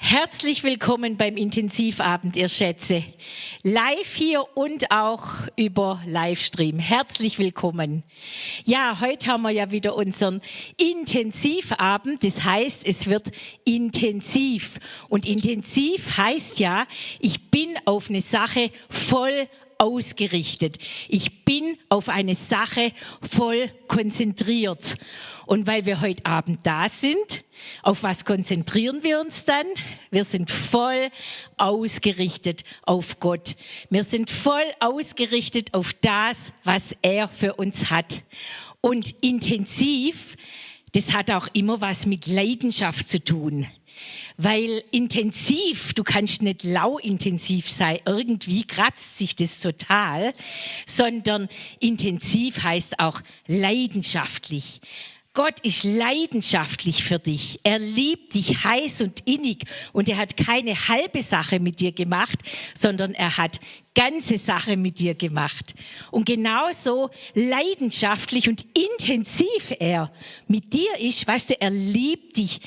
Herzlich willkommen beim Intensivabend, ihr Schätze. Live hier und auch über Livestream. Herzlich willkommen. Ja, heute haben wir ja wieder unseren Intensivabend. Das heißt, es wird intensiv. Und intensiv heißt ja, ich bin auf eine Sache voll ausgerichtet. Ich bin auf eine Sache voll konzentriert. Und weil wir heute Abend da sind, auf was konzentrieren wir uns dann? Wir sind voll ausgerichtet auf Gott. Wir sind voll ausgerichtet auf das, was er für uns hat. Und intensiv, das hat auch immer was mit Leidenschaft zu tun. Weil intensiv, du kannst nicht lauintensiv sein, irgendwie kratzt sich das total, sondern intensiv heißt auch leidenschaftlich. Gott ist leidenschaftlich für dich. Er liebt dich heiß und innig und er hat keine halbe Sache mit dir gemacht, sondern er hat ganze Sache mit dir gemacht. Und genauso leidenschaftlich und intensiv er mit dir ist, weißt du, er liebt dich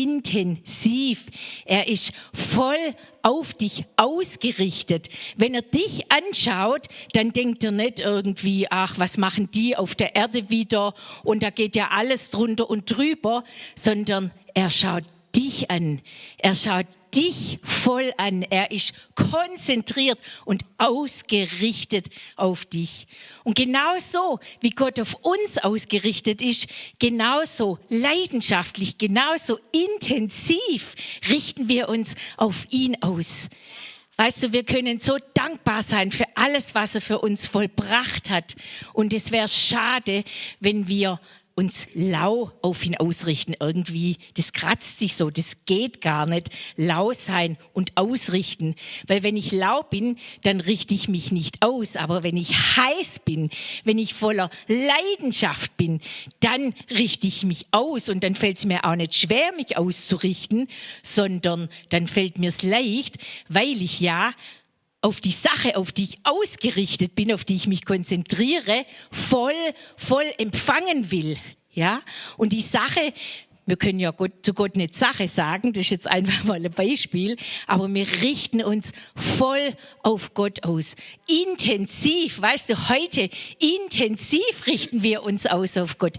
intensiv. Er ist voll auf dich ausgerichtet. Wenn er dich anschaut, dann denkt er nicht irgendwie, ach, was machen die auf der Erde wieder und da geht ja alles drunter und drüber, sondern er schaut dich an. Er schaut dich voll an. Er ist konzentriert und ausgerichtet auf dich. Und genauso, wie Gott auf uns ausgerichtet ist, genauso leidenschaftlich, genauso intensiv richten wir uns auf ihn aus. Weißt du, wir können so dankbar sein für alles, was er für uns vollbracht hat. Und es wäre schade, wenn wir uns lau auf ihn ausrichten. Irgendwie, das kratzt sich so, das geht gar nicht. Lau sein und ausrichten. Weil wenn ich lau bin, dann richte ich mich nicht aus. Aber wenn ich heiß bin, wenn ich voller Leidenschaft bin, dann richte ich mich aus. Und dann fällt es mir auch nicht schwer, mich auszurichten, sondern dann fällt mir es leicht, weil ich ja auf die Sache, auf die ich ausgerichtet bin, auf die ich mich konzentriere, voll empfangen will. Ja? Und die Sache, wir können ja zu Gott nicht Sache sagen, das ist jetzt einfach mal ein Beispiel, aber wir richten uns voll auf Gott aus. Intensiv, weißt du, heute intensiv richten wir uns aus auf Gott.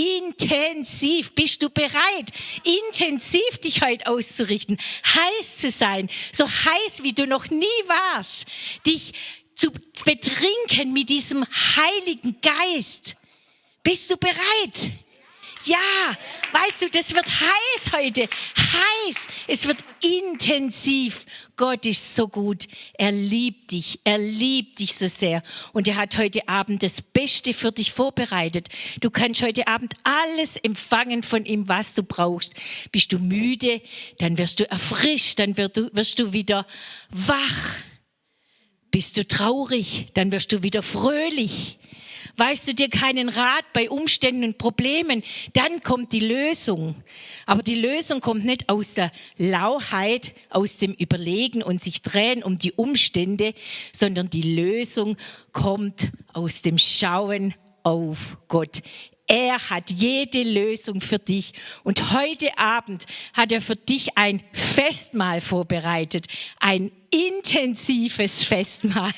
Intensiv, bist du bereit, intensiv dich heute auszurichten, heiß zu sein, so heiß, wie du noch nie warst, dich zu betrinken mit diesem Heiligen Geist. Bist du bereit? Ja, weißt du, das wird heiß heute, heiß, es wird intensiv. Gott ist so gut, er liebt dich so sehr und er hat heute Abend das Beste für dich vorbereitet. Du kannst heute Abend alles empfangen von ihm, was du brauchst. Bist du müde, dann wirst du erfrischt, dann wirst du wieder wach. Bist du traurig, dann wirst du wieder fröhlich. Weißt du dir keinen Rat bei Umständen und Problemen, dann kommt die Lösung. Aber die Lösung kommt nicht aus der Lauheit, aus dem Überlegen und sich drehen um die Umstände, sondern die Lösung kommt aus dem Schauen auf Gott. Er hat jede Lösung für dich. Und heute Abend hat er für dich ein Festmahl vorbereitet. Ein intensives Festmahl.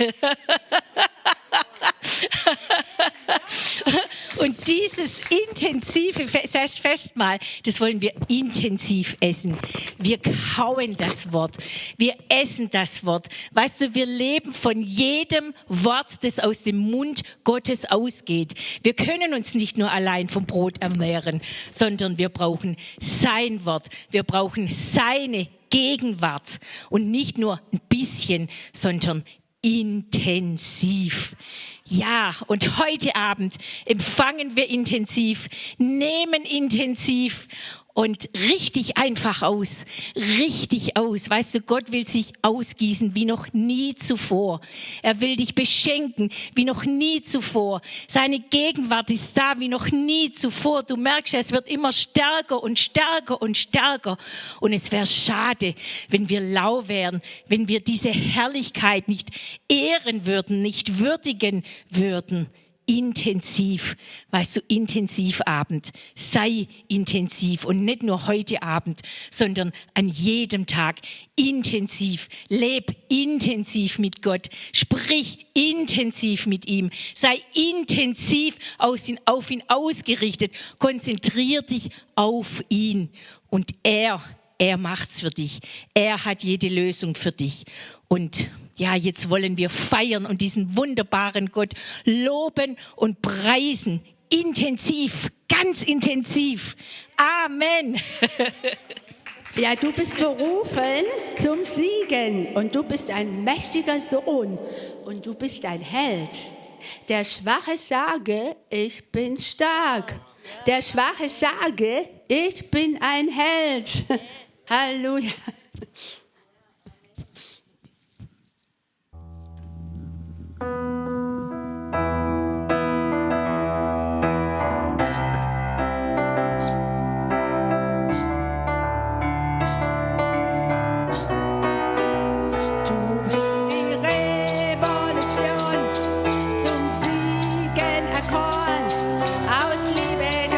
Und dieses intensive Festmahl, das wollen wir intensiv essen. Wir kauen das Wort. Wir essen das Wort. Weißt du, wir leben von jedem Wort, das aus dem Mund Gottes ausgeht. Wir können uns nicht nur allein vom Brot ernähren, sondern wir brauchen sein Wort. Wir brauchen seine Gegenwart. Und nicht nur ein bisschen, sondern intensiv. Ja, und heute Abend empfangen wir intensiv, nehmen intensiv und richtig einfach aus, richtig aus. Weißt du, Gott will sich ausgießen wie noch nie zuvor. Er will dich beschenken wie noch nie zuvor. Seine Gegenwart ist da wie noch nie zuvor. Du merkst, es wird immer stärker und stärker und stärker. Und es wäre schade, wenn wir lau wären, wenn wir diese Herrlichkeit nicht ehren würden, nicht würdigen würden. intensiv, weißt du, Intensivabend. Sei intensiv und nicht nur heute Abend, sondern an jedem Tag intensiv. Leb intensiv mit Gott. Sprich intensiv mit ihm. Sei intensiv auf ihn ausgerichtet. Konzentrier dich auf ihn. Und er macht's für dich. Er hat jede Lösung für dich. Und ja, jetzt wollen wir feiern und diesen wunderbaren Gott loben und preisen. Intensiv, ganz intensiv. Amen. Ja, du bist berufen zum Siegen und du bist ein mächtiger Sohn und du bist ein Held. Der Schwache sage, ich bin stark. Der Schwache sage, ich bin ein Held. Halleluja.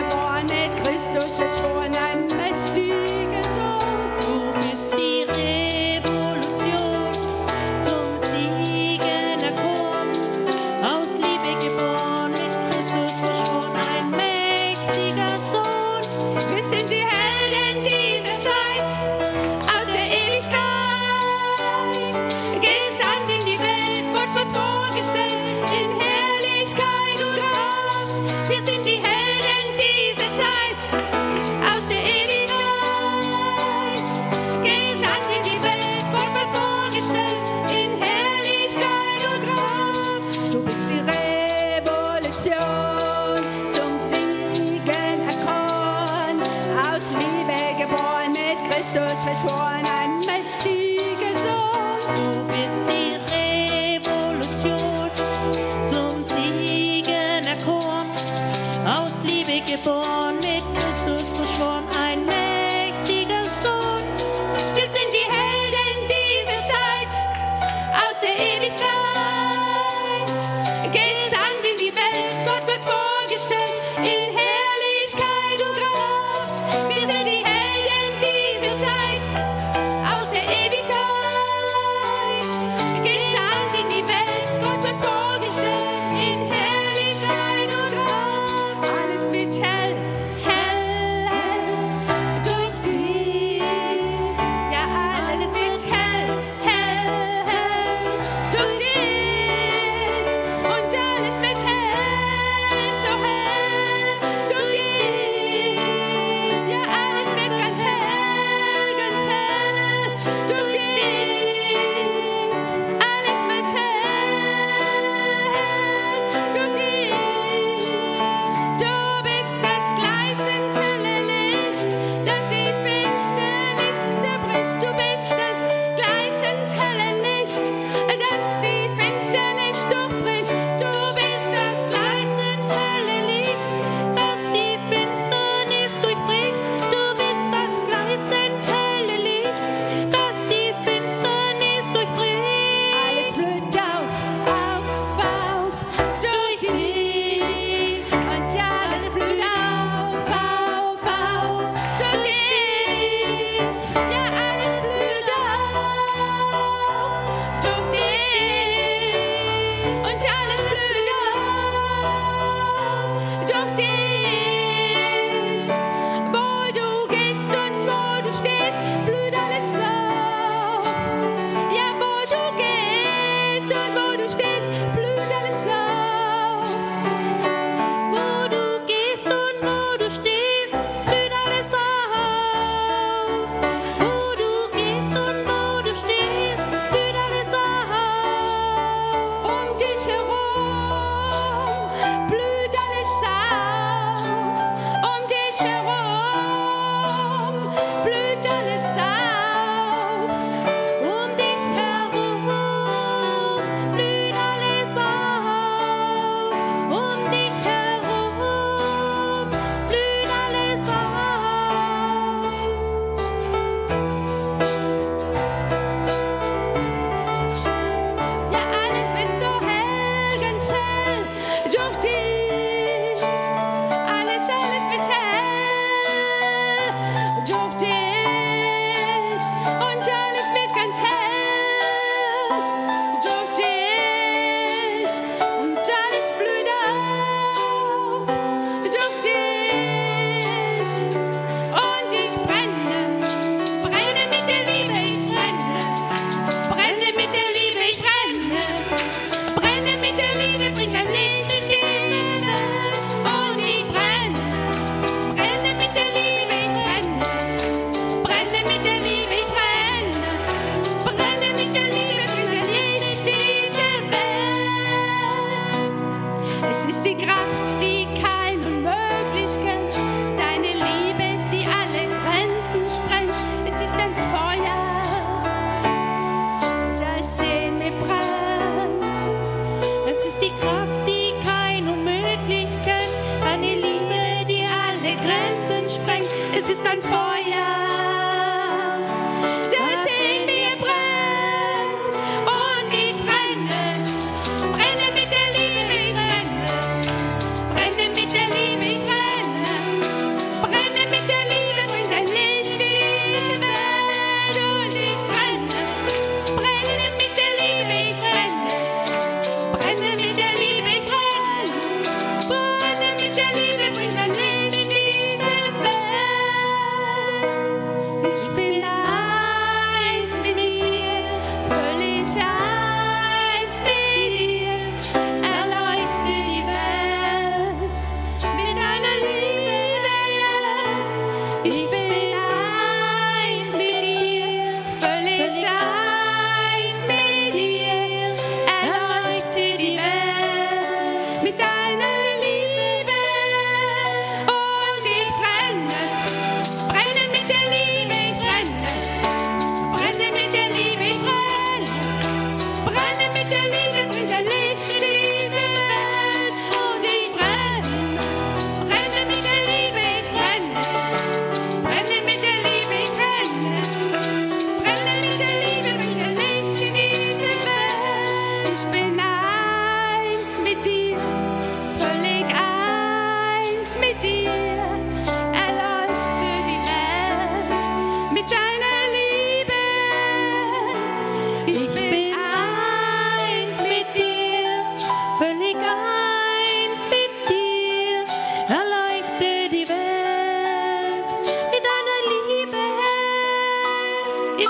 Du bist die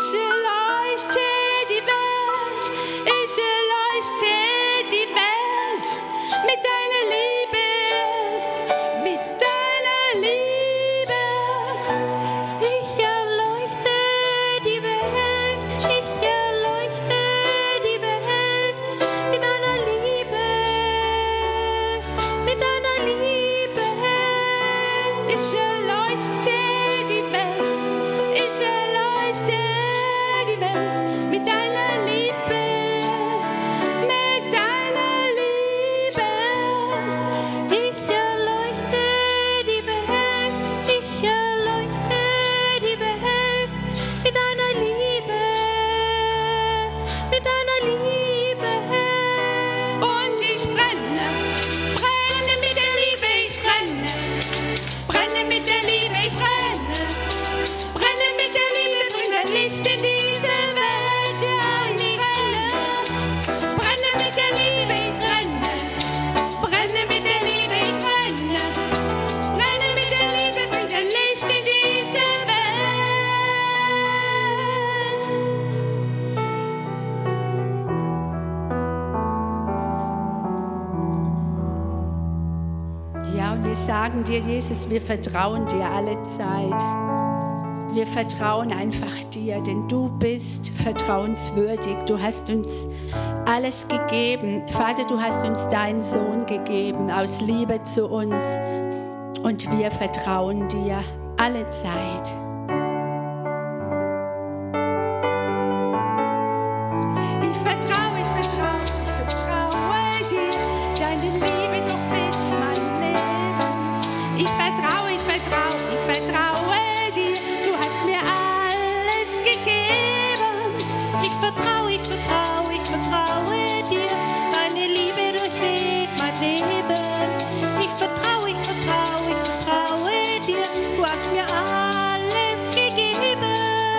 erleuchte die Welt, ich erleuchte die Welt mit deiner Liebe, mit deiner Liebe. Ich erleuchte die Welt, ich erleuchte die Welt mit deiner Liebe, mit deiner Liebe. Ich erleuchte die Welt, ich erleuchte die Welt mit deiner Liebe, mit deiner Liebe. Ich erleuchte die Welt, ich erleuchte die Welt mit deiner Liebe, mit deiner Liebe. Und ich brenne, brenne mit der Liebe, ich brenne, brenne mit der Liebe, ich brenne, brenne mit der Liebe, bring dein Licht in diese Welt, ja, ich brenne mit der Liebe, ich brenne, brenne mit der Liebe, ich brenne, brenne mit der Liebe, bring dein Licht in diese Welt. Ja, und wir sagen dir, Jesus, wir vertrauen dir alle Zeit. Wir vertrauen einfach dir, denn du bist vertrauenswürdig. Du hast uns alles gegeben. Vater, du hast uns deinen Sohn gegeben aus Liebe zu uns. Und wir vertrauen dir alle Zeit. Ich vertraue dir. Deine Liebe durchfüllt mein Leben. Ich vertraue dir. Du hast mir alles gegeben. Ich vertraue dir. Deine Liebe durchweht mein Leben. Ich vertraue dir. Du hast mir alles gegeben.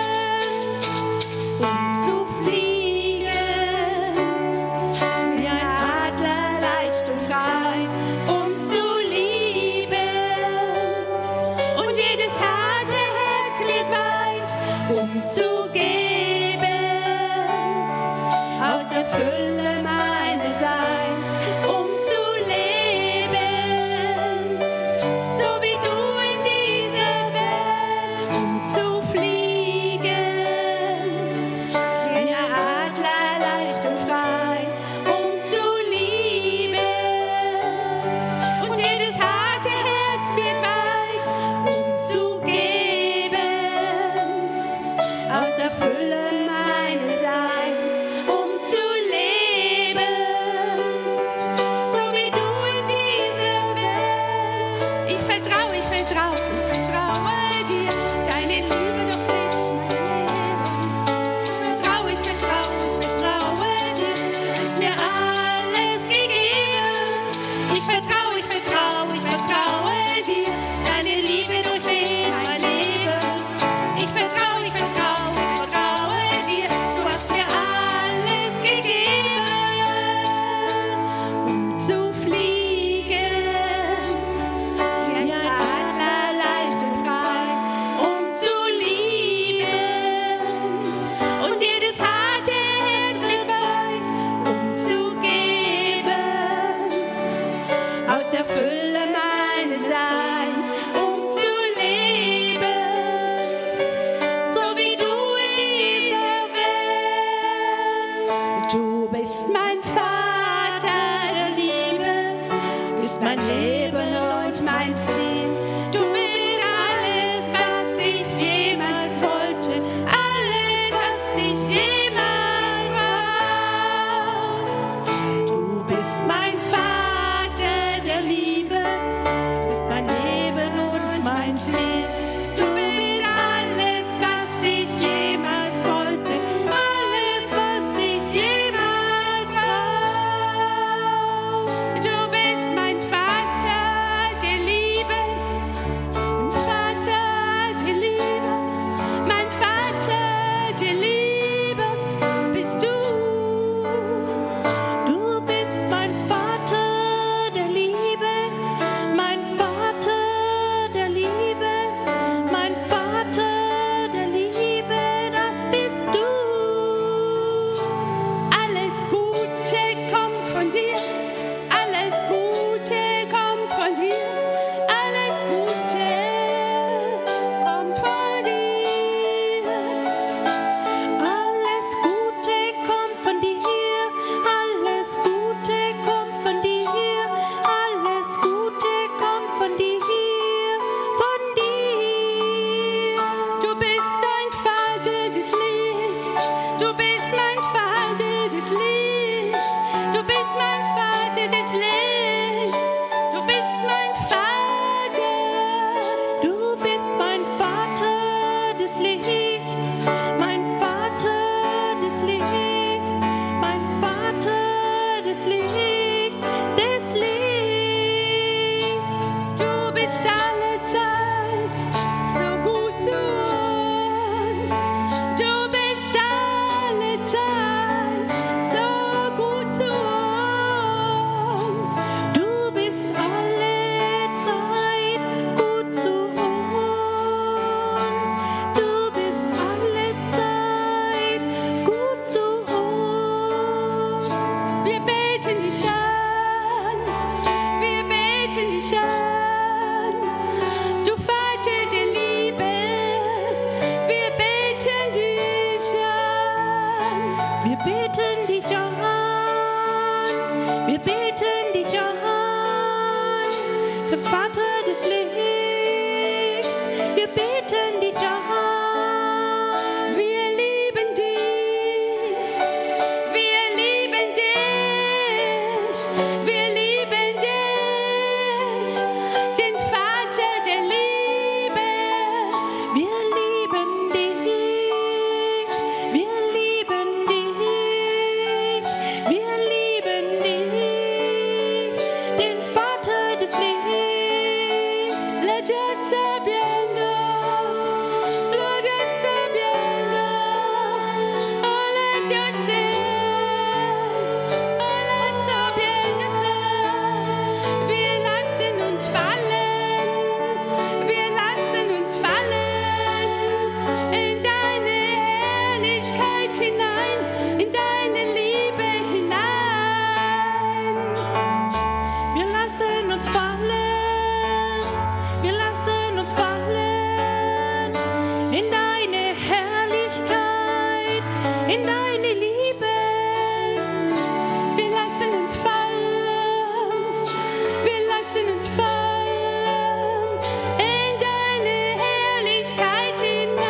Um zu fliegen, wie ein Adler leicht und frei, um zu lieben. Und jedes harte Herz wird weich, um zu geben. Aus der Fülle meines Seins, um zu leben. So wie du in dieser Welt, um zu fliegen. Wie ein Adler leicht und frei, um zu lieben. Und jedes harte Herz wird weich, um zu geben. Aus der Fülle meines Seins, um zu leben. Wir beten dich an, wir beten dich an, der Vater des Lichts, wir beten dich an. Wir lieben dich, wir lieben dich, wir lieben dich, den Vater der Liebe. Wir lieben dich, wir lieben dich, wir lieben dich, den Vater des Lichts. Le Dieu sabiendo, le Dieu sabiendo, oh le Dieu sabiendo. Wir lassen uns fallen, wir lassen uns fallen in deine Herrlichkeit hinein, in deine Liebe hinein. Wir lassen uns fallen, wir lassen uns fallen in deine Herrlichkeit, in deine Liebe. Wir lassen uns fallen, wir lassen uns fallen in deine Herrlichkeit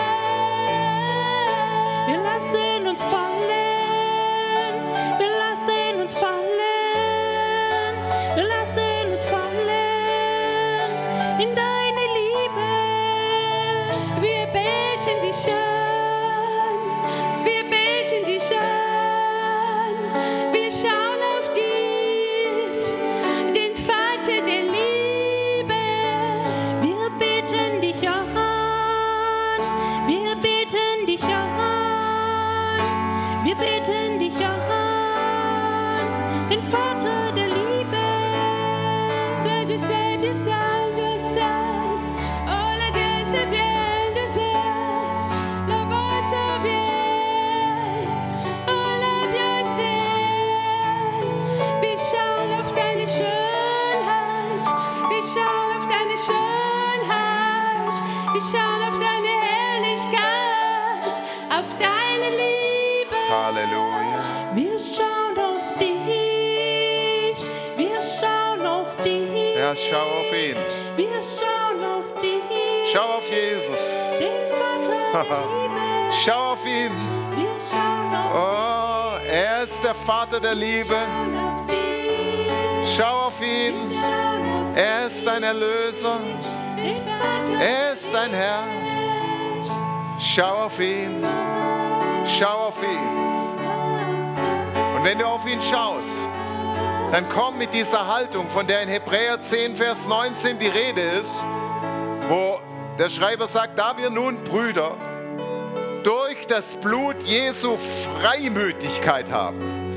hinein. Wir lassen uns fallen, wir lassen uns fallen, wir lassen uns fallen in deine Liebe. Wir beten dich an, wir beten dich an, wir schauen auf dich, den Vater der Liebe. Wir beten dich an, wir beten dich an, wir beten dich an, den Vater der Liebe. Le Dieu c'est bien ça, oh le Dieu c'est bien de ça, le beau c'est bien, oh le bien c'est. Wir schauen auf deine Schönheit, wir schauen auf deine Schönheit, wir schauen auf deine Herrlichkeit, auf deine Liebe. Halleluja. Wir schauen auf dich, wir schauen auf dich, Ja, schau auf ihn. wir schauen auf dich, Schau auf Jesus. den Vater der Liebe. Schau auf ihn. Wir schauen auf Oh, er ist der Vater der Liebe. dich, Schau auf ihn. schauen auf Er ist dein Erlöser. den Vater. Er ist dein Herr. Schau auf ihn. Schau auf ihn. Und wenn du auf ihn schaust, dann komm mit dieser Haltung, von der in Hebräer 10, Vers 19 die Rede ist, wo der Schreiber sagt, da wir nun, Brüder, durch das Blut Jesu Freimütigkeit haben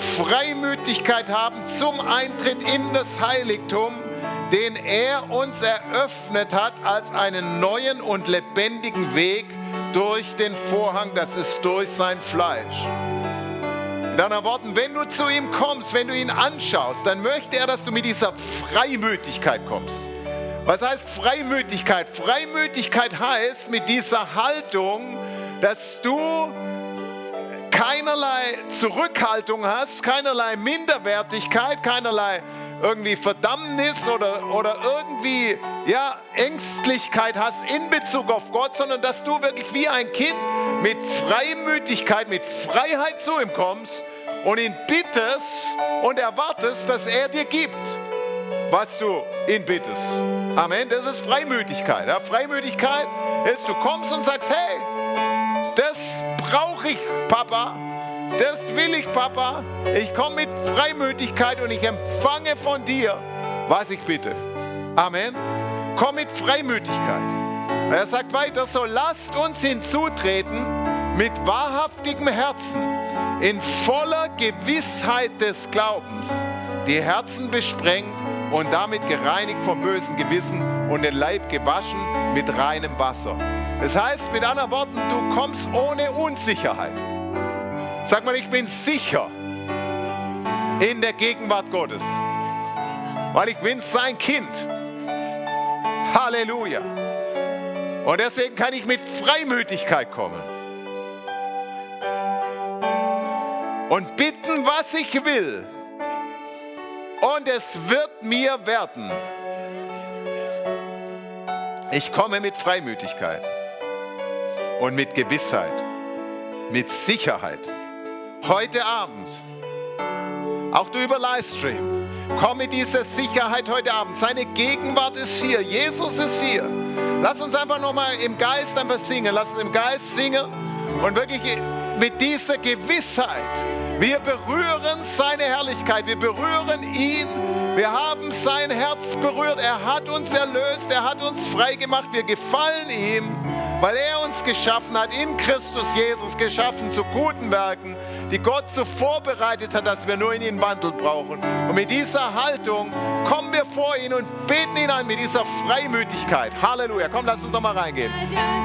zum Eintritt in das Heiligtum, den er uns eröffnet hat als einen neuen und lebendigen Weg durch den Vorhang, das ist durch sein Fleisch. Mit anderen Worten, wenn du zu ihm kommst, wenn du ihn anschaust, dann möchte er, dass du mit dieser Freimütigkeit kommst. Was heißt Freimütigkeit? Freimütigkeit heißt mit dieser Haltung, dass du keinerlei Zurückhaltung hast, keinerlei Minderwertigkeit, keinerlei irgendwie Verdammnis oder irgendwie Ängstlichkeit hast in Bezug auf Gott, sondern dass du wirklich wie ein Kind mit Freimütigkeit, mit Freiheit zu ihm kommst und ihn bittest und erwartest, dass er dir gibt, was du ihn bittest. Amen. Das ist Freimütigkeit. Ja, Freimütigkeit ist, du kommst und sagst, hey, das brauche ich, Papa. Das will ich, Papa. Ich komme mit Freimütigkeit und ich empfange von dir, was ich bitte. Amen. Komm mit Freimütigkeit. Und er sagt weiter, so lasst uns hinzutreten mit wahrhaftigem Herzen, in voller Gewissheit des Glaubens, die Herzen besprengt und damit gereinigt vom bösen Gewissen und den Leib gewaschen mit reinem Wasser. Das heißt, mit anderen Worten, du kommst ohne Unsicherheit. Sag mal, ich bin sicher in der Gegenwart Gottes, weil ich bin sein Kind. Halleluja. Und deswegen kann ich mit Freimütigkeit kommen. und bitten, was ich will. Und es wird mir werden. Ich komme mit Freimütigkeit und mit Gewissheit, mit Sicherheit. Heute Abend, auch du über Livestream, komm mit dieser Sicherheit heute Abend. Seine Gegenwart ist hier, Jesus ist hier. Lass uns einfach nochmal im Geist einfach singen. Lass uns im Geist singen und wirklich mit dieser Gewissheit. Wir berühren seine Herrlichkeit, wir berühren ihn. Wir haben sein Herz berührt. Er hat uns erlöst, er hat uns frei gemacht. Wir gefallen ihm, weil er uns geschaffen hat, in Christus Jesus geschaffen zu guten Werken, die Gott so vorbereitet hat, dass wir nur in ihn wandeln brauchen. Und mit dieser Haltung kommen wir vor ihn und beten ihn an, mit dieser Freimütigkeit. Halleluja. Komm, lass uns doch mal reingehen.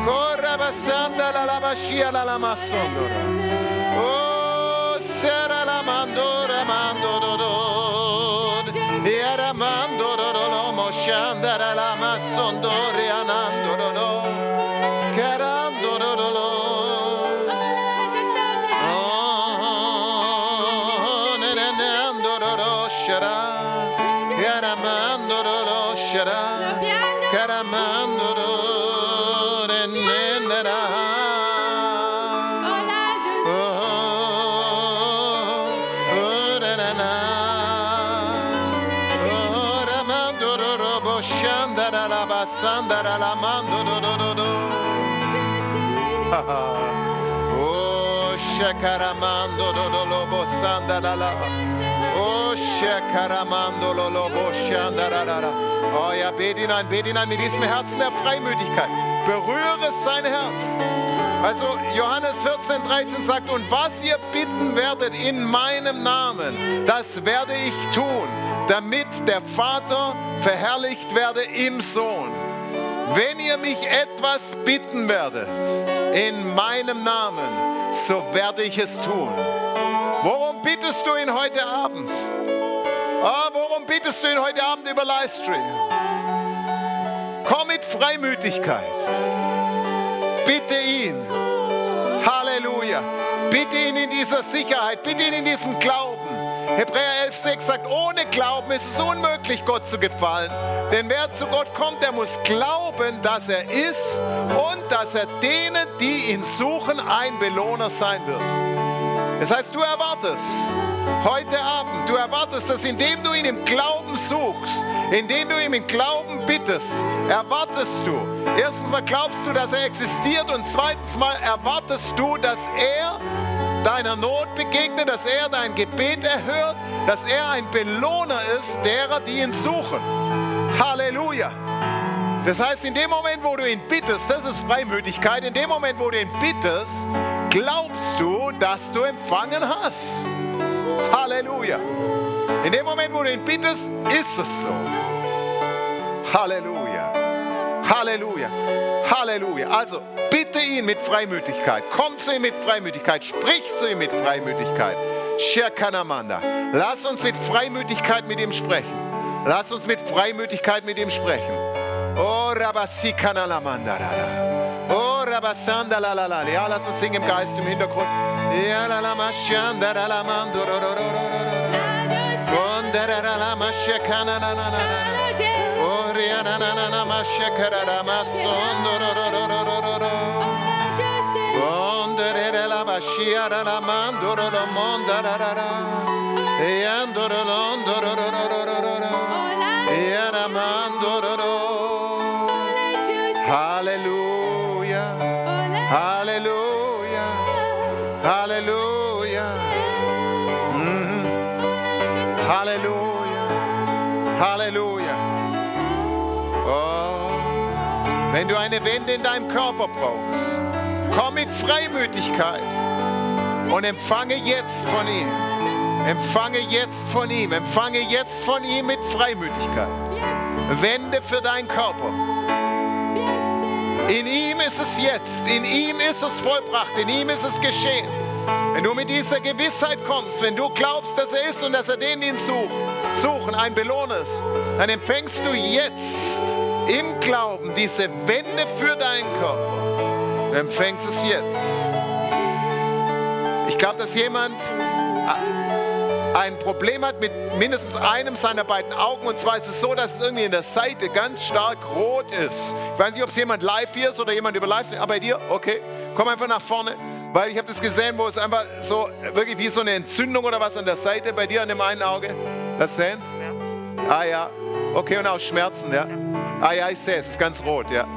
Shakaramando lobo sandalala. Oh shakaramando lobo shandalala. Oh ja, bet ihn an mit diesem Herzen der Freimütigkeit. Berühre sein Herz. Also Johannes 14,13 sagt, und was ihr bitten werdet in meinem Namen, das werde ich tun, damit der Vater verherrlicht werde im Sohn. Wenn ihr mich etwas bitten werdet in meinem Namen, so werde ich es tun. Worum bittest du ihn heute Abend? Worum bittest du ihn heute Abend über Livestream? Komm mit Freimütigkeit. Bitte ihn. Halleluja. Bitte ihn in dieser Sicherheit. Bitte ihn in diesem Glauben. Hebräer 11,6 sagt, ohne Glauben ist es unmöglich, Gott zu gefallen. Denn wer zu Gott kommt, der muss glauben, dass er ist und dass er denen, die ihn suchen, ein Belohner sein wird. Das heißt, du erwartest heute Abend, du erwartest, dass indem du ihn im Glauben suchst, indem du ihm im Glauben bittest, erwartest du. Erstens mal glaubst du, dass er existiert und zweitens mal erwartest du, dass er deiner Not begegnet, dass er dein Gebet erhört, dass er ein Belohner ist derer, die ihn suchen. Halleluja. Das heißt, in dem Moment, wo du ihn bittest, das ist Freimütigkeit, in dem Moment, wo du ihn bittest, glaubst du, dass du empfangen hast. Halleluja. In dem Moment, wo du ihn bittest, ist es so. Halleluja. Halleluja. Halleluja. Also, bitte ihn mit Freimütigkeit. Komm zu ihm mit Freimütigkeit. Sprich zu ihm mit Freimütigkeit. Shekanamanda. Lass uns mit Freimütigkeit mit ihm sprechen. Lass uns mit Freimütigkeit mit ihm sprechen. Oh, Rabasikanamanda. Oh, Rabasandalala. Ja, lass uns singen im Geist im Hintergrund. Ja, la la mashanda la la mando. Konderala mashakana na na na. Oh, riana na na na mashakara masondo. Konderala mashiara la mando la monda la la. Yandoro londo. Yara mando. Hallelujah. Hallelujah. Hallelujah. Hallelujah. Hallelujah. Oh, wenn du eine Wende in deinem Körper brauchst, komm mit Freimütigkeit und empfange jetzt von ihm. Empfange jetzt von ihm. Empfange jetzt von ihm mit Freimütigkeit. Wende für deinen Körper. In ihm ist es jetzt, in ihm ist es vollbracht, in ihm ist es geschehen. Wenn du mit dieser Gewissheit kommst, wenn du glaubst, dass er ist und dass er den suchen, ein Belohner ist, dann empfängst du jetzt im Glauben diese Wende für deinen Körper. Du empfängst es jetzt. Ich glaube, dass jemand ein Problem hat mit mindestens einem seiner beiden Augen. Und zwar ist es so, dass es irgendwie in der Seite ganz stark rot ist. Ich weiß nicht, ob es jemand live hier ist oder jemand über Livestream. Aber bei dir? Okay. Komm einfach nach vorne. Weil ich habe das gesehen, wo es einfach so wirklich wie so eine Entzündung oder was an der Seite bei dir an dem einen Auge. Das sehen? Schmerz. Ah ja. Okay, und auch Schmerzen, ja. Ah ja, ich sehe es. Es ist ganz rot, ja.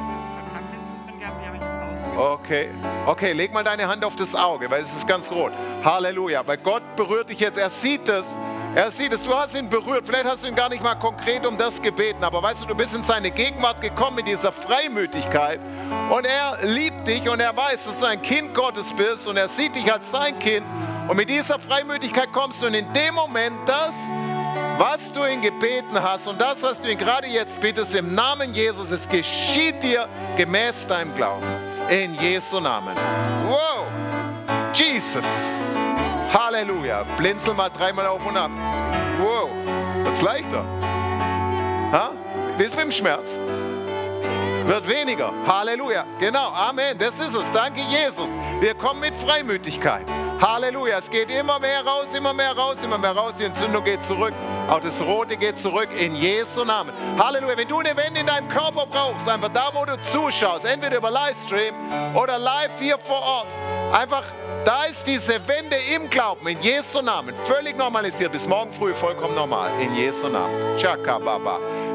Die habe ich jetzt raus. Okay, leg mal deine Hand auf das Auge, weil es ist ganz rot. Halleluja, weil Gott berührt dich jetzt, er sieht es, du hast ihn berührt, vielleicht hast du ihn gar nicht mal konkret um das gebeten, aber weißt du bist in seine Gegenwart gekommen mit dieser Freimütigkeit und er liebt dich und er weiß, dass du ein Kind Gottes bist und er sieht dich als sein Kind und mit dieser Freimütigkeit kommst du und in dem Moment das, was du ihn gebeten hast und das, was du ihn gerade jetzt bittest, im Namen Jesus, es geschieht dir gemäß deinem Glauben. In Jesu Namen. Wow! Jesus! Halleluja! Blinzel mal 3-mal auf und ab. Wow! Wird's leichter? Ha? Bis mit dem Schmerz? Wird weniger. Halleluja! Genau, Amen. Das ist es. Danke, Jesus. Wir kommen mit Freimütigkeit. Halleluja, es geht immer mehr raus, immer mehr raus, immer mehr raus. Die Entzündung geht zurück, auch das Rote geht zurück in Jesu Namen. Halleluja, wenn du eine Wende in deinem Körper brauchst, einfach da, wo du zuschaust, entweder über Livestream oder live hier vor Ort, einfach, da ist diese Wende im Glauben, in Jesu Namen, völlig normalisiert, bis morgen früh vollkommen normal, in Jesu Namen. Chakababa,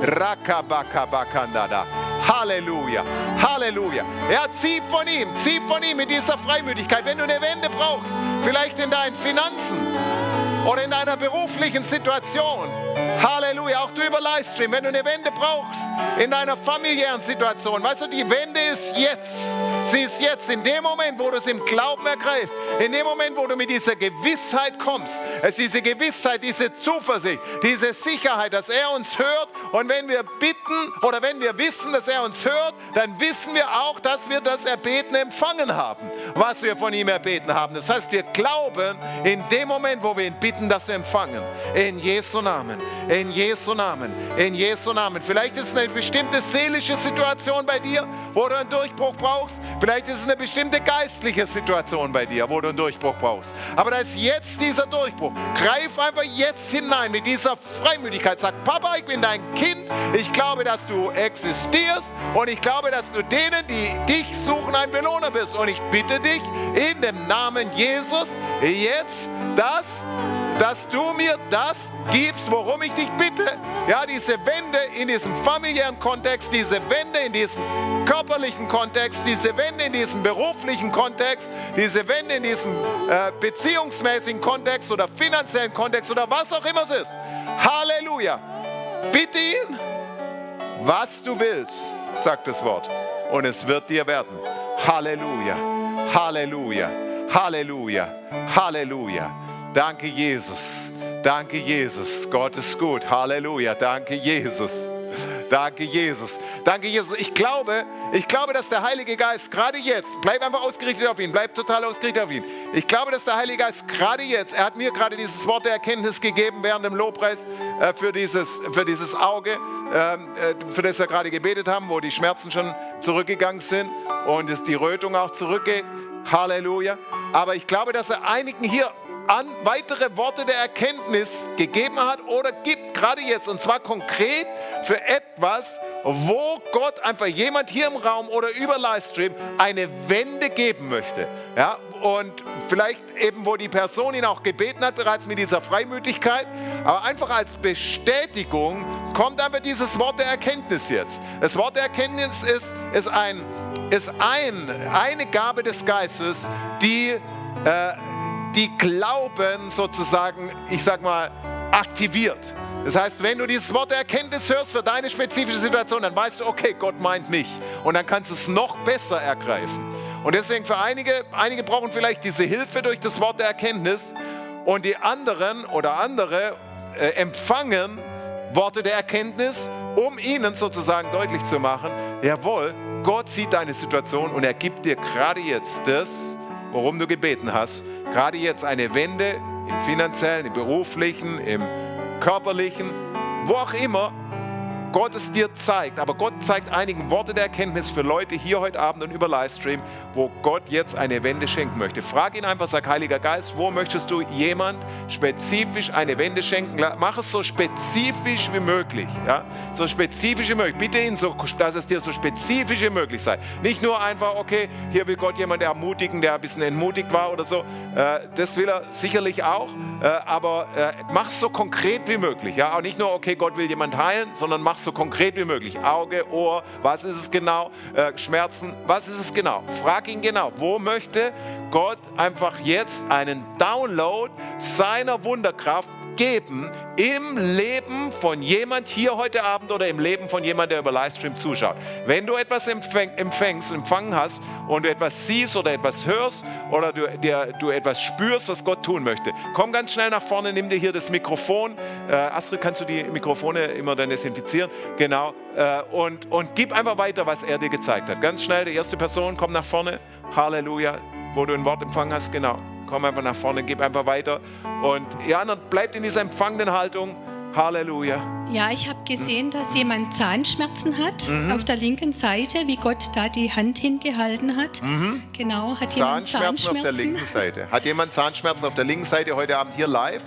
Rakabakabakandada. Halleluja, Halleluja. Ja, zieh von ihm in dieser Freimütigkeit. Wenn du eine Wende brauchst, vielleicht in deinen Finanzen oder in deiner beruflichen Situation. Halleluja, auch du über Livestream, wenn du eine Wende brauchst in deiner familiären Situation. Weißt du, die Wende ist jetzt. Sie ist jetzt, in dem Moment, wo du es im Glauben ergreifst, in dem Moment, wo du mit dieser Gewissheit kommst. Es ist diese Gewissheit, diese Zuversicht, diese Sicherheit, dass er uns hört. Und wenn wir bitten oder wenn wir wissen, dass er uns hört, dann wissen wir auch, dass wir das Erbeten empfangen haben, was wir von ihm erbeten haben. Das heißt, wir glauben in dem Moment, wo wir ihn bitten, dass wir empfangen. In Jesu Namen, in Jesu Namen, in Jesu Namen. Vielleicht ist es eine bestimmte seelische Situation bei dir, wo du einen Durchbruch brauchst. Vielleicht ist es eine bestimmte geistliche Situation bei dir, wo du einen Durchbruch brauchst. Aber da ist jetzt dieser Durchbruch. Greif einfach jetzt hinein mit dieser Freimütigkeit. Sag, Papa, ich bin dein Kind. Ich glaube, dass du existierst. Und ich glaube, dass du denen, die dich suchen, ein Belohner bist. Und ich bitte dich in dem Namen Jesus jetzt, dass du mir das gibst, worum ich dich bitte. Ja, diese Wende in diesem familiären Kontext, diese Wende in diesem körperlichen Kontext, diese Wende in diesem beruflichen Kontext, diese Wende in diesem beziehungsmäßigen Kontext oder finanziellen Kontext oder was auch immer es ist. Halleluja. Bitte ihn, was du willst, sagt das Wort. Und es wird dir werden. Halleluja. Halleluja. Halleluja. Halleluja. Danke, Jesus. Danke, Jesus. Gott ist gut. Halleluja. Danke, Jesus. Danke, Jesus. Danke, Jesus. Ich glaube, dass der Heilige Geist gerade jetzt, bleib einfach ausgerichtet auf ihn, bleib total ausgerichtet auf ihn. Ich glaube, dass der Heilige Geist gerade jetzt, er hat mir gerade dieses Wort der Erkenntnis gegeben während dem Lobpreis für dieses Auge, für das wir gerade gebetet haben, wo die Schmerzen schon zurückgegangen sind und es die Rötung auch zurückgeht. Halleluja. Aber ich glaube, dass er einigen hier weitere Worte der Erkenntnis gegeben hat oder gibt, gerade jetzt, und zwar konkret für etwas, wo Gott einfach jemand hier im Raum oder über Livestream eine Wende geben möchte. Ja, und vielleicht eben, wo die Person ihn auch gebeten hat, bereits mit dieser Freimütigkeit, aber einfach als Bestätigung kommt einfach dieses Wort der Erkenntnis jetzt. Das Wort der Erkenntnis ist eine Gabe des Geistes, die Glauben sozusagen, ich sag mal, aktiviert. Das heißt, wenn du dieses Wort der Erkenntnis hörst für deine spezifische Situation, dann weißt du, okay, Gott meint mich. Und dann kannst du es noch besser ergreifen. Und deswegen für einige brauchen vielleicht diese Hilfe durch das Wort der Erkenntnis und die anderen oder andere empfangen Worte der Erkenntnis, um ihnen sozusagen deutlich zu machen, jawohl, Gott sieht deine Situation und er gibt dir gerade jetzt das, worum du gebeten hast, gerade jetzt eine Wende im finanziellen, im beruflichen, im körperlichen, wo auch immer. Gott es dir zeigt. Aber Gott zeigt einigen Worte der Erkenntnis für Leute hier heute Abend und über Livestream, wo Gott jetzt eine Wende schenken möchte. Frag ihn einfach, sag, Heiliger Geist, wo möchtest du jemand spezifisch eine Wende schenken? Mach es so spezifisch wie möglich. Ja? So spezifisch wie möglich. Bitte ihn so, dass es dir so spezifisch wie möglich sei. Nicht nur einfach, okay, hier will Gott jemanden ermutigen, der ein bisschen entmutigt war oder so. Das will er sicherlich auch. Aber mach es so konkret wie möglich. Ja? Auch nicht nur, okay, Gott will jemand heilen, sondern mach es so konkret wie möglich. Auge, Ohr, was ist es genau? Schmerzen, was ist es genau? Frag ihn genau, wo möchte Gott einfach jetzt einen Download seiner Wunderkraft geben im Leben von jemand hier heute Abend oder im Leben von jemand, der über Livestream zuschaut. Wenn du etwas empfangen hast und du etwas siehst oder etwas hörst oder du etwas spürst, was Gott tun möchte, komm ganz schnell nach vorne, nimm dir hier das Mikrofon. Astrid, kannst du die Mikrofone immer dann desinfizieren? Genau. Und gib einfach weiter, was er dir gezeigt hat. Ganz schnell, die erste Person, komm nach vorne. Halleluja. Wo du ein Wort empfangen hast, genau. Komm einfach nach vorne, gib einfach weiter. Und ja, dann bleibt in dieser empfangenden Haltung. Halleluja. Ja, ich habe gesehen, dass jemand Zahnschmerzen hat auf der linken Seite, wie Gott da die Hand hingehalten hat. Genau, hat jemand Zahnschmerzen auf der linken Seite. Hat jemand Zahnschmerzen auf der linken Seite heute Abend hier live?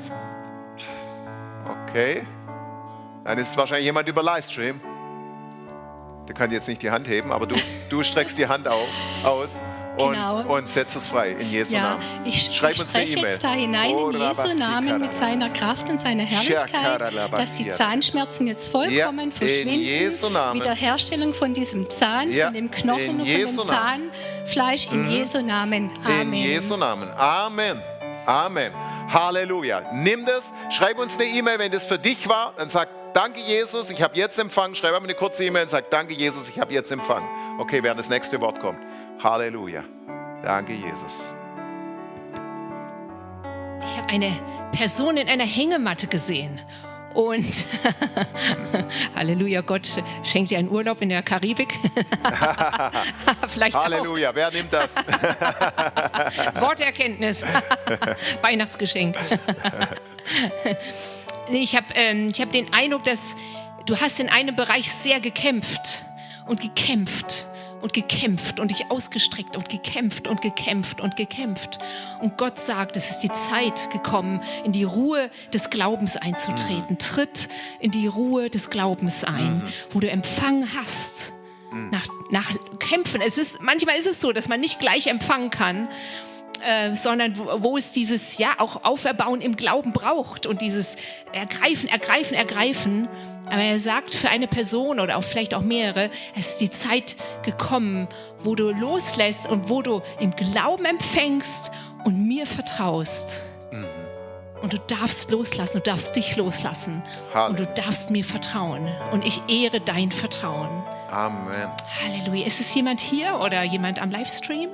Okay. Dann ist es wahrscheinlich jemand über Livestream. Der kann jetzt nicht die Hand heben, aber du streckst die Hand aus. Und setzt es frei in Jesu Namen. Ich spreche jetzt da hinein in Jesu Namen mit seiner Kraft und seiner Herrlichkeit, dass die Zahnschmerzen jetzt vollkommen verschwinden. Wiederherstellung von diesem Zahn, von dem Knochen und von dem Zahnfleisch in Jesu Namen. Amen. In Jesu Namen. Amen. Amen. Halleluja. Nimm das, schreib uns eine E-Mail, wenn das für dich war, dann sag, danke Jesus, ich habe jetzt empfangen. Schreib einfach eine kurze E-Mail und sag, danke Jesus, ich habe jetzt empfangen. Okay, während das nächste Wort kommt. Halleluja. Danke, Jesus. Ich habe eine Person in einer Hängematte gesehen. Und Halleluja, Gott schenkt dir einen Urlaub in der Karibik. Vielleicht Halleluja, wer nimmt das? Worterkenntnis. Weihnachtsgeschenk. Ich habe den Eindruck, dass du hast in einem Bereich sehr gekämpft und gekämpft und gekämpft und dich ausgestreckt und gekämpft und gekämpft und gekämpft. Und Gott sagt, es ist die Zeit gekommen, in die Ruhe des Glaubens einzutreten. Tritt in die Ruhe des Glaubens ein, wo du empfangen hast. Nach Kämpfen. Manchmal ist es so, dass man nicht gleich empfangen kann, sondern wo es dieses auch Auferbauen im Glauben braucht und dieses Ergreifen. Aber er sagt für eine Person oder auch vielleicht auch mehrere, es ist die Zeit gekommen, wo du loslässt und wo du im Glauben empfängst und mir vertraust. Und du darfst loslassen, du darfst dich loslassen. Und du darfst mir vertrauen. Und ich ehre dein Vertrauen. Amen. Halleluja. Ist es jemand hier oder jemand am Livestream?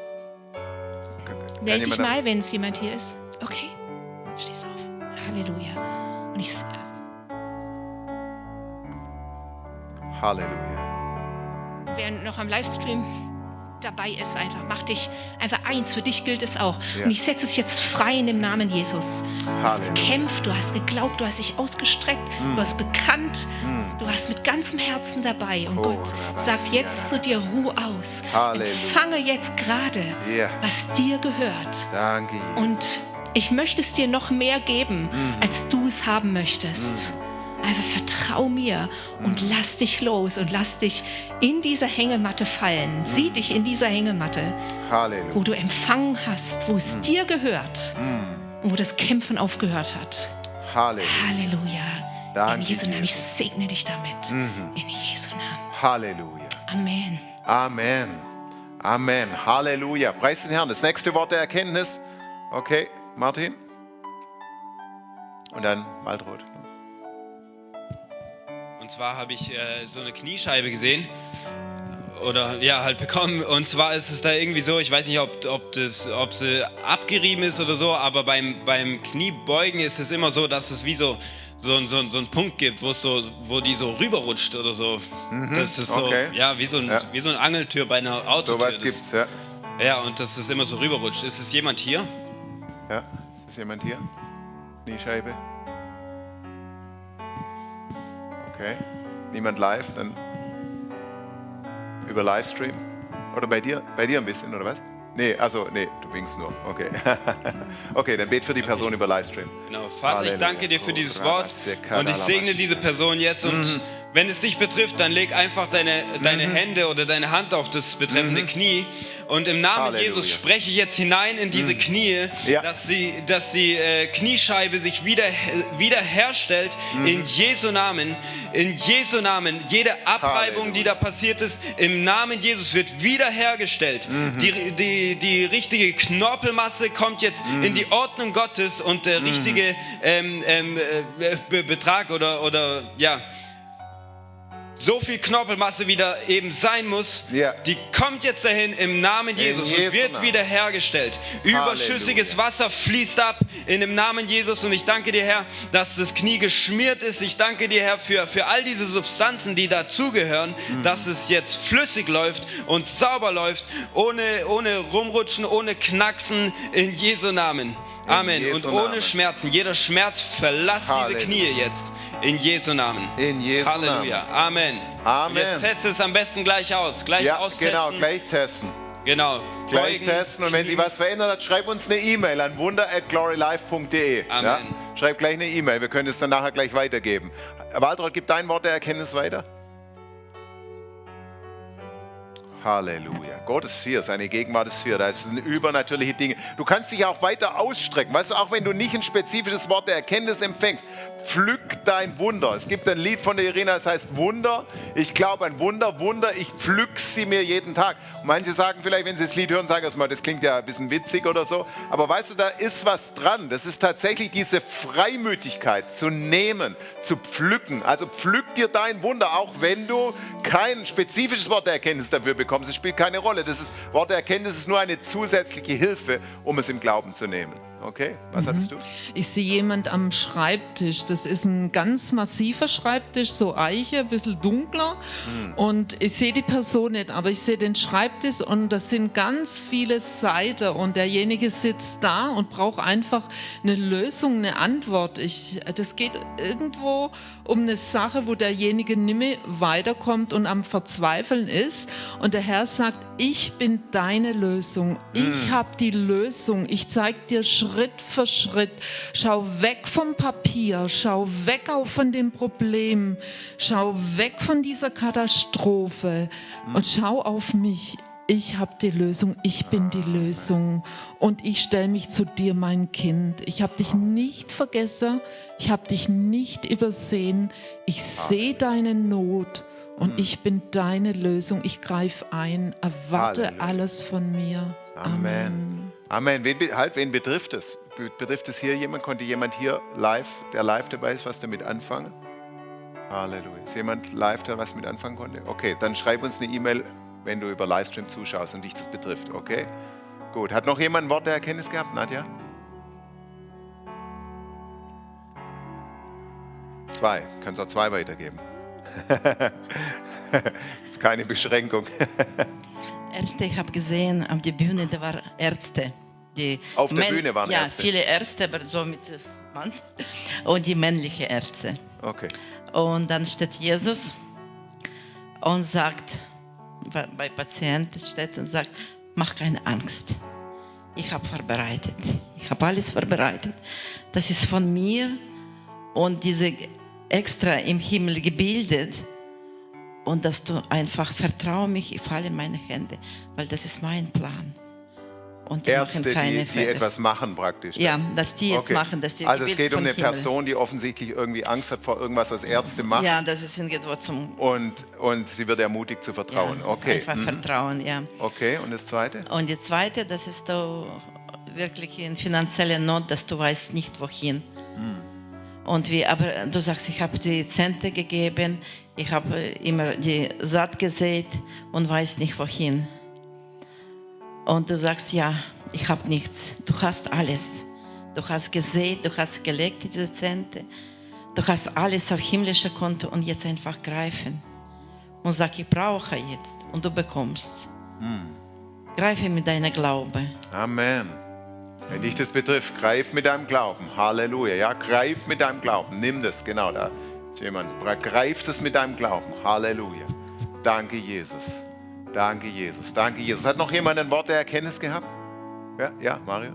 Meld dich mal, wenn es jemand hier ist. Okay, stehst auf. Halleluja. Und Halleluja. Wer noch am Livestream dabei ist, mach dich einfach eins. Für dich gilt es auch. Ja. Und ich setze es jetzt frei in dem Namen Jesus. Du hast gekämpft, du hast geglaubt, du hast dich ausgestreckt, du hast bekannt, du warst mit ganzem Herzen dabei. Und Gott sagt jetzt zu dir, ruh aus. Empfange jetzt gerade, was dir gehört. Danke, Jesus. Und ich möchte es dir noch mehr geben, als du es haben möchtest. Einfach vertrau mir und lass dich los und lass dich in diese Hängematte fallen. Sieh dich in dieser Hängematte, wo du empfangen hast, wo es dir gehört und wo das Kämpfen aufgehört hat. Halleluja. In Jesu Namen, ich segne dich damit. In Jesu Namen. Halleluja. Amen. Amen. Amen. Halleluja. Preis den Herrn. Das nächste Wort der Erkenntnis. Okay, Martin. Und dann Waltraud. Und zwar habe ich so eine Kniescheibe gesehen oder ja halt bekommen. Und zwar ist es da irgendwie so, ich weiß nicht, ob sie abgerieben ist oder so, aber beim Kniebeugen ist es immer so, dass es wie so einen Punkt gibt, wo die so rüberrutscht oder so. Das ist so, ja, wie so eine Angeltür bei einer Autotür. So was gibt's, ja. Ja, und dass es immer so rüberrutscht. Ist es jemand hier? Ja, ist es jemand hier? Kniescheibe. Okay. Niemand live? Dann über Livestream? Oder bei dir? Bei dir ein bisschen, oder was? Nee, du winkst nur. Okay. Okay, dann bet für die Person über Livestream. Genau. Vater, ich danke dir für dieses Wort und ich segne diese Person jetzt und wenn es dich betrifft, dann leg einfach deine Hände oder deine Hand auf das betreffende Knie und im Namen Jesus spreche ich jetzt hinein in diese Knie, dass die Kniescheibe sich wiederherstellt in Jesu Namen. In Jesu Namen. Jede Abreibung, die da passiert ist, im Namen Jesus wird wiederhergestellt. Die richtige Knorpelmasse kommt jetzt in die Ordnung Gottes und der richtige Betrag oder so viel Knorpelmasse wie da eben sein muss, die kommt jetzt dahin im Namen Jesus und wird wiederhergestellt. Überschüssiges Wasser fließt ab in dem Namen Jesus und ich danke dir, Herr, dass das Knie geschmiert ist. Ich danke dir, Herr, für all diese Substanzen, die dazugehören, dass es jetzt flüssig läuft und sauber läuft, ohne rumrutschen, ohne knacksen, in Jesu Namen. Amen. Und ohne Schmerzen. Jeder Schmerz verlass diese Knie jetzt. In Jesu Namen. In Jesu Namen. Halleluja. Amen. Amen. Jetzt teste es am besten gleich aus. Gleich austesten. Genau, gleich testen. Genau. Gleich testen. Und wenn sich was verändert hat, schreib uns eine E-Mail an wunder@glorylife.de. Amen. Ja? Schreib gleich eine E-Mail. Wir können es dann nachher gleich weitergeben. Waltraud, gib dein Wort der Erkenntnis weiter. Halleluja. Gott ist hier, seine Gegenwart ist hier. Da sind übernatürliche Dinge. Du kannst dich auch weiter ausstrecken. Weißt du, auch wenn du nicht ein spezifisches Wort der Erkenntnis empfängst, pflück dein Wunder. Es gibt ein Lied von der Irina, das heißt Wunder. Ich glaube an Wunder, ich pflück sie mir jeden Tag. Und manche sagen vielleicht, wenn sie das Lied hören, sagen erstmal, das klingt ja ein bisschen witzig oder so. Aber weißt du, da ist was dran. Das ist tatsächlich diese Freimütigkeit zu nehmen, zu pflücken. Also pflück dir dein Wunder, auch wenn du kein spezifisches Wort der Erkenntnis dafür bekommst. Es spielt keine Rolle. Das Wort der Erkenntnis ist nur eine zusätzliche Hilfe, um es im Glauben zu nehmen. Okay, was hattest du? Ich sehe jemand am Schreibtisch. Das ist ein ganz massiver Schreibtisch, so Eiche, ein bisschen dunkler. Und ich sehe die Person nicht, aber ich sehe den Schreibtisch und das sind ganz viele Seiten. Und derjenige sitzt da und braucht einfach eine Lösung, eine Antwort. Das geht irgendwo um eine Sache, wo derjenige nicht mehr weiterkommt und am Verzweifeln ist. Und der Herr sagt, ich bin deine Lösung. Ich habe die Lösung. Ich zeige dir Schritt für Schritt. Schau weg vom Papier. Schau weg auch von dem Problem. Schau weg von dieser Katastrophe. Und schau auf mich. Ich habe die Lösung. Ich bin die Lösung. Und ich stelle mich zu dir, mein Kind. Ich habe dich nicht vergessen. Ich habe dich nicht übersehen. Ich sehe deine Not. Und ich bin deine Lösung. Ich greife ein. Erwarte alles von mir. Amen. Amen. Wen betrifft es? Betrifft es hier jemand? Konnte jemand hier der live dabei ist, was damit anfangen? Halleluja. Ist jemand live, der was mit anfangen konnte? Okay, dann schreib uns eine E-Mail, wenn du über Livestream zuschaust und dich das betrifft. Okay? Gut. Hat noch jemand ein Wort der Erkenntnis gehabt, Nadja? 2. Kannst auch 2 weitergeben. Ist keine Beschränkung. Ärzte, ich habe gesehen, auf der Bühne, da waren Ärzte. Auf der Bühne waren Ärzte? Ja, viele Ärzte, aber so mit Mann. Und die männlichen Ärzte. Okay. Und dann steht Jesus und sagt, bei Patienten steht und sagt, mach keine Angst. Ich habe vorbereitet. Ich habe alles vorbereitet. Das ist von mir und diese extra im Himmel gebildet und dass du einfach vertraue mich, ich falle in meine Hände, weil das ist mein Plan. Und die Ärzte, machen keine die etwas machen praktisch. Ja, dass die jetzt machen. Dass die also es geht um eine Himmel. Person, die offensichtlich irgendwie Angst hat vor irgendwas, was Ärzte machen. Ja, das ist irgendwo zum... Und sie wird ermutigt zu vertrauen. Ja, okay. Einfach vertrauen, ja. Okay, und das Zweite? Und die Zweite, das ist da wirklich in finanzieller Not, dass du weißt nicht, wohin. Und aber du sagst, ich habe die Zehnte gegeben, ich habe immer die Saat gesät und weiß nicht, wohin. Und du sagst, ja, ich habe nichts. Du hast alles. Du hast gesät, du hast gelegt diese Zehnte. Du hast alles auf himmlischer Konto und jetzt einfach greifen. Und sag, ich brauche jetzt. Und du bekommst. Greife mit deinem Glauben. Amen. Wenn dich das betrifft, greif mit deinem Glauben. Halleluja. Ja, greif mit deinem Glauben. Nimm das, genau da. Jemand greift es mit deinem Glauben. Halleluja. Danke, Jesus. Danke, Jesus. Danke, Jesus. Hat noch jemand ein Wort der Erkenntnis gehabt? Ja, Mario?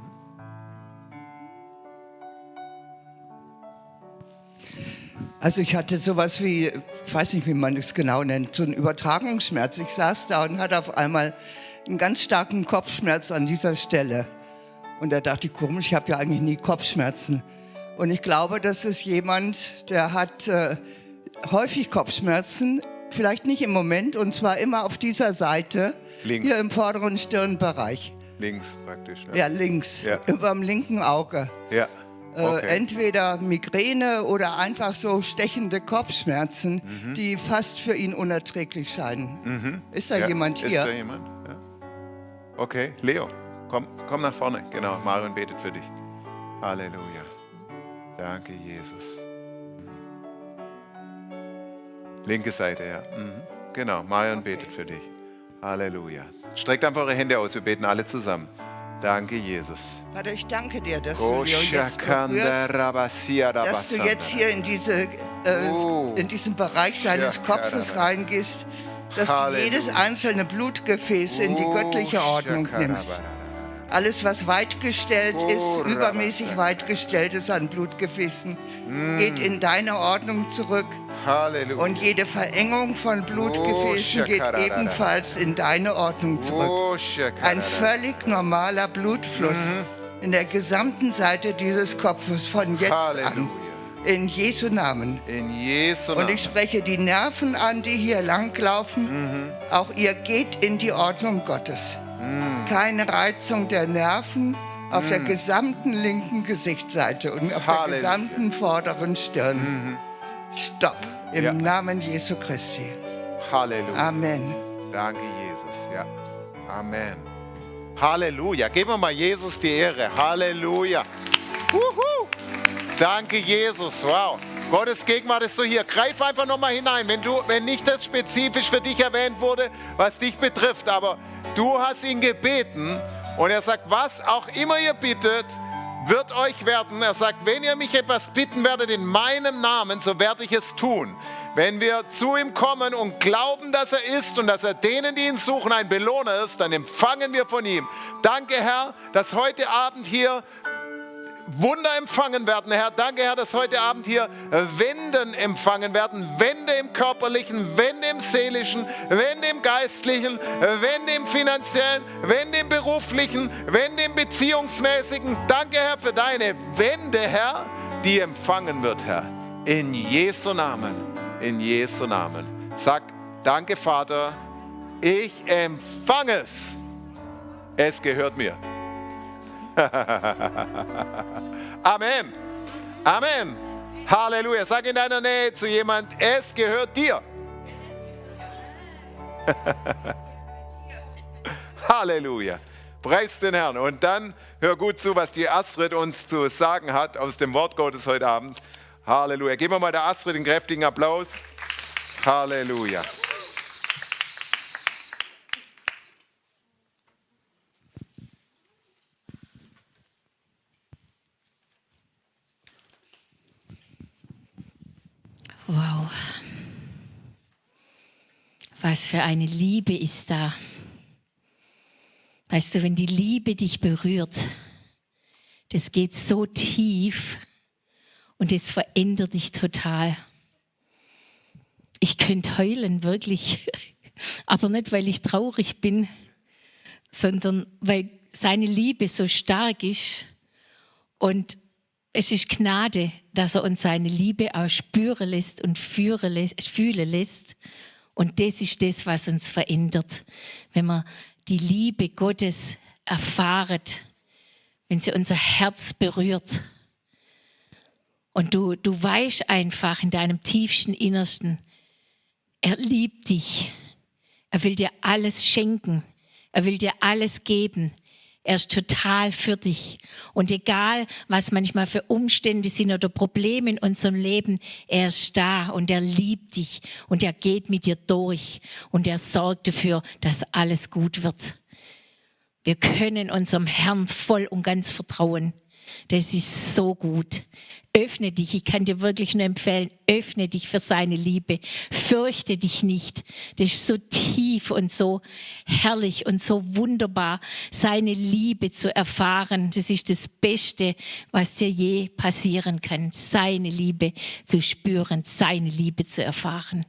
Also ich hatte sowas wie, ich weiß nicht, wie man das genau nennt, so einen Übertragungsschmerz. Ich saß da und hatte auf einmal einen ganz starken Kopfschmerz an dieser Stelle. Und da dachte ich, komisch, ich habe ja eigentlich nie Kopfschmerzen. Und ich glaube, das ist jemand, der hat häufig Kopfschmerzen, vielleicht nicht im Moment, und zwar immer auf dieser Seite, links. Hier im vorderen Stirnbereich. Links praktisch. Ne? Ja, links, über dem linken Auge. Ja. Okay. Entweder Migräne oder einfach so stechende Kopfschmerzen, die fast für ihn unerträglich scheinen. Ist da jemand hier? Ist da jemand? Ja. Okay, Leo, komm nach vorne. Genau, Marion betet für dich. Halleluja. Danke, Jesus. Linke Seite, ja. Genau, Marion betet für dich. Halleluja. Streckt einfach eure Hände aus, wir beten alle zusammen. Danke, Jesus. Vater, ich danke dir, dass du jetzt berührst, dass du jetzt hier in diesen Bereich seines Kopfes reingehst, dass du jedes einzelne Blutgefäß in die göttliche Ordnung nimmst. Alles, was weit gestellt ist, übermäßig weit gestellt ist an Blutgefäßen, geht in deine Ordnung zurück. Halleluja. Und jede Verengung von Blutgefäßen geht ebenfalls in deine Ordnung zurück. Ein völlig normaler Blutfluss in der gesamten Seite dieses Kopfes von jetzt an. In Jesu Namen. In Jesu Namen. Und ich spreche die Nerven an, die hier langlaufen. Auch ihr geht in die Ordnung Gottes. Keine Reizung der Nerven auf der gesamten linken Gesichtsseite und auf der gesamten vorderen Stirn. Stopp. Im Namen Jesu Christi. Halleluja. Amen. Danke, Jesus. Ja. Amen. Halleluja. Geben wir mal Jesus die Ehre. Halleluja. Wuhu. Danke, Jesus. Wow. Gottes Gegenwart ist so hier. Greif einfach nochmal hinein, wenn nicht das spezifisch für dich erwähnt wurde, was dich betrifft. Aber du hast ihn gebeten und er sagt, was auch immer ihr bittet, wird euch werden. Er sagt, wenn ihr mich etwas bitten werdet in meinem Namen, so werde ich es tun. Wenn wir zu ihm kommen und glauben, dass er ist und dass er denen, die ihn suchen, ein Belohner ist, dann empfangen wir von ihm. Danke, Herr, dass heute Abend hier Wunder empfangen werden, Herr. Danke, Herr, dass heute Abend hier Wenden empfangen werden. Wende im Körperlichen, Wende im Seelischen, Wende im Geistlichen, Wende im Finanziellen, Wende im Beruflichen, Wende im Beziehungsmäßigen. Danke, Herr, für deine Wende, Herr, die empfangen wird, Herr. In Jesu Namen. In Jesu Namen. Sag, danke, Vater, ich empfange es. Es gehört mir. Amen. Amen. Halleluja. Sag in deiner Nähe zu jemand, es gehört dir. Halleluja. Preis den Herrn. Und dann hör gut zu, was die Astrid uns zu sagen hat aus dem Wort Gottes heute Abend. Halleluja. Geben wir mal der Astrid einen kräftigen Applaus. Halleluja. Wow. Was für eine Liebe ist da. Weißt du, wenn die Liebe dich berührt, das geht so tief und es verändert dich total. Ich könnte heulen, wirklich. Aber nicht, weil ich traurig bin, sondern weil seine Liebe so stark ist. Und es ist Gnade, dass er uns seine Liebe auch spüren lässt und fühlen lässt. Und das ist das, was uns verändert. Wenn wir die Liebe Gottes erfahren, wenn sie unser Herz berührt. Und du weißt einfach in deinem tiefsten Innersten, er liebt dich. Er will dir alles schenken. Er will dir alles geben. Er ist total für dich. Und egal, was manchmal für Umstände sind oder Probleme in unserem Leben, er ist da und er liebt dich und er geht mit dir durch und er sorgt dafür, dass alles gut wird. Wir können unserem Herrn voll und ganz vertrauen. Das ist so gut. Öffne dich, ich kann dir wirklich nur empfehlen, öffne dich für seine Liebe. Fürchte dich nicht. Das ist so tief und so herrlich und so wunderbar, seine Liebe zu erfahren. Das ist das Beste, was dir je passieren kann, seine Liebe zu spüren, seine Liebe zu erfahren.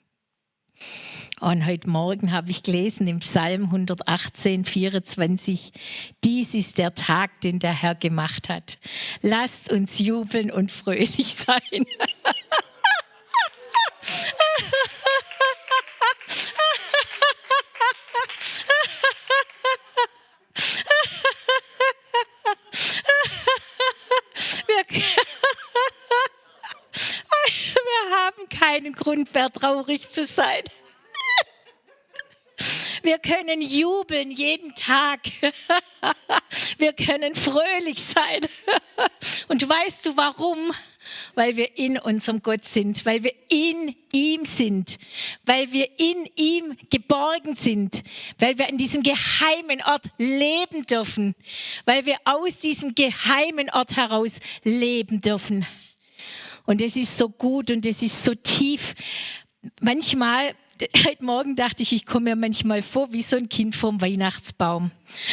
Und heute Morgen habe ich gelesen im Psalm 118, 24, dies ist der Tag, den der Herr gemacht hat. Lasst uns jubeln und fröhlich sein. Wir haben keinen Grund mehr, traurig zu sein. Wir können jubeln jeden Tag. Wir können fröhlich sein. Und weißt du warum? Weil wir in unserem Gott sind, weil wir in ihm sind, weil wir in ihm geborgen sind, weil wir an diesem geheimen Ort leben dürfen, weil wir aus diesem geheimen Ort heraus leben dürfen. Und es ist so gut und es ist so tief. Manchmal, heute Morgen dachte ich komme mir manchmal vor wie so ein Kind vorm Weihnachtsbaum.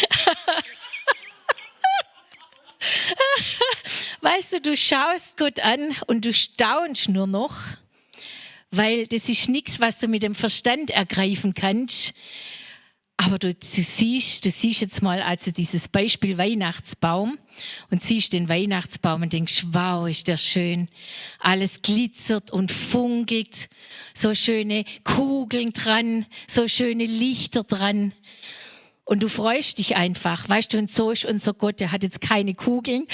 Weißt du, du schaust Gott an und du staunst nur noch, weil das ist nichts, was du mit dem Verstand ergreifen kannst. Aber du siehst jetzt mal also dieses Beispiel Weihnachtsbaum und siehst den Weihnachtsbaum und denkst, wow, ist der schön. Alles glitzert und funkelt, so schöne Kugeln dran, so schöne Lichter dran. Und du freust dich einfach, weißt du, und so ist unser Gott, der hat jetzt keine Kugeln.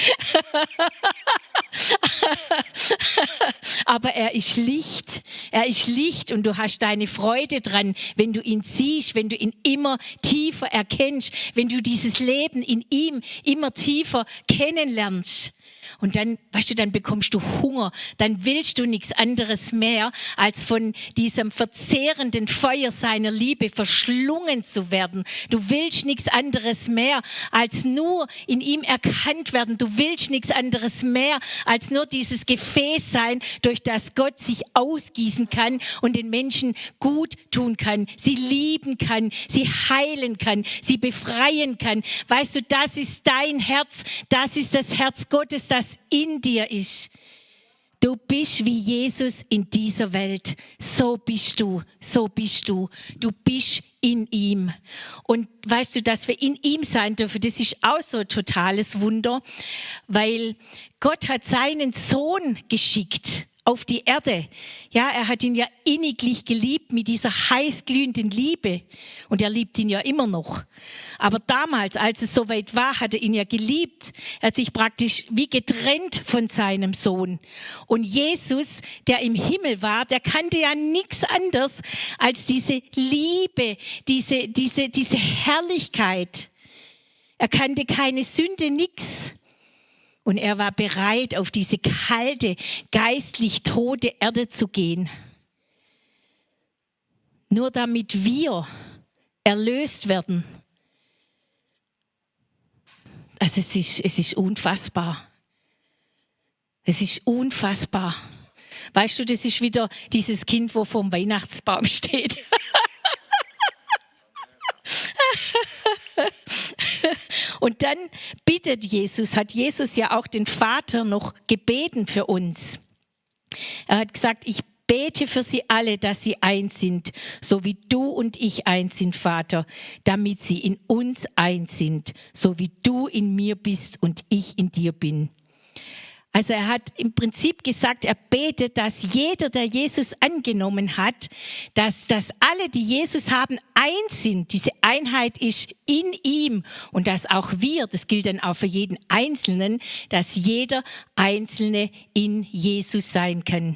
Aber er ist Licht und du hast deine Freude dran, wenn du ihn siehst, wenn du ihn immer tiefer erkennst, wenn du dieses Leben in ihm immer tiefer kennenlernst. Und dann, weißt du, dann bekommst du Hunger, dann willst du nichts anderes mehr, als von diesem verzehrenden Feuer seiner Liebe verschlungen zu werden. Du willst nichts anderes mehr, als nur in ihm erkannt werden. Du willst nichts anderes mehr, als nur dieses Gefäß sein, durch das Gott sich ausgießen kann und den Menschen gut tun kann, sie lieben kann, sie heilen kann, sie befreien kann. Weißt du, das ist dein Herz, das ist das Herz Gottes, das in dir ist. Du bist wie Jesus in dieser Welt. So bist du, so bist du. Du bist in ihm. Und weißt du, dass wir in ihm sein dürfen, das ist auch so ein totales Wunder, weil Gott hat seinen Sohn geschickt auf die Erde. Ja, er hat ihn ja inniglich geliebt mit dieser heißglühenden Liebe. Und er liebt ihn ja immer noch. Aber damals, als es soweit war, hat er ihn ja geliebt. Er hat sich praktisch wie getrennt von seinem Sohn. Und Jesus, der im Himmel war, der kannte ja nichts anderes als diese Liebe, diese Herrlichkeit. Er kannte keine Sünde, nichts. Und er war bereit, auf diese kalte, geistlich tote Erde zu gehen. Nur damit wir erlöst werden. Also es ist unfassbar. Es ist unfassbar. Weißt du, das ist wieder dieses Kind, wo vorm Weihnachtsbaum steht. Und dann hat Jesus ja auch den Vater noch gebeten für uns. Er hat gesagt, ich bete für sie alle, dass sie eins sind, so wie du und ich eins sind, Vater, damit sie in uns eins sind, so wie du in mir bist und ich in dir bin. Also er hat im Prinzip gesagt, er betet, dass jeder, der Jesus angenommen hat, dass alle, die Jesus haben, eins sind. Diese Einheit ist in ihm und dass auch wir, das gilt dann auch für jeden Einzelnen, dass jeder Einzelne in Jesus sein kann.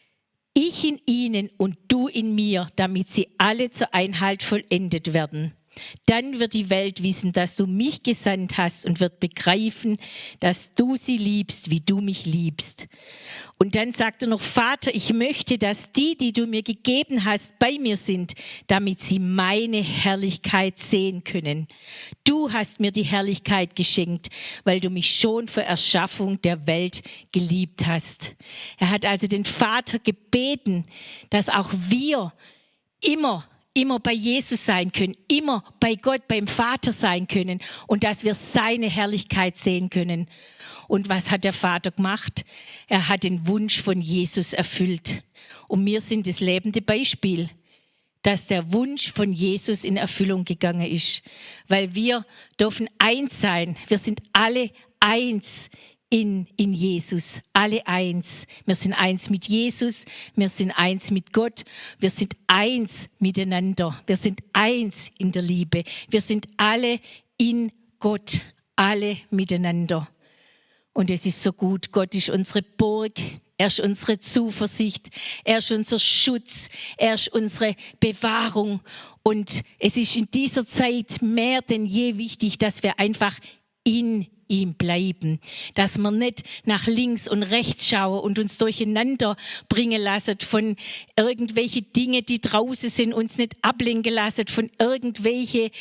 Ich in ihnen und du in mir, damit sie alle zur Einheit vollendet werden. Dann wird die Welt wissen, dass du mich gesandt hast und wird begreifen, dass du sie liebst, wie du mich liebst. Und dann sagt er noch, Vater, ich möchte, dass die du mir gegeben hast, bei mir sind, damit sie meine Herrlichkeit sehen können. Du hast mir die Herrlichkeit geschenkt, weil du mich schon vor Erschaffung der Welt geliebt hast. Er hat also den Vater gebeten, dass auch wir immer bei Jesus sein können, immer bei Gott, beim Vater sein können und dass wir seine Herrlichkeit sehen können. Und was hat der Vater gemacht? Er hat den Wunsch von Jesus erfüllt. Und wir sind das lebende Beispiel, dass der Wunsch von Jesus in Erfüllung gegangen ist. Weil wir dürfen eins sein. Wir sind alle eins in Jesus, alle eins. Wir sind eins mit Jesus, wir sind eins mit Gott, wir sind eins miteinander, wir sind eins in der Liebe. Wir sind alle in Gott, alle miteinander. Und es ist so gut, Gott ist unsere Burg, er ist unsere Zuversicht, er ist unser Schutz, er ist unsere Bewahrung. Und es ist in dieser Zeit mehr denn je wichtig, dass wir einfach in ihm bleiben, dass wir nicht nach links und rechts schauen und uns durcheinander bringen lassen von irgendwelche Dinge, die draußen sind, uns nicht ablenken lassen von irgendwelche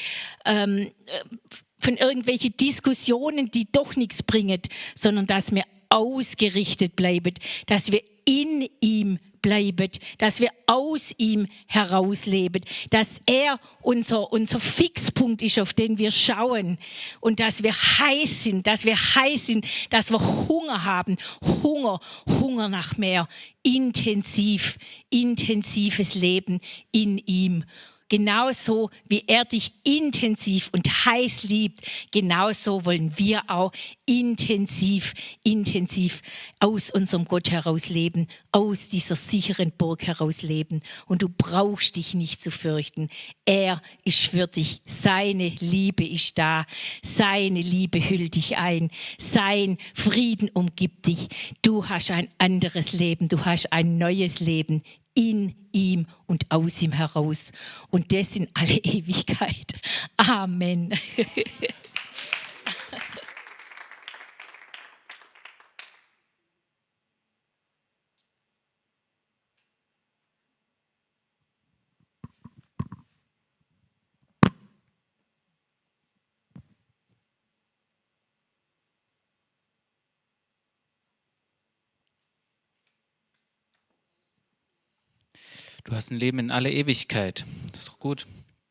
Diskussionen, die doch nichts bringen, sondern dass wir ausgerichtet bleiben, dass wir in ihm bleiben, dass wir aus ihm herausleben, dass er unser Fixpunkt ist, auf den wir schauen und dass wir heiß sind, dass wir Hunger haben, Hunger nach mehr, intensives Leben in ihm. Genauso wie er dich intensiv und heiß liebt, genauso wollen wir auch intensiv aus unserem Gott heraus leben, aus dieser sicheren Burg heraus leben. Und du brauchst dich nicht zu fürchten. Er ist für dich. Seine Liebe ist da. Seine Liebe hüllt dich ein. Sein Frieden umgibt dich. Du hast ein anderes Leben. Du hast ein neues Leben in ihm und aus ihm heraus. Und das in alle Ewigkeit. Amen. Du hast ein Leben in alle Ewigkeit. Das ist doch gut.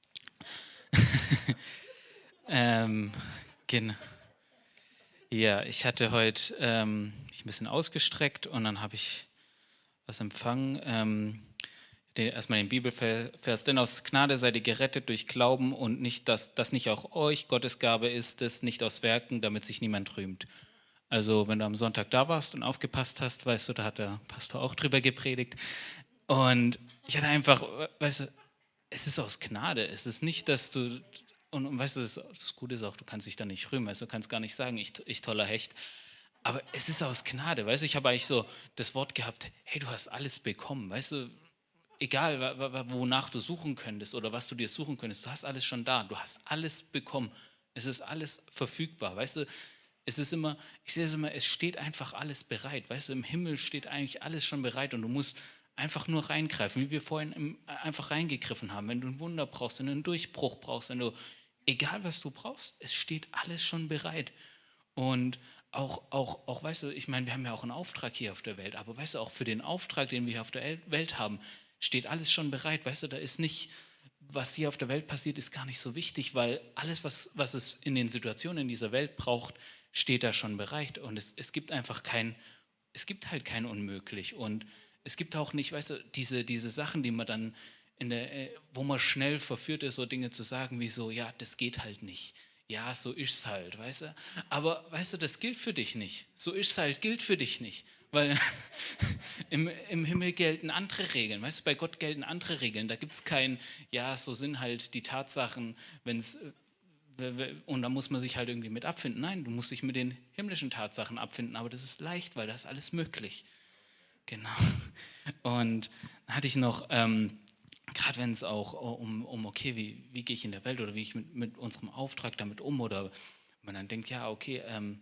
Genau. Ja, ich hatte heute mich ein bisschen ausgestreckt und dann habe ich was empfangen. Erstmal den Bibelvers, denn aus Gnade seid ihr gerettet durch Glauben und nicht, dass das nicht auch euch Gottes Gabe ist, das nicht aus Werken, damit sich niemand rühmt. Also wenn du am Sonntag da warst und aufgepasst hast, weißt du, da hat der Pastor auch drüber gepredigt. Und ich hatte einfach, weißt du, es ist aus Gnade. Es ist nicht, dass du, und weißt du, das Gute ist auch, du kannst dich da nicht rühmen, weißt du, kannst gar nicht sagen, ich toller Hecht. Aber es ist aus Gnade, weißt du, ich habe eigentlich so das Wort gehabt, hey, du hast alles bekommen, weißt du, egal wonach du suchen könntest oder was du dir suchen könntest, du hast alles schon da, du hast alles bekommen. Es ist alles verfügbar, weißt du, es ist immer, ich sehe es immer, es steht einfach alles bereit, weißt du, im Himmel steht eigentlich alles schon bereit und du musst einfach nur reingreifen, wie wir vorhin einfach reingegriffen haben. Wenn du ein Wunder brauchst, wenn du einen Durchbruch brauchst, egal was du brauchst, es steht alles schon bereit. Und auch, weißt du, ich meine, wir haben ja auch einen Auftrag hier auf der Welt, aber weißt du, auch für den Auftrag, den wir hier auf der Welt haben, steht alles schon bereit. Weißt du, da ist nicht, was hier auf der Welt passiert, ist gar nicht so wichtig, weil alles, was es in den Situationen in dieser Welt braucht, steht da schon bereit. Und es gibt einfach es gibt halt kein Unmöglich. Und es gibt auch nicht, weißt du, diese Sachen, die man dann wo man schnell verführt ist, so Dinge zu sagen wie so, ja, das geht halt nicht. Ja, so ist's halt, weißt du. Aber, weißt du, das gilt für dich nicht. So ist's halt, gilt für dich nicht. Weil im Himmel gelten andere Regeln, weißt du, bei Gott gelten andere Regeln. Da gibt es kein, ja, so sind halt die Tatsachen, und da muss man sich halt irgendwie mit abfinden. Nein, du musst dich mit den himmlischen Tatsachen abfinden, aber das ist leicht, weil da ist alles möglich. Genau. Und dann hatte ich noch gerade wenn es auch okay, wie gehe ich in der Welt oder wie ich mit unserem Auftrag damit oder man dann denkt, ja, okay,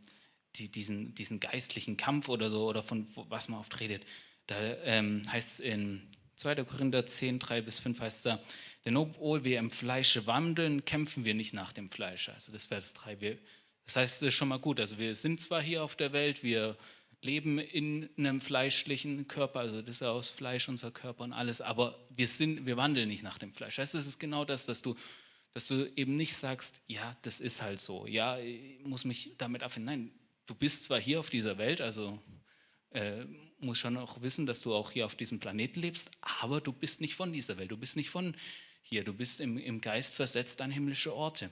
diesen geistlichen Kampf oder so, oder von was man oft redet, da heißt es in 2. Korinther 10, 3-5 heißt es da, denn obwohl wir im Fleische wandeln, kämpfen wir nicht nach dem Fleisch. Also das wäre das 3. Das heißt, das ist schon mal gut. Also wir sind zwar hier auf der Welt, wir leben in einem fleischlichen Körper, also das ist ja aus Fleisch unser Körper und alles, aber wir wandeln nicht nach dem Fleisch. Das heißt, das ist genau das, dass du eben nicht sagst, ja, das ist halt so, ja, ich muss mich damit abfinden. Nein, du bist zwar hier auf dieser Welt, also musst schon auch wissen, dass du auch hier auf diesem Planeten lebst, aber du bist nicht von dieser Welt, du bist nicht von hier, du bist im Geist versetzt an himmlische Orte.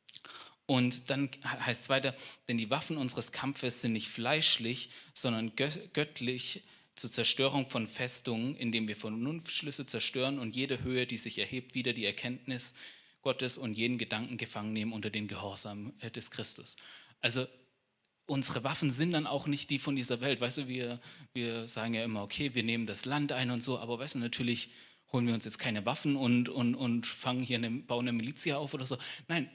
Und dann heißt es weiter, denn die Waffen unseres Kampfes sind nicht fleischlich, sondern göttlich zur Zerstörung von Festungen, indem wir Vernunftschlüsse zerstören und jede Höhe, die sich erhebt, wieder die Erkenntnis Gottes und jeden Gedanken gefangen nehmen unter den Gehorsam des Christus. Also unsere Waffen sind dann auch nicht die von dieser Welt. Weißt du, wir sagen ja immer, okay, wir nehmen das Land ein und so, aber weißt du, natürlich holen wir uns jetzt keine Waffen und fangen hier bauen eine Militia auf oder so. Nein,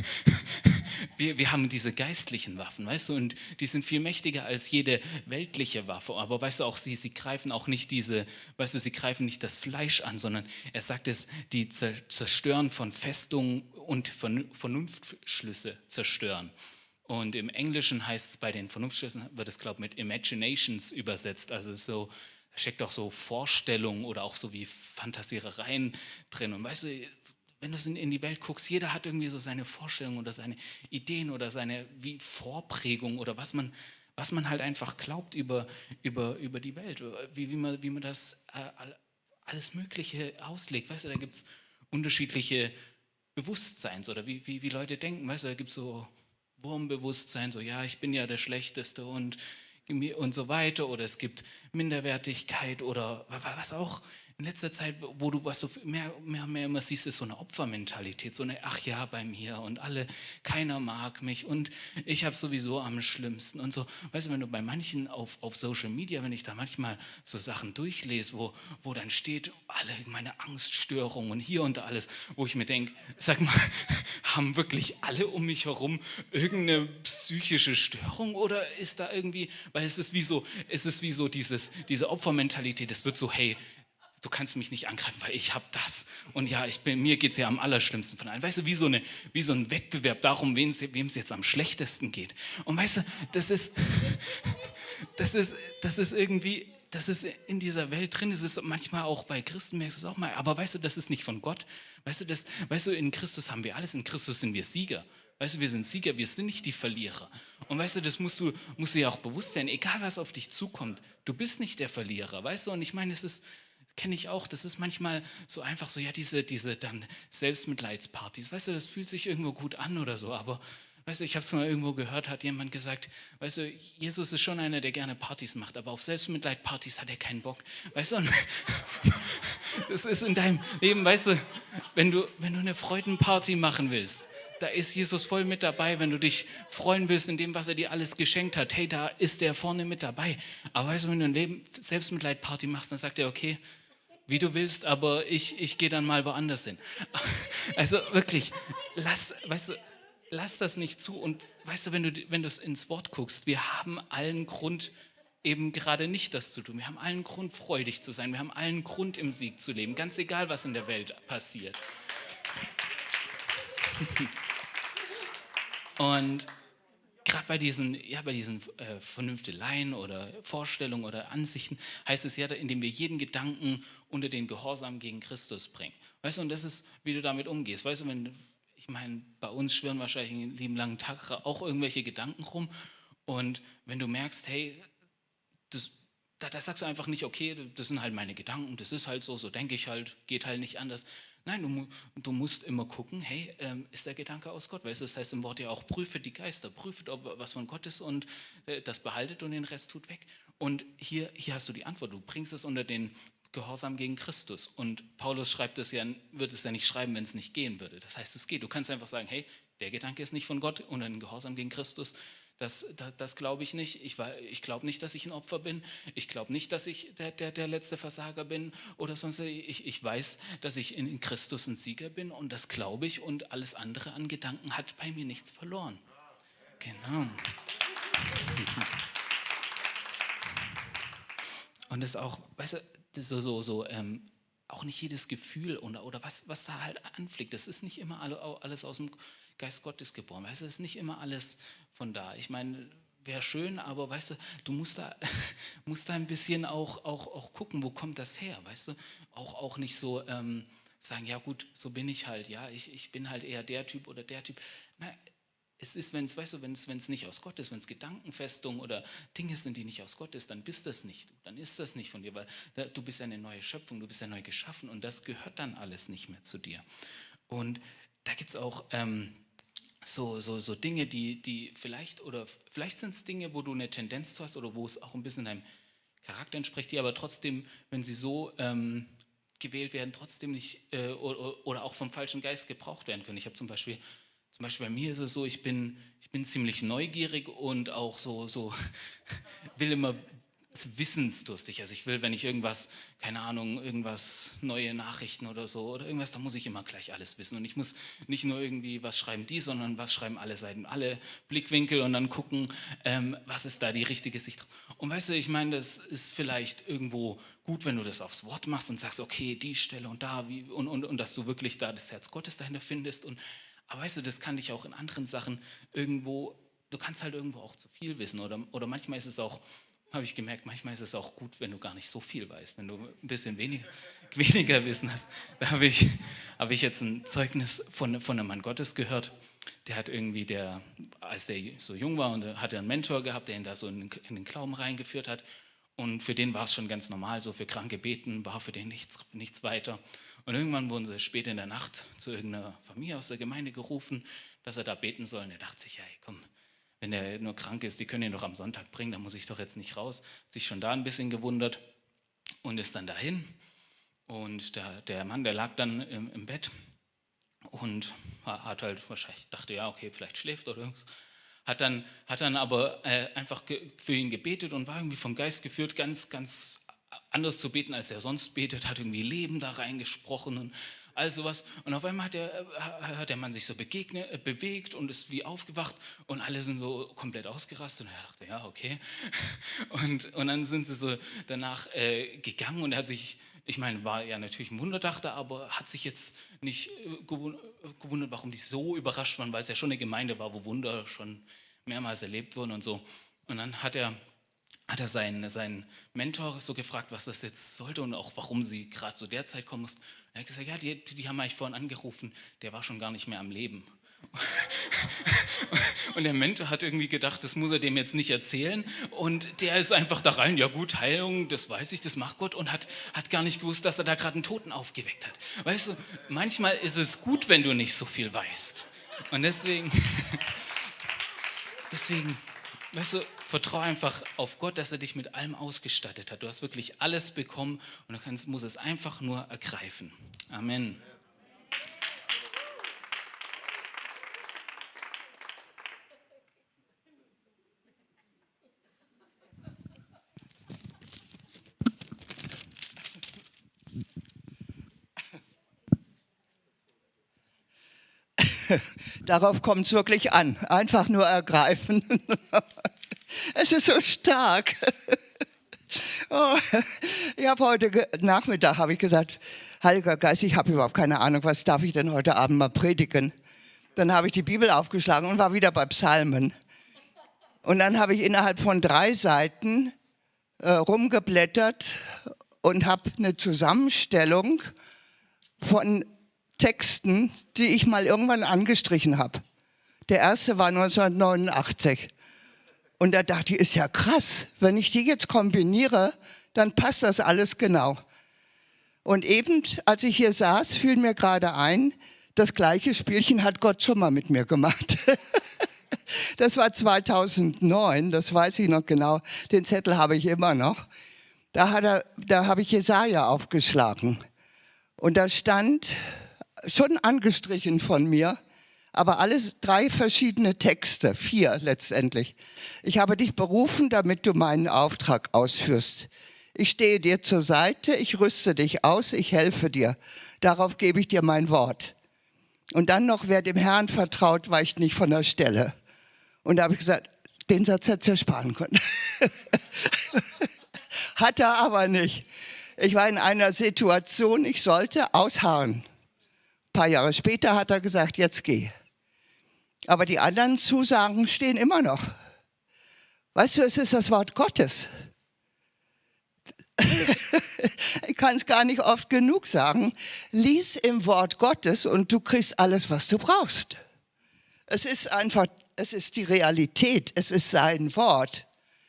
wir haben diese geistlichen Waffen, weißt du, und die sind viel mächtiger als jede weltliche Waffe. Aber weißt du, auch sie greifen auch nicht sie greifen nicht das Fleisch an, sondern er sagt es, die Zerstören von Festungen und Vernunftschlüsse zerstören. Und im Englischen heißt es, bei den Vernunftschlüssen wird es, glaube ich, mit Imaginations übersetzt, also so, da steckt auch so Vorstellungen oder auch so wie Fantasierereien drin. Und weißt du, wenn du in die Welt guckst, jeder hat irgendwie so seine Vorstellungen oder seine Ideen oder seine wie Vorprägung oder was man halt einfach glaubt über die Welt, wie man das alles Mögliche auslegt. Weißt du, da gibt es unterschiedliche Bewusstseins oder wie Leute denken. Weißt du, da gibt es so Wurmbewusstsein, so ja, ich bin ja der Schlechteste und so weiter, oder es gibt Minderwertigkeit oder was auch in letzter Zeit, was du mehr immer siehst, ist so eine Opfermentalität, so eine, ach ja, bei mir und keiner mag mich und ich habe sowieso am schlimmsten und so. Weißt du, wenn du bei manchen auf Social Media, wenn ich da manchmal so Sachen durchlese, wo dann steht, alle meine Angststörungen und hier und da alles, wo ich mir denke, sag mal, haben wirklich alle um mich herum irgendeine psychische Störung oder ist da irgendwie, weil es ist wie so diese Opfermentalität, es wird so, hey, du kannst mich nicht angreifen, weil ich habe das. Und ja, mir geht es ja am allerschlimmsten von allen. Weißt du, wie so ein Wettbewerb darum, wem es jetzt am schlechtesten geht. Und weißt du, das ist irgendwie, das ist in dieser Welt drin, das ist manchmal auch bei Christen, merkst du es auch mal, aber weißt du, das ist nicht von Gott. Weißt du, in Christus haben wir alles, in Christus sind wir Sieger. Weißt du, wir sind Sieger, wir sind nicht die Verlierer. Und weißt du, das musst du ja auch bewusst werden, egal was auf dich zukommt, du bist nicht der Verlierer, weißt du, und ich meine, kenne ich auch, das ist manchmal so einfach so, ja, diese dann Selbstmitleidspartys, weißt du, das fühlt sich irgendwo gut an oder so, aber weißt du, ich habe es mal irgendwo gehört, hat jemand gesagt, weißt du, Jesus ist schon einer, der gerne Partys macht, aber auf Selbstmitleidpartys hat er keinen Bock, weißt du, und das ist in deinem Leben, weißt du, wenn du eine Freudenparty machen willst, da ist Jesus voll mit dabei, wenn du dich freuen willst in dem, was er dir alles geschenkt hat, hey, da ist er vorne mit dabei, aber weißt du, wenn du eine Selbstmitleidparty machst, dann sagt er, okay, wie du willst, aber ich gehe dann mal woanders hin. Also wirklich, lass das nicht zu. Und weißt du, wenn du ins Wort guckst, wir haben allen Grund, eben gerade nicht das zu tun. Wir haben allen Grund, freudig zu sein. Wir haben allen Grund, im Sieg zu leben. Ganz egal, was in der Welt passiert. Und gerade bei diesen Vernünfteleien oder Vorstellungen oder Ansichten heißt es ja, indem wir jeden Gedanken unter den Gehorsam gegen Christus bringen. Weißt du, und das ist, wie du damit umgehst. Weißt du, ich meine, bei uns schwirren wahrscheinlich einen lieben langen Tag auch irgendwelche Gedanken rum. Und wenn du merkst, hey, da sagst du einfach nicht, okay, das sind halt meine Gedanken, das ist halt so denke ich halt, geht halt nicht anders. Nein, du musst immer gucken, hey, ist der Gedanke aus Gott? Weißt du, das heißt im Wort ja auch, prüfe die Geister, prüfe, ob was von Gott ist und das behaltet und den Rest tut weg. Und hier hast du die Antwort, du bringst es unter den Gehorsam gegen Christus. Und Paulus wird es ja nicht schreiben, wenn es nicht gehen würde. Das heißt, es geht. Du kannst einfach sagen, hey, der Gedanke ist nicht von Gott, unter den Gehorsam gegen Christus Das glaube ich nicht. Ich glaube nicht, dass ich ein Opfer bin. Ich glaube nicht, dass ich der letzte Versager bin oder sonst. Ich weiß, dass ich in Christus ein Sieger bin und das glaube ich und alles andere an Gedanken hat bei mir nichts verloren. Genau. Und das auch, weißt du, das auch nicht jedes Gefühl oder was da halt anfliegt, das ist nicht immer alles aus dem Geist Gottes geboren. Weißt du, das ist nicht immer alles von da. Ich meine, wäre schön, aber weißt du musst da ein bisschen auch gucken, wo kommt das her, weißt du? Auch nicht so sagen, ja gut, so bin ich halt, ja, ich bin halt eher der Typ oder der Typ. Na, es ist, wenn es nicht aus Gott ist, wenn es Gedankenfestungen oder Dinge sind, die nicht aus Gott ist, dann bist das nicht du. Dann ist das nicht von dir, weil du bist ja eine neue Schöpfung, du bist ja neu geschaffen und das gehört dann alles nicht mehr zu dir. Und da gibt es auch so Dinge, die vielleicht sind es Dinge, wo du eine Tendenz zu hast oder wo es auch ein bisschen deinem Charakter entspricht, die aber trotzdem, wenn sie so gewählt werden, trotzdem nicht oder auch vom falschen Geist gebraucht werden können. Ich habe zum Beispiel bei mir ist es so, ich bin ziemlich neugierig und auch so will immer wissensdurstig. Also ich will, wenn ich irgendwas, keine Ahnung, neue Nachrichten oder so oder irgendwas, da muss ich immer gleich alles wissen. Und ich muss nicht nur irgendwie, was schreiben die, sondern was schreiben alle Seiten, alle Blickwinkel und dann gucken, was ist da die richtige Sicht. Und weißt du, ich meine, das ist vielleicht irgendwo gut, wenn du das aufs Wort machst und sagst, okay, die Stelle und da, und dass du wirklich da das Herz Gottes dahinter findest. Aber weißt du, das kann dich auch in anderen Sachen irgendwo, du kannst halt irgendwo auch zu viel wissen oder manchmal ist es auch, habe ich gemerkt, manchmal ist es auch gut, wenn du gar nicht so viel weißt, wenn du ein bisschen weniger Wissen hast. Da habe ich jetzt ein Zeugnis von einem Mann Gottes gehört, der hat irgendwie, als der so jung war, und hatte einen Mentor gehabt, der ihn da so in den Glauben reingeführt hat. Und für den war es schon ganz normal, so für Kranke beten, war für den nichts weiter. Und irgendwann wurden sie spät in der Nacht zu irgendeiner Familie aus der Gemeinde gerufen, dass er da beten soll. Und er dachte sich, ja, komm, wenn er nur krank ist, die können ihn doch am Sonntag bringen, da muss ich doch jetzt nicht raus. Hat sich schon da ein bisschen gewundert und ist dann dahin. Und der Mann, der lag dann im Bett und hat halt wahrscheinlich, dachte, ja, okay, vielleicht schläft oder irgendwas. Hat dann aber einfach für ihn gebetet und war irgendwie vom Geist geführt, ganz, ganz anders zu beten, als er sonst betet, hat irgendwie Leben da reingesprochen und all sowas. Und auf einmal hat der Mann sich so bewegt und ist wie aufgewacht und alle sind so komplett ausgerastet. Und er dachte, ja, okay. Und dann sind sie so danach gegangen und er hat sich, ich meine, war ja natürlich ein Wunder, dachte er, aber hat sich jetzt nicht gewundert, warum die so überrascht waren, weil es ja schon eine Gemeinde war, wo Wunder schon mehrmals erlebt wurden und so. Und dann hat er seinen Mentor so gefragt, was das jetzt sollte und auch warum sie gerade zu der Zeit kommen mussten. Er hat gesagt, ja, die haben eigentlich vorhin angerufen, der war schon gar nicht mehr am Leben. Und der Mentor hat irgendwie gedacht, das muss er dem jetzt nicht erzählen. Und der ist einfach da rein, ja gut, Heilung, das weiß ich, das macht Gott. Und hat gar nicht gewusst, dass er da gerade einen Toten aufgeweckt hat. Weißt du, manchmal ist es gut, wenn du nicht so viel weißt. Und deswegen, weißt du, vertraue einfach auf Gott, dass er dich mit allem ausgestattet hat. Du hast wirklich alles bekommen und du musst es einfach nur ergreifen. Amen. Darauf kommt es wirklich an. Einfach nur ergreifen. Es ist so stark. Oh, ich habe heute Nachmittag gesagt, Heiliger Geist, ich habe überhaupt keine Ahnung, was darf ich denn heute Abend mal predigen? Dann habe ich die Bibel aufgeschlagen und war wieder bei Psalmen. Und dann habe ich innerhalb von 3 Seiten rumgeblättert und habe eine Zusammenstellung von Texten, die ich mal irgendwann angestrichen habe. Der erste war 1989. Und da dachte ich, ist ja krass, wenn ich die jetzt kombiniere, dann passt das alles genau. Und eben, als ich hier saß, fiel mir gerade ein, das gleiche Spielchen hat Gott schon mal mit mir gemacht. Das war 2009, das weiß ich noch genau, den Zettel habe ich immer noch. Da habe ich Jesaja aufgeschlagen. Und da stand, schon angestrichen von mir, Aber alles 3 verschiedene Texte, 4 letztendlich. Ich habe dich berufen, damit du meinen Auftrag ausführst. Ich stehe dir zur Seite, ich rüste dich aus, ich helfe dir. Darauf gebe ich dir mein Wort. Und dann noch, wer dem Herrn vertraut, weicht nicht von der Stelle. Und da habe ich gesagt, den Satz hätte ich ja sparen können. Hat er aber nicht. Ich war in einer Situation, ich sollte ausharren. Ein paar Jahre später hat er gesagt, jetzt geh. Aber die anderen Zusagen stehen immer noch. Weißt du, es ist das Wort Gottes. Ich kann es gar nicht oft genug sagen. Lies im Wort Gottes und du kriegst alles, was du brauchst. Es ist einfach, es ist die Realität, es ist sein Wort.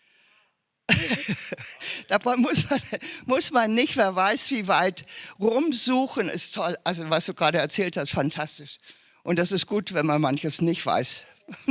Dabei muss man nicht, wer weiß wie weit, rumsuchen, ist toll. Also was du gerade erzählt hast, fantastisch. Und das ist gut, wenn man manches nicht weiß.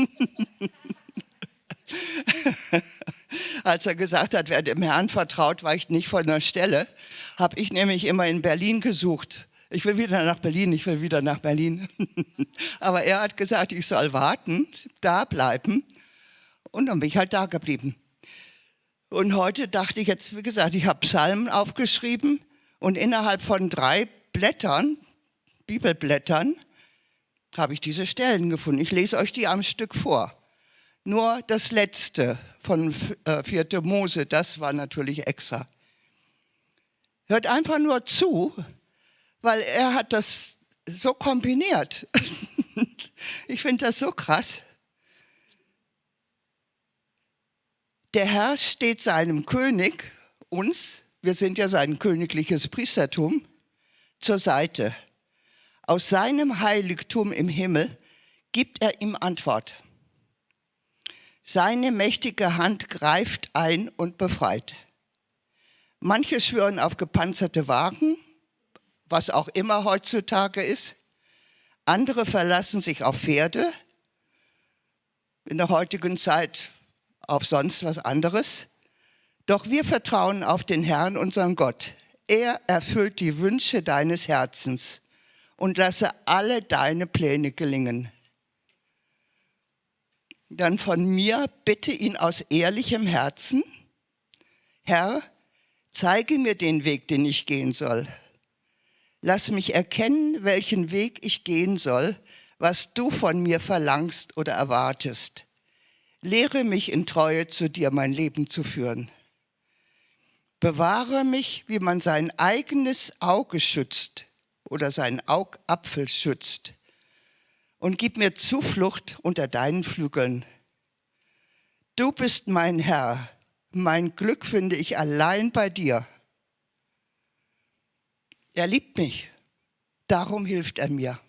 Als er gesagt hat, wer dem Herrn vertraut, weicht nicht von der Stelle, habe ich nämlich immer in Berlin gesucht. Ich will wieder nach Berlin, ich will wieder nach Berlin. Aber er hat gesagt, ich soll warten, da bleiben. Und dann bin ich halt da geblieben. Und heute dachte ich jetzt, wie gesagt, ich habe Psalmen aufgeschrieben und innerhalb von 3 Blättern, Bibelblättern, habe ich diese Stellen gefunden. Ich lese euch die am Stück vor. Nur das letzte von 4. Mose, das war natürlich extra. Hört einfach nur zu, weil er hat das so kombiniert. Ich finde das so krass. Der Herr steht seinem König, uns, wir sind ja sein königliches Priestertum, zur Seite. Aus seinem Heiligtum im Himmel gibt er ihm Antwort. Seine mächtige Hand greift ein und befreit. Manche schwören auf gepanzerte Wagen, was auch immer heutzutage ist. Andere verlassen sich auf Pferde, in der heutigen Zeit auf sonst was anderes. Doch wir vertrauen auf den Herrn, unseren Gott. Er erfüllt die Wünsche deines Herzens und lasse alle deine Pläne gelingen. Dann von mir bitte ihn aus ehrlichem Herzen, Herr, zeige mir den Weg, den ich gehen soll. Lass mich erkennen, welchen Weg ich gehen soll, was du von mir verlangst oder erwartest. Lehre mich in Treue zu dir, mein Leben zu führen. Bewahre mich, wie man sein eigenes Auge schützt oder seinen Augapfel schützt. Und gib mir Zuflucht unter deinen Flügeln. Du bist mein Herr, mein Glück finde ich allein bei dir. Er liebt mich, darum hilft er mir.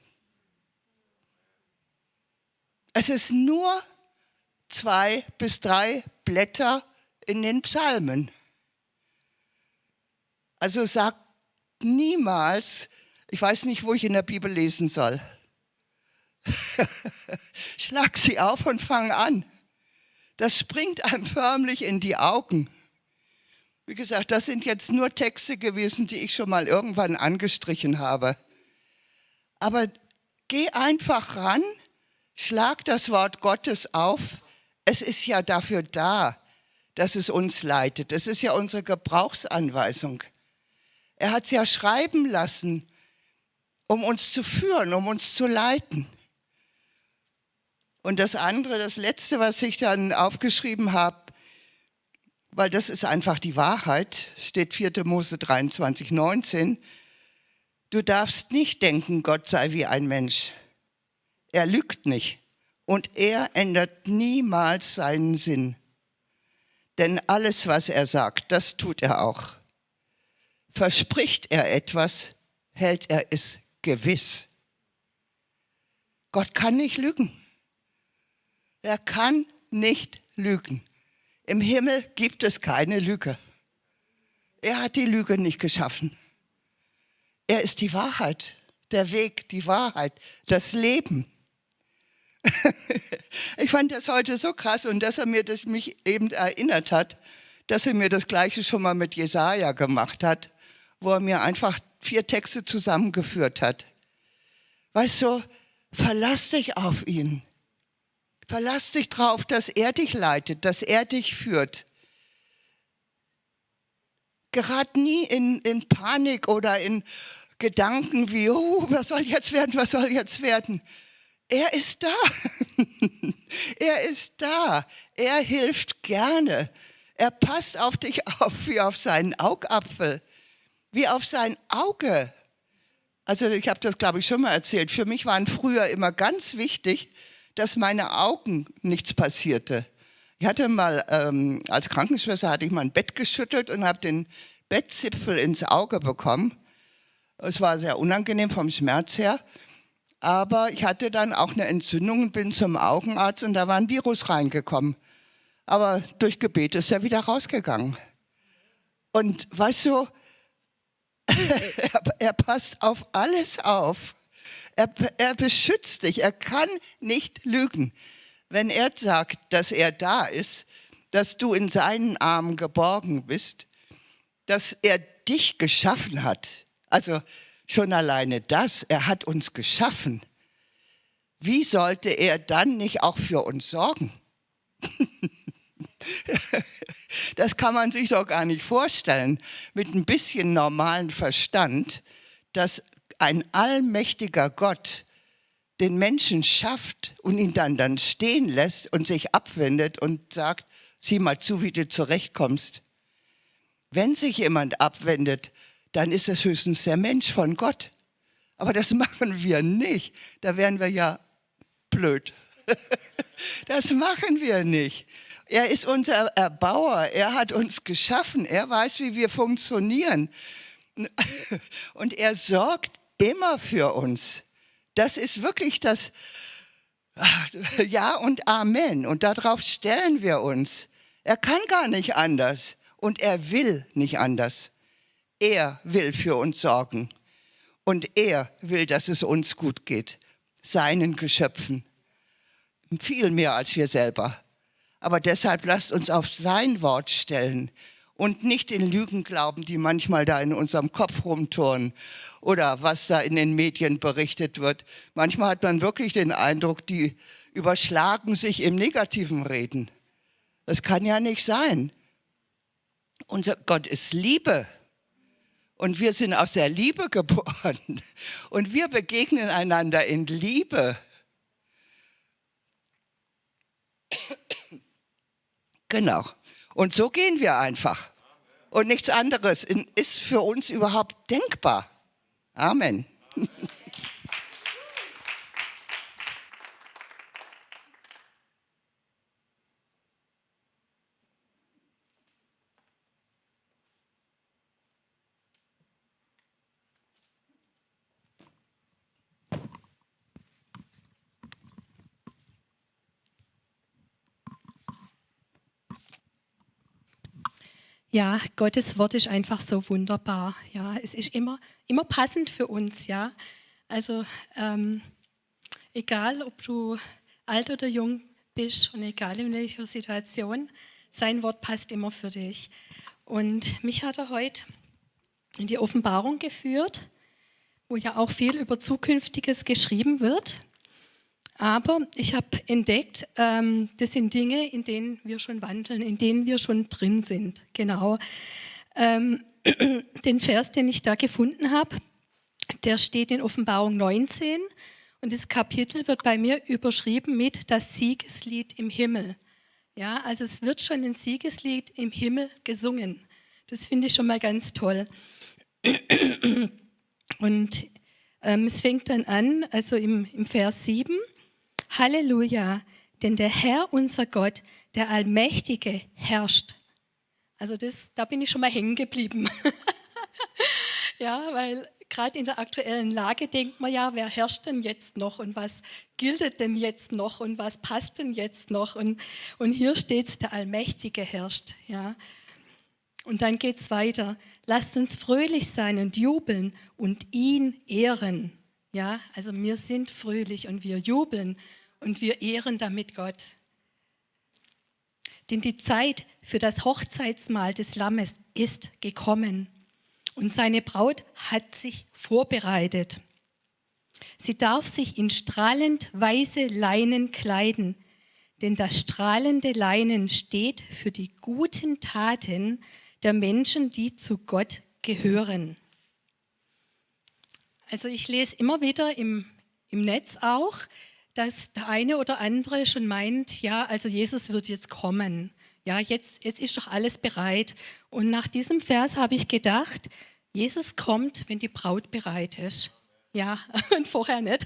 Es ist nur 2 bis 3 Blätter in den Psalmen. Also sag niemals, ich weiß nicht, wo ich in der Bibel lesen soll. Schlag sie auf und fang an. Das springt einem förmlich in die Augen. Wie gesagt, das sind jetzt nur Texte gewesen, die ich schon mal irgendwann angestrichen habe. Aber geh einfach ran, schlag das Wort Gottes auf. Es ist ja dafür da, dass es uns leitet. Es ist ja unsere Gebrauchsanweisung. Er hat es ja schreiben lassen, um uns zu führen, um uns zu leiten. Und das andere, das Letzte, was ich dann aufgeschrieben habe, weil das ist einfach die Wahrheit, steht 4. Mose 23, 19. Du darfst nicht denken, Gott sei wie ein Mensch. Er lügt nicht und er ändert niemals seinen Sinn. Denn alles, was er sagt, das tut er auch. Verspricht er etwas, hält er es gewiss. Gott kann nicht lügen. Er kann nicht lügen. Im Himmel gibt es keine Lüge. Er hat die Lüge nicht geschaffen. Er ist die Wahrheit, der Weg, die Wahrheit, das Leben. Ich fand das heute so krass und dass er mich eben erinnert hat, dass er mir das Gleiche schon mal mit Jesaja gemacht hat, wo er mir einfach 4 Texte zusammengeführt hat. Weißt du, Verlass dich auf ihn. Verlass dich drauf, dass er dich leitet, dass er dich führt. Gerad nie in Panik oder in Gedanken wie, oh, was soll jetzt werden, was soll jetzt werden. Er ist da. Er ist da. Er hilft gerne. Er passt auf dich auf wie auf seinen Augapfel, wie auf sein Auge. Also ich habe das, glaube ich, schon mal erzählt. Für mich waren früher immer ganz wichtig, dass meine Augen nichts passierte. Ich hatte mal, als Krankenschwester hatte ich mal ein Bett geschüttelt und habe den Bettzipfel ins Auge bekommen. Es war sehr unangenehm vom Schmerz her. Aber ich hatte dann auch eine Entzündung und bin zum Augenarzt und da war ein Virus reingekommen. Aber durch Gebet ist er wieder rausgegangen. Und weißt du, er passt auf alles auf. Er beschützt dich. Er kann nicht lügen. Wenn er sagt, dass er da ist, dass du in seinen Armen geborgen bist, dass er dich geschaffen hat. Also schon alleine das, er hat uns geschaffen. Wie sollte er dann nicht auch für uns sorgen? Das kann man sich doch gar nicht vorstellen. Mit ein bisschen normalen Verstand, dass ein allmächtiger Gott den Menschen schafft und ihn dann stehen lässt und sich abwendet und sagt, sieh mal zu, wie du zurechtkommst. Wenn sich jemand abwendet, dann ist es höchstens der Mensch von Gott. Aber das machen wir nicht. Da wären wir ja blöd. Das machen wir nicht. Er ist unser Erbauer. Er hat uns geschaffen. Er weiß, wie wir funktionieren. Und er sorgt immer für uns. Das ist wirklich das Ja und Amen. Und darauf stellen wir uns. Er kann gar nicht anders. Und er will nicht anders. Er will für uns sorgen. Und er will, dass es uns gut geht. Seinen Geschöpfen. Viel mehr als wir selber. Aber deshalb lasst uns auf sein Wort stellen und nicht den Lügen glauben, die manchmal da in unserem Kopf rumturnen oder was da in den Medien berichtet wird. Manchmal hat man wirklich den Eindruck, die überschlagen sich im negativen Reden. Das kann ja nicht sein. Unser Gott ist Liebe. Und wir sind aus der Liebe geboren. Und wir begegnen einander in Liebe. Genau. Und so gehen wir einfach. Und nichts anderes ist für uns überhaupt denkbar. Amen. Ja, Gottes Wort ist einfach so wunderbar. Ja, es ist immer passend für uns. Ja, also egal, ob du alt oder jung bist und egal in welcher Situation, sein Wort passt immer für dich. Und mich hat er heute in die Offenbarung geführt, wo ja auch viel über Zukünftiges geschrieben wird. Aber ich habe entdeckt, das sind Dinge, in denen wir schon wandeln, in denen wir schon drin sind. Genau. Den Vers, den ich da gefunden habe, der steht in Offenbarung 19 und das Kapitel wird bei mir überschrieben mit das Siegeslied im Himmel. Ja, also es wird schon ein Siegeslied im Himmel gesungen. Das finde ich schon mal ganz toll. Und es fängt dann an, also im Vers 7, Halleluja, denn der Herr, unser Gott, der Allmächtige, herrscht. Also da bin ich schon mal hängen geblieben. Ja, weil gerade in der aktuellen Lage denkt man ja, wer herrscht denn jetzt noch und was gilt denn jetzt noch und was passt denn jetzt noch? Und hier steht es, der Allmächtige herrscht. Ja. Und dann geht es weiter. Lasst uns fröhlich sein und jubeln und ihn ehren. Ja, also wir sind fröhlich und wir jubeln und wir ehren damit Gott. Denn die Zeit für das Hochzeitsmahl des Lammes ist gekommen und seine Braut hat sich vorbereitet. Sie darf sich in strahlend weiße Leinen kleiden, denn das strahlende Leinen steht für die guten Taten der Menschen, die zu Gott gehören. Also ich lese immer wieder im Netz auch, dass der eine oder andere schon meint, ja, also Jesus wird jetzt kommen. Ja, jetzt ist doch alles bereit. Und nach diesem Vers habe ich gedacht, Jesus kommt, wenn die Braut bereit ist. Ja, und vorher nicht.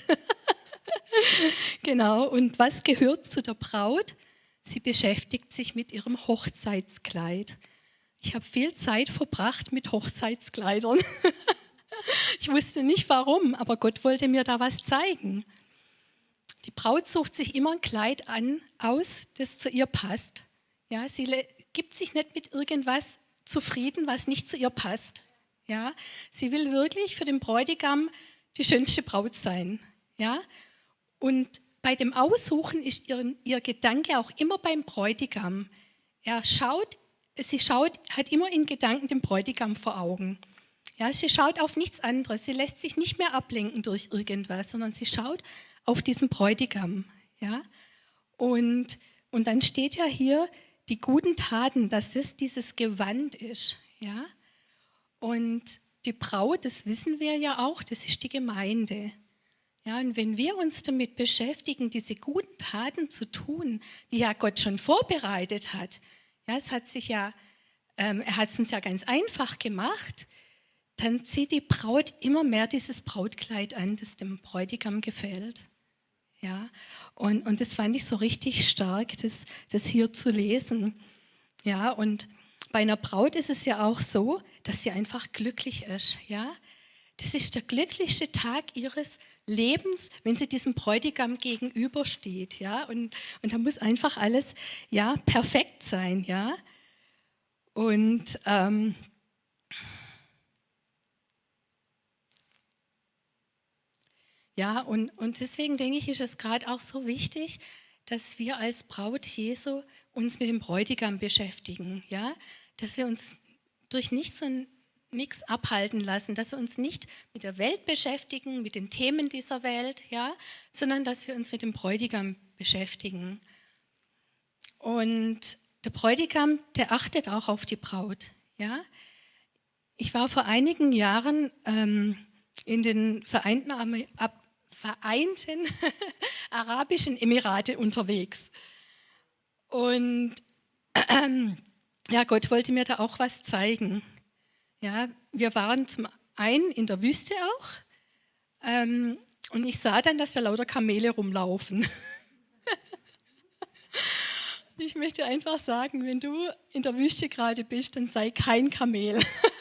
Genau, und was gehört zu der Braut? Sie beschäftigt sich mit ihrem Hochzeitskleid. Ich habe viel Zeit verbracht mit Hochzeitskleidern. Ich wusste nicht warum, aber Gott wollte mir da was zeigen. Die Braut sucht sich immer ein Kleid aus, das zu ihr passt. Ja, sie gibt sich nicht mit irgendwas zufrieden, was nicht zu ihr passt. Ja, sie will wirklich für den Bräutigam die schönste Braut sein. Ja, und bei dem Aussuchen ist ihr Gedanke auch immer beim Bräutigam. Sie hat immer in Gedanken den Bräutigam vor Augen. Ja, sie schaut auf nichts anderes. Sie lässt sich nicht mehr ablenken durch irgendwas, sondern sie schaut auf diesen Bräutigam. Ja, und dann steht ja hier die guten Taten, dass es dieses Gewand ist. Ja, und die Braut, das wissen wir ja auch, das ist die Gemeinde. Ja, und wenn wir uns damit beschäftigen, diese guten Taten zu tun, die ja Gott schon vorbereitet hat, ja, er hat es uns ja ganz einfach gemacht, dann zieht die Braut immer mehr dieses Brautkleid an, das dem Bräutigam gefällt. Ja, und das fand ich so richtig stark, das hier zu lesen. Ja, und bei einer Braut ist es ja auch so, dass sie einfach glücklich ist. Ja, das ist der glücklichste Tag ihres Lebens, wenn sie diesem Bräutigam gegenübersteht. Ja, und da muss einfach alles ja perfekt sein. Ja, und ja, und deswegen denke ich, ist es gerade auch so wichtig, dass wir als Braut Jesu uns mit dem Bräutigam beschäftigen, ja, dass wir uns durch nichts abhalten lassen, dass wir uns nicht mit der Welt beschäftigen, mit den Themen dieser Welt, ja, sondern dass wir uns mit dem Bräutigam beschäftigen. Und der Bräutigam, der achtet auch auf die Braut, ja. Ich war vor einigen Jahren in den Vereinten Arabischen Emirate unterwegs. Und ja, Gott wollte mir da auch was zeigen. Ja, wir waren zum einen in der Wüste auch und ich sah dann, dass da lauter Kamele rumlaufen. Ich möchte einfach sagen, wenn du in der Wüste gerade bist, dann sei kein Kamel.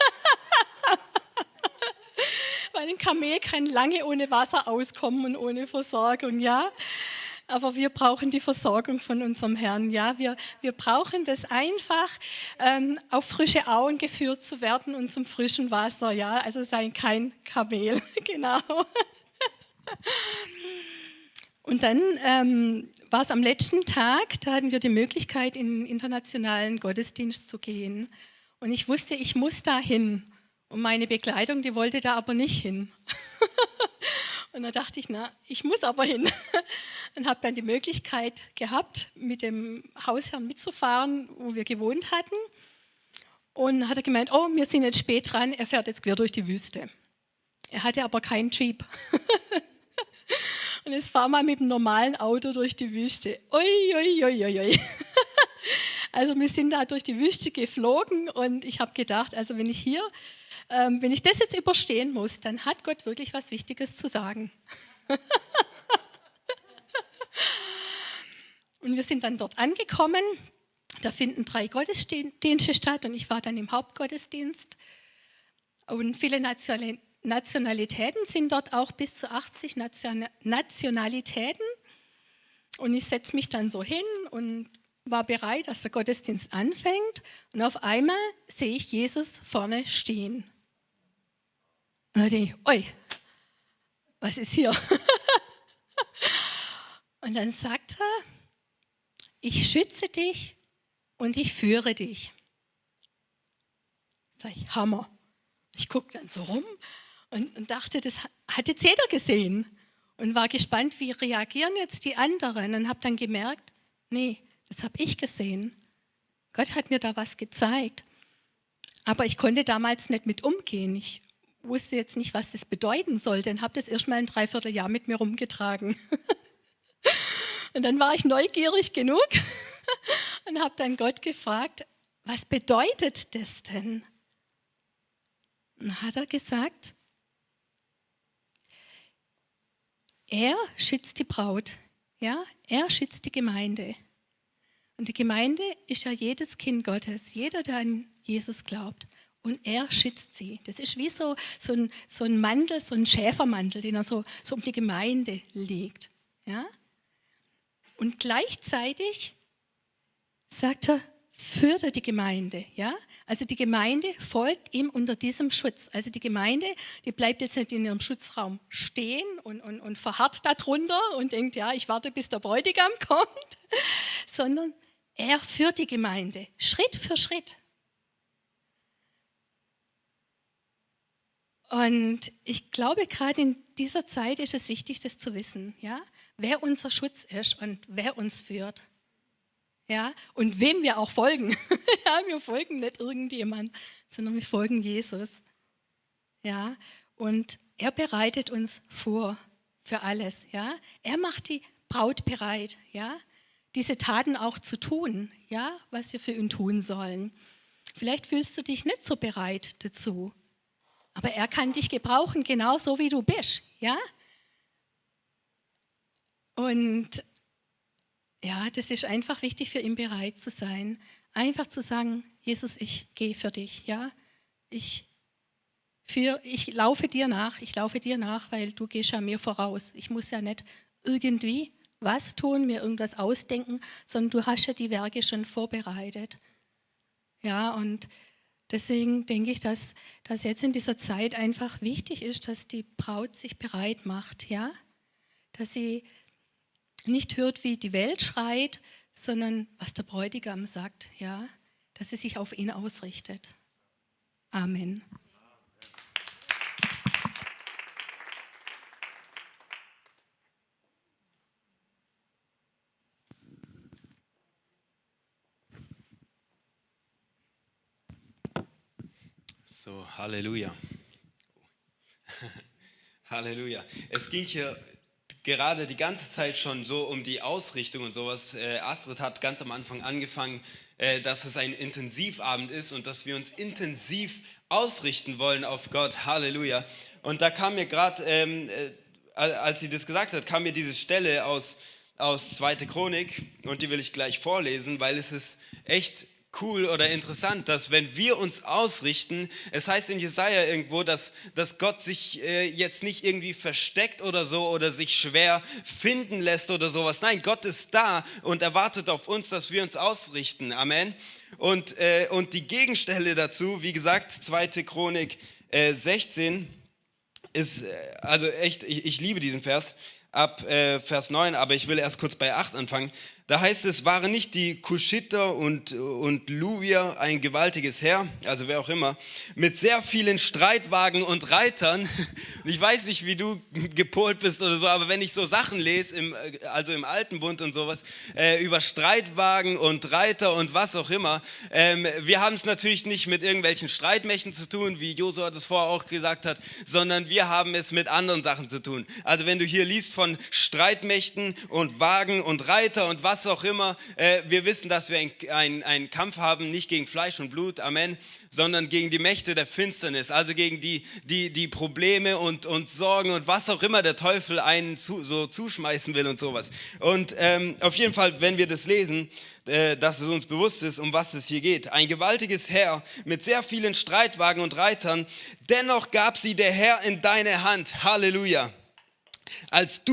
Weil ein Kamel kann lange ohne Wasser auskommen und ohne Versorgung, ja. Aber wir brauchen die Versorgung von unserem Herrn, ja. Wir brauchen das einfach, auf frische Auen geführt zu werden und zum frischen Wasser, ja. Also sei kein Kamel, genau. Und dann war es am letzten Tag, da hatten wir die Möglichkeit, in den internationalen Gottesdienst zu gehen. Und ich wusste, ich muss da hin. Und meine Begleitung, die wollte da aber nicht hin. Und da dachte ich, ich muss aber hin. Und habe dann die Möglichkeit gehabt, mit dem Hausherrn mitzufahren, wo wir gewohnt hatten. Und hat er gemeint, oh, wir sind jetzt spät dran, er fährt jetzt quer durch die Wüste. Er hatte aber keinen Jeep. Und jetzt fahren wir mit dem normalen Auto durch die Wüste. Ui, ui, ui, ui, ui. Also wir sind da durch die Wüste geflogen und ich habe gedacht, also wenn ich das jetzt überstehen muss, dann hat Gott wirklich was Wichtiges zu sagen. Und wir sind dann dort angekommen. Da finden 3 Gottesdienste statt und ich war dann im Hauptgottesdienst. Und viele Nationalitäten sind dort auch, bis zu 80 Nationalitäten. Und ich setze mich dann so hin und war bereit, dass der Gottesdienst anfängt. Und auf einmal sehe ich Jesus vorne stehen. Und da denke ich, oi, was ist hier? Und dann sagt er, ich schütze dich und ich führe dich. Sag ich, Hammer. Ich gucke dann so rum und dachte, das hat jetzt jeder gesehen. und war gespannt, wie reagieren jetzt die anderen und habe dann gemerkt, nee, das habe ich gesehen. Gott hat mir da was gezeigt. Aber ich konnte damals nicht mit umgehen. Ich wusste jetzt nicht, was das bedeuten sollte und habe das erst mal ein Dreivierteljahr mit mir rumgetragen. Und dann war ich neugierig genug und habe dann Gott gefragt, was bedeutet das denn? Und dann hat er gesagt, er schützt die Braut, ja? Er schützt die Gemeinde. Und die Gemeinde ist ja jedes Kind Gottes, jeder, der an Jesus glaubt. Und er schützt sie. Das ist wie so ein Mantel, so ein Schäfermantel, den er so um die Gemeinde legt. Ja? Und gleichzeitig sagt er, führt er die Gemeinde. Ja? Also die Gemeinde folgt ihm unter diesem Schutz. Also die Gemeinde, die bleibt jetzt nicht in ihrem Schutzraum stehen und verharrt darunter und denkt, ja, ich warte, bis der Bräutigam kommt, sondern er führt die Gemeinde Schritt für Schritt. Und ich glaube, gerade in dieser Zeit ist es wichtig, das zu wissen, ja? Wer unser Schutz ist und wer uns führt. Ja? Und wem wir auch folgen. Ja, wir folgen nicht irgendjemand, sondern wir folgen Jesus. Ja? Und er bereitet uns vor für alles. Ja? Er macht die Braut bereit, ja? Diese Taten auch zu tun, ja? Was wir für ihn tun sollen. Vielleicht fühlst du dich nicht so bereit dazu. Aber er kann dich gebrauchen, genauso wie du bist, ja? Und ja, das ist einfach wichtig für ihn bereit zu sein. Einfach zu sagen, Jesus, ich gehe für dich, ja? Ich laufe dir nach, weil du gehst ja mir voraus. Ich muss ja nicht irgendwie was tun, mir irgendwas ausdenken, sondern du hast ja die Werke schon vorbereitet. Ja, und deswegen denke ich, dass jetzt in dieser Zeit einfach wichtig ist, dass die Braut sich bereit macht, ja? Dass sie nicht hört, wie die Welt schreit, sondern was der Bräutigam sagt, ja? Dass sie sich auf ihn ausrichtet. Amen. So, Halleluja. Halleluja. Es ging hier gerade die ganze Zeit schon so um die Ausrichtung und sowas. Astrid hat ganz am Anfang angefangen, dass es ein Intensivabend ist und dass wir uns intensiv ausrichten wollen auf Gott. Halleluja. Und da kam mir gerade, als sie das gesagt hat, kam mir diese Stelle aus 2. Chronik und die will ich gleich vorlesen, weil es ist echt cool oder interessant, dass wenn wir uns ausrichten, es heißt in Jesaja irgendwo, dass Gott sich jetzt nicht irgendwie versteckt oder so oder sich schwer finden lässt oder sowas. Nein, Gott ist da und erwartet auf uns, dass wir uns ausrichten. Amen. Und die Gegenstelle dazu, wie gesagt, 2. Chronik 16 ist, also echt, ich liebe diesen Vers, ab Vers 9, aber ich will erst kurz bei 8 anfangen. Da heißt es, waren nicht die Kuschiter und Luvier ein gewaltiges Heer, also wer auch immer, mit sehr vielen Streitwagen und Reitern. Und ich weiß nicht, wie du gepolt bist oder so, aber wenn ich so Sachen lese, also im Alten Bund und sowas, über Streitwagen und Reiter und was auch immer, wir haben es natürlich nicht mit irgendwelchen Streitmächten zu tun, wie Josua das vorher auch gesagt hat, sondern wir haben es mit anderen Sachen zu tun. Also wenn du hier liest von Streitmächten und Wagen und Reiter und was auch immer, wir wissen, dass wir einen Kampf haben, nicht gegen Fleisch und Blut, Amen, sondern gegen die Mächte der Finsternis, also gegen die Probleme und Sorgen und was auch immer der Teufel einen so zuschmeißen will und sowas. Und auf jeden Fall, wenn wir das lesen, dass es uns bewusst ist, um was es hier geht. Ein gewaltiges Heer mit sehr vielen Streitwagen und Reitern, dennoch gab sie der Herr in deine Hand. Halleluja. Als du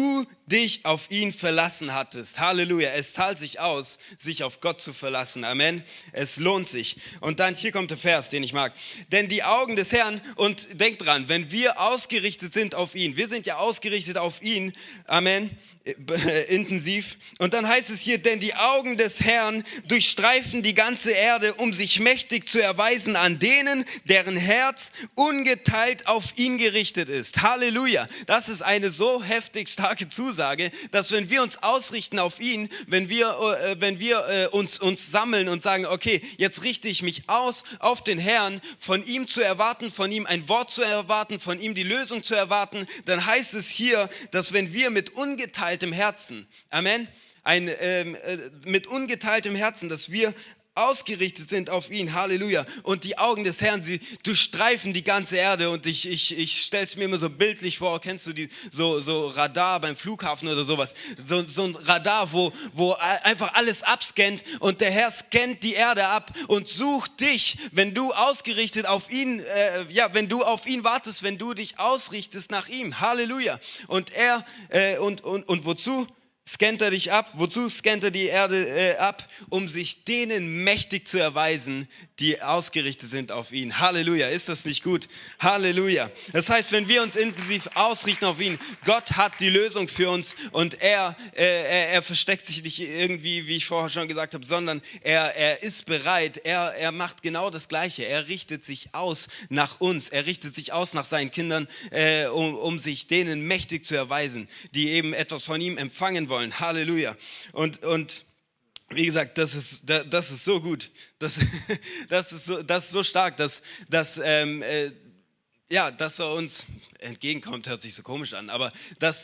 dich auf ihn verlassen hattest. Halleluja. Es zahlt sich aus, sich auf Gott zu verlassen. Amen. Es lohnt sich. Und dann, hier kommt der Vers, den ich mag. Denn die Augen des Herrn, und denkt dran, wenn wir ausgerichtet sind auf ihn, wir sind ja ausgerichtet auf ihn, Amen, intensiv. Und dann heißt es hier, denn die Augen des Herrn durchstreifen die ganze Erde, um sich mächtig zu erweisen an denen, deren Herz ungeteilt auf ihn gerichtet ist. Halleluja. Das ist eine so heftig starke Zusage, dass wenn wir uns ausrichten auf ihn, wenn wir uns sammeln und sagen, okay, jetzt richte ich mich aus auf den Herrn, von ihm zu erwarten, von ihm ein Wort zu erwarten, von ihm die Lösung zu erwarten, dann heißt es hier, dass wenn wir mit ungeteiltem Herzen, Amen, mit ungeteiltem Herzen, dass wir ausgerichtet sind auf ihn, Halleluja. Und die Augen des Herrn, sie durchstreifen die ganze Erde. Und ich stelle es mir immer so bildlich vor, kennst du so Radar beim Flughafen oder sowas? So ein Radar, wo einfach alles abscannt und der Herr scannt die Erde ab und sucht dich, wenn du ausgerichtet auf ihn, wenn du auf ihn wartest, wenn du dich ausrichtest nach ihm, Halleluja. Und und wozu? Scannt er dich ab? Wozu scannt er die Erde ab? Um sich denen mächtig zu erweisen, die ausgerichtet sind auf ihn. Halleluja, ist das nicht gut? Halleluja. Das heißt, wenn wir uns intensiv ausrichten auf ihn, Gott hat die Lösung für uns und er versteckt sich nicht irgendwie, wie ich vorher schon gesagt habe, sondern er ist bereit, er macht genau das Gleiche. Er richtet sich aus nach uns, er richtet sich aus nach seinen Kindern, um sich denen mächtig zu erweisen, die eben etwas von ihm empfangen wollen. Halleluja. Und wie gesagt, das ist so gut, das ist so stark, dass er uns entgegenkommt, hört sich so komisch an, aber dass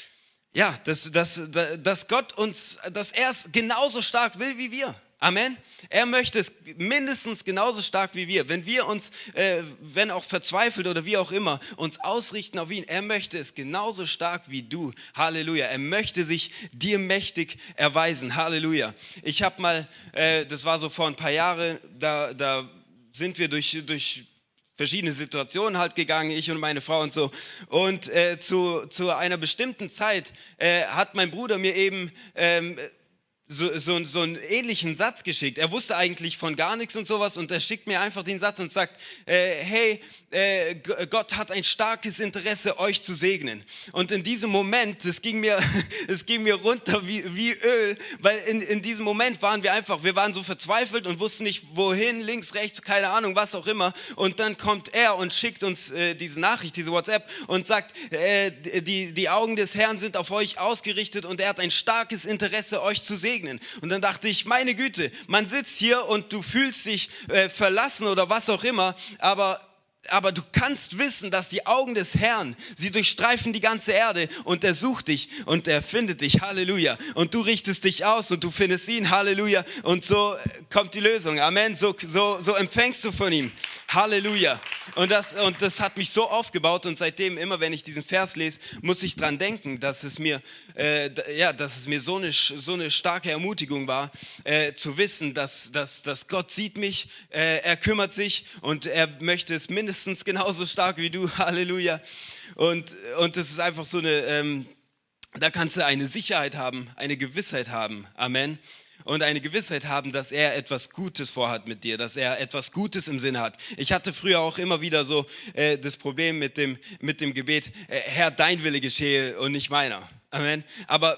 Gott uns, dass er es genauso stark will wie wir. Amen. Er möchte es mindestens genauso stark wie wir. Wenn wir uns, wenn auch verzweifelt oder wie auch immer, uns ausrichten auf ihn, er möchte es genauso stark wie du. Halleluja. Er möchte sich dir mächtig erweisen. Halleluja. Ich habe mal, das war so vor ein paar Jahren, da sind wir durch verschiedene Situationen halt gegangen, ich und meine Frau und so. Und zu einer bestimmten Zeit hat mein Bruder mir eben so einen ähnlichen Satz geschickt. Er wusste eigentlich von gar nichts und sowas und er schickt mir einfach den Satz und sagt, hey, Gott hat ein starkes Interesse, euch zu segnen. Und in diesem Moment, es ging mir runter wie Öl, weil in diesem Moment wir waren so verzweifelt und wussten nicht, wohin, links, rechts, keine Ahnung, was auch immer. Und dann kommt er und schickt uns diese Nachricht, diese WhatsApp und sagt, die Augen des Herrn sind auf euch ausgerichtet und er hat ein starkes Interesse, euch zu segnen. Und dann dachte ich, meine Güte, man sitzt hier und du fühlst dich verlassen oder was auch immer, aber du kannst wissen, dass die Augen des Herrn, sie durchstreifen die ganze Erde und er sucht dich und er findet dich, Halleluja. Und du richtest dich aus und du findest ihn, Halleluja. Und so kommt die Lösung, Amen. So empfängst du von ihm, Halleluja. Und das hat mich so aufgebaut und seitdem, immer wenn ich diesen Vers lese, muss ich dran denken, dass es mir so eine starke Ermutigung war, zu wissen, dass Gott sieht mich, er kümmert sich und er möchte es mindestens genauso stark wie du, Halleluja. Und das ist einfach so da kannst du eine Sicherheit haben, eine Gewissheit haben, Amen. Und eine Gewissheit haben, dass er etwas Gutes vorhat mit dir, dass er etwas Gutes im Sinne hat. Ich hatte früher auch immer wieder so das Problem mit dem Gebet, Herr, dein Wille geschehe und nicht meiner. Amen. Aber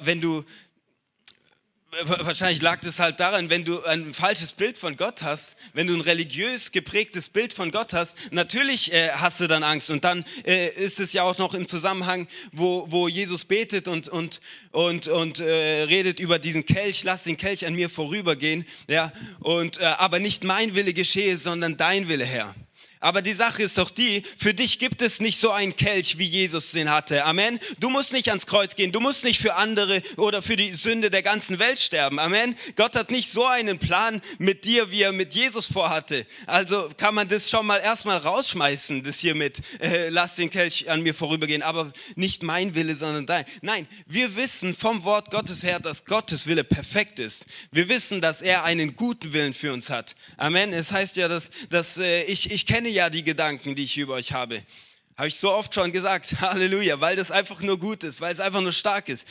wahrscheinlich lag das halt daran, wenn du ein falsches Bild von Gott hast, wenn du ein religiös geprägtes Bild von Gott hast, natürlich hast du dann Angst. Und dann ist es ja auch noch im Zusammenhang, wo Jesus betet und redet über diesen Kelch, lass den Kelch an mir vorübergehen, ja, aber nicht mein Wille geschehe, sondern dein Wille, Herr. Aber die Sache ist doch die, für dich gibt es nicht so einen Kelch, wie Jesus den hatte. Amen. Du musst nicht ans Kreuz gehen, du musst nicht für andere oder für die Sünde der ganzen Welt sterben. Amen. Gott hat nicht so einen Plan mit dir, wie er mit Jesus vorhatte. Also kann man das schon mal erstmal rausschmeißen, das hier mit, lass den Kelch an mir vorübergehen, aber nicht mein Wille, sondern dein. Nein, wir wissen vom Wort Gottes her, dass Gottes Wille perfekt ist. Wir wissen, dass er einen guten Willen für uns hat. Amen. Es heißt ja, dass ich kenne ja die Gedanken, die ich über euch habe. Habe ich so oft schon gesagt, Halleluja, weil das einfach nur gut ist, weil es einfach nur stark ist.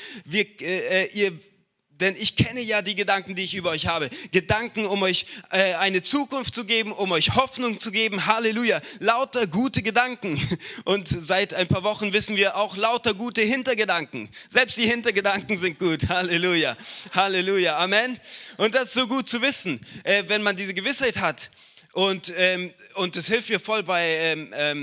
Denn ich kenne ja die Gedanken, die ich über euch habe. Gedanken, um euch eine Zukunft zu geben, um euch Hoffnung zu geben. Halleluja. Lauter gute Gedanken. Und seit ein paar Wochen wissen wir auch lauter gute Hintergedanken. Selbst die Hintergedanken sind gut. Halleluja. Halleluja. Amen. Und das ist so gut zu wissen, wenn man diese Gewissheit hat. Und das hilft mir voll bei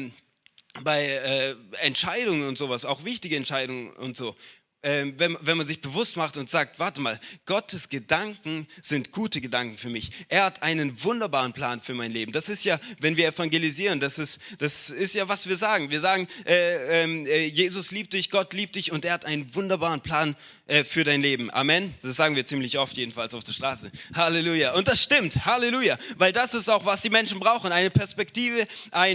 Entscheidungen und sowas, auch wichtige Entscheidungen und so. Wenn man sich bewusst macht und sagt, warte mal, Gottes Gedanken sind gute Gedanken für mich. Er hat einen wunderbaren Plan für mein Leben. Das ist ja, wenn wir evangelisieren, das ist ja, was wir sagen. Wir sagen, Jesus liebt dich, Gott liebt dich und er hat einen wunderbaren Plan für dein Leben. Amen. Das sagen wir ziemlich oft, jedenfalls auf der Straße. Halleluja. Und das stimmt. Halleluja. Weil das ist auch, was die Menschen brauchen. Eine Perspektive,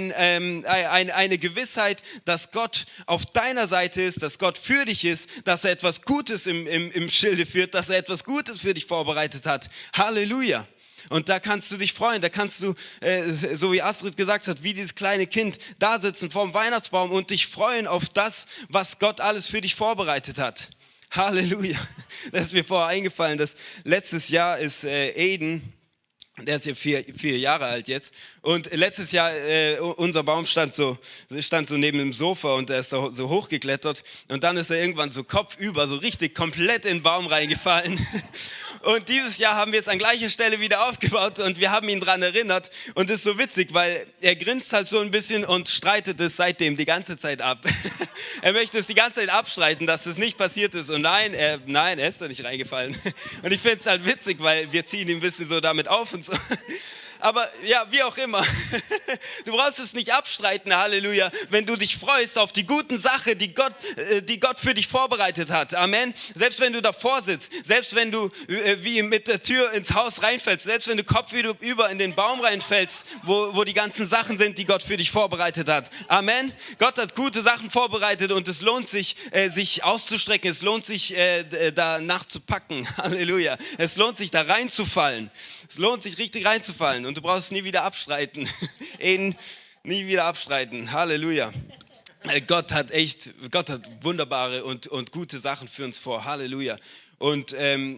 eine Gewissheit, dass Gott auf deiner Seite ist, dass Gott für dich ist, dass er etwas Gutes im Schilde führt, dass er etwas Gutes für dich vorbereitet hat. Halleluja. Und da kannst du dich freuen, da kannst du, so wie Astrid gesagt hat, wie dieses kleine Kind da sitzen vorm Weihnachtsbaum und dich freuen auf das, was Gott alles für dich vorbereitet hat. Halleluja. Das ist mir vorher eingefallen, dass letztes Jahr ist Aiden, der ist ja vier Jahre alt jetzt. Und letztes Jahr, unser Baum stand so neben dem Sofa und er ist so hochgeklettert. Und dann ist er irgendwann so kopfüber, so richtig komplett in den Baum reingefallen. Und dieses Jahr haben wir es an gleicher Stelle wieder aufgebaut und wir haben ihn daran erinnert. Und das ist so witzig, weil er grinst halt so ein bisschen und streitet es seitdem die ganze Zeit ab. Er möchte es die ganze Zeit abstreiten, dass das nicht passiert ist. Und nein, er ist da nicht reingefallen. Und ich finde es halt witzig, weil wir ziehen ihn ein bisschen so damit auf und so. Aber ja, wie auch immer, du brauchst es nicht abstreiten, Halleluja, wenn du dich freust auf die guten Sachen, die Gott für dich vorbereitet hat. Amen. Selbst wenn du davor sitzt, selbst wenn du wie mit der Tür ins Haus reinfällst, selbst wenn du kopfüber in den Baum reinfällst, wo die ganzen Sachen sind, die Gott für dich vorbereitet hat. Amen. Gott hat gute Sachen vorbereitet und es lohnt sich, sich auszustrecken. Es lohnt sich, da nachzupacken. Halleluja. Es lohnt sich, da reinzufallen. Es lohnt sich, richtig reinzufallen. Und du brauchst es nie wieder abstreiten. Nie wieder abstreiten. Halleluja. Gott hat wunderbare und gute Sachen für uns vor. Halleluja. Und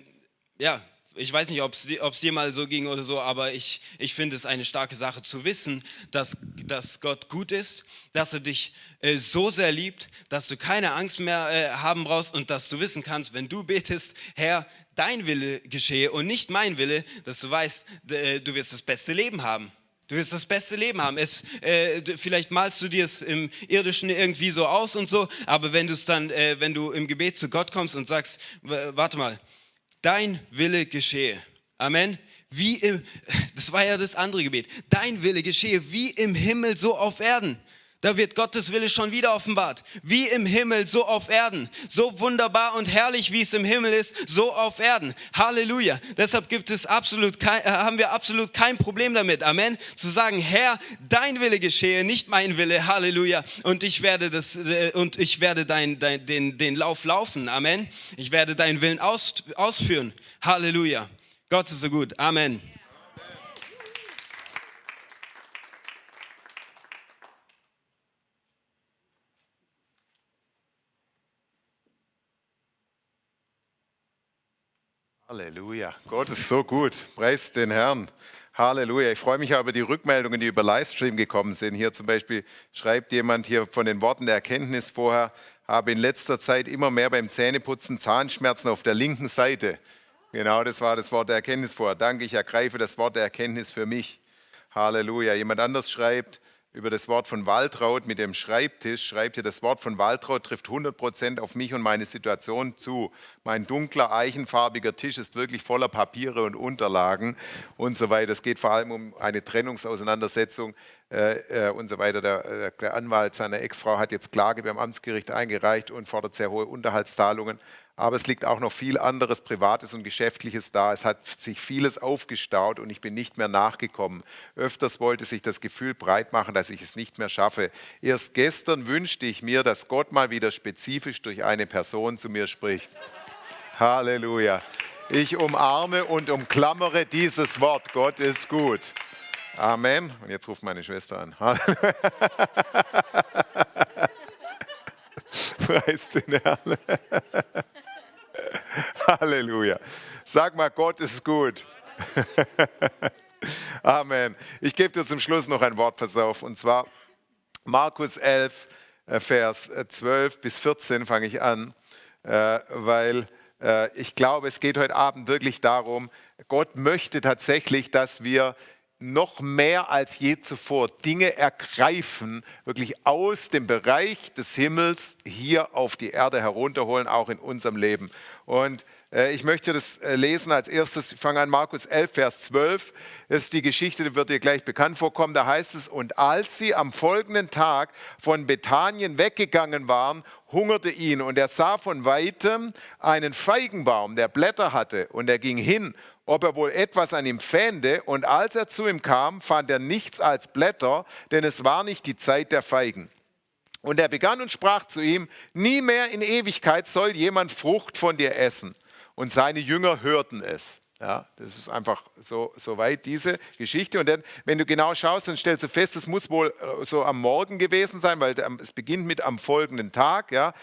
ja, ich weiß nicht, ob es dir mal so ging oder so, aber ich finde es eine starke Sache zu wissen, dass Gott gut ist, dass er dich so sehr liebt, dass du keine Angst mehr haben brauchst und dass du wissen kannst, wenn du betest, Herr, dein Wille geschehe und nicht mein Wille, dass du weißt, du wirst das beste Leben haben. Du wirst das beste Leben haben. Vielleicht malst du dir es im Irdischen irgendwie so aus und so, aber wenn du im Gebet zu Gott kommst und sagst, warte mal, dein Wille geschehe. Amen. Das war ja das andere Gebet. Dein Wille geschehe wie im Himmel, so auf Erden. Da wird Gottes Wille schon wieder offenbart. Wie im Himmel, so auf Erden. So wunderbar und herrlich, wie es im Himmel ist, so auf Erden. Halleluja. Deshalb haben wir absolut kein Problem damit. Amen. Zu sagen, Herr, dein Wille geschehe, nicht mein Wille. Halleluja. Und ich werde den Lauf laufen. Amen. Ich werde deinen Willen ausführen. Halleluja. Gott ist so gut. Amen. Halleluja, Gott ist so gut, preist den Herrn. Halleluja, ich freue mich über die Rückmeldungen, die über Livestream gekommen sind. Hier zum Beispiel schreibt jemand hier von den Worten der Erkenntnis vorher, habe in letzter Zeit immer mehr beim Zähneputzen Zahnschmerzen auf der linken Seite. Genau, das war das Wort der Erkenntnis vorher. Danke, ich ergreife das Wort der Erkenntnis für mich. Halleluja. Jemand anders schreibt über das Wort von Waltraud mit dem Schreibtisch, schreibt hier, das Wort von Waltraud trifft 100% auf mich und meine Situation zu. Mein dunkler, eichenfarbiger Tisch ist wirklich voller Papiere und Unterlagen und so weiter. Es geht vor allem um eine Trennungsauseinandersetzung und so weiter. Der Anwalt seiner Ex-Frau hat jetzt Klage beim Amtsgericht eingereicht und fordert sehr hohe Unterhaltszahlungen. Aber es liegt auch noch viel anderes Privates und Geschäftliches da. Es hat sich vieles aufgestaut und ich bin nicht mehr nachgekommen. Öfters wollte sich das Gefühl breit machen, dass ich es nicht mehr schaffe. Erst gestern wünschte ich mir, dass Gott mal wieder spezifisch durch eine Person zu mir spricht. Halleluja. Ich umarme und umklammere dieses Wort. Gott ist gut. Amen. Und jetzt ruft meine Schwester an. Preis den Herrn. Halleluja. Sag mal, Gott ist gut. Amen. Ich gebe dir zum Schluss noch ein Wort, pass auf, und zwar Markus 11, Vers 12 bis 14 fange ich an, weil ich glaube, es geht heute Abend wirklich darum, Gott möchte tatsächlich, dass wir noch mehr als je zuvor Dinge ergreifen, wirklich aus dem Bereich des Himmels hier auf die Erde herunterholen, auch in unserem Leben. Und ich möchte das lesen als erstes. Ich fange an, Markus 11, Vers 12. Das ist die Geschichte, die wird dir gleich bekannt vorkommen. Da heißt es, und als sie am folgenden Tag von Bethanien weggegangen waren, hungerte ihn. Und er sah von weitem einen Feigenbaum, der Blätter hatte. Und er ging hin, ob er wohl etwas an ihm fände. Und als er zu ihm kam, fand er nichts als Blätter, denn es war nicht die Zeit der Feigen. Und er begann und sprach zu ihm, nie mehr in Ewigkeit soll jemand Frucht von dir essen. Und seine Jünger hörten es. Ja, das ist einfach so weit diese Geschichte. Und dann, wenn du genau schaust, dann stellst du fest, es muss wohl so am Morgen gewesen sein, weil es beginnt mit am folgenden Tag. Ja,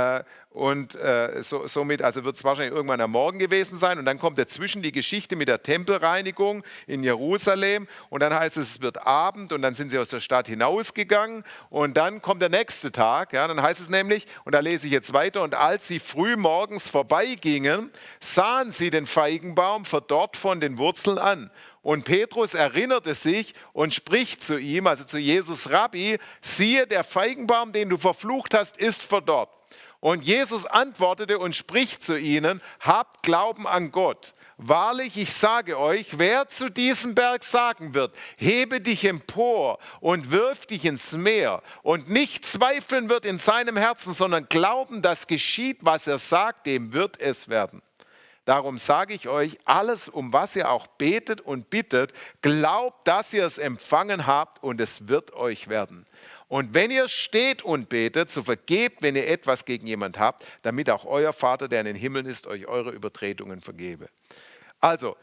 und somit also wird es wahrscheinlich irgendwann am Morgen gewesen sein. Und dann kommt dazwischen die Geschichte mit der Tempelreinigung in Jerusalem. Und dann heißt es wird Abend und dann sind sie aus der Stadt hinausgegangen. Und dann kommt der nächste Tag. Ja, dann heißt es nämlich, und da lese ich jetzt weiter, und als sie früh morgens vorbeigingen, sahen sie den Feigenbaum verdorrt von den Wurzeln an. Und Petrus erinnerte sich und spricht zu ihm, also zu Jesus, Rabbi, siehe, der Feigenbaum, den du verflucht hast, ist verdorrt. Und Jesus antwortete und spricht zu ihnen, habt Glauben an Gott. Wahrlich, ich sage euch, wer zu diesem Berg sagen wird, hebe dich empor und wirf dich ins Meer und nicht zweifeln wird in seinem Herzen, sondern glauben, dass geschieht, was er sagt, dem wird es werden. Darum sage ich euch, alles, um was ihr auch betet und bittet, glaubt, dass ihr es empfangen habt und es wird euch werden. Und wenn ihr steht und betet, so vergebt, wenn ihr etwas gegen jemand habt, damit auch euer Vater, der in den Himmeln ist, euch eure Übertretungen vergebe. Also,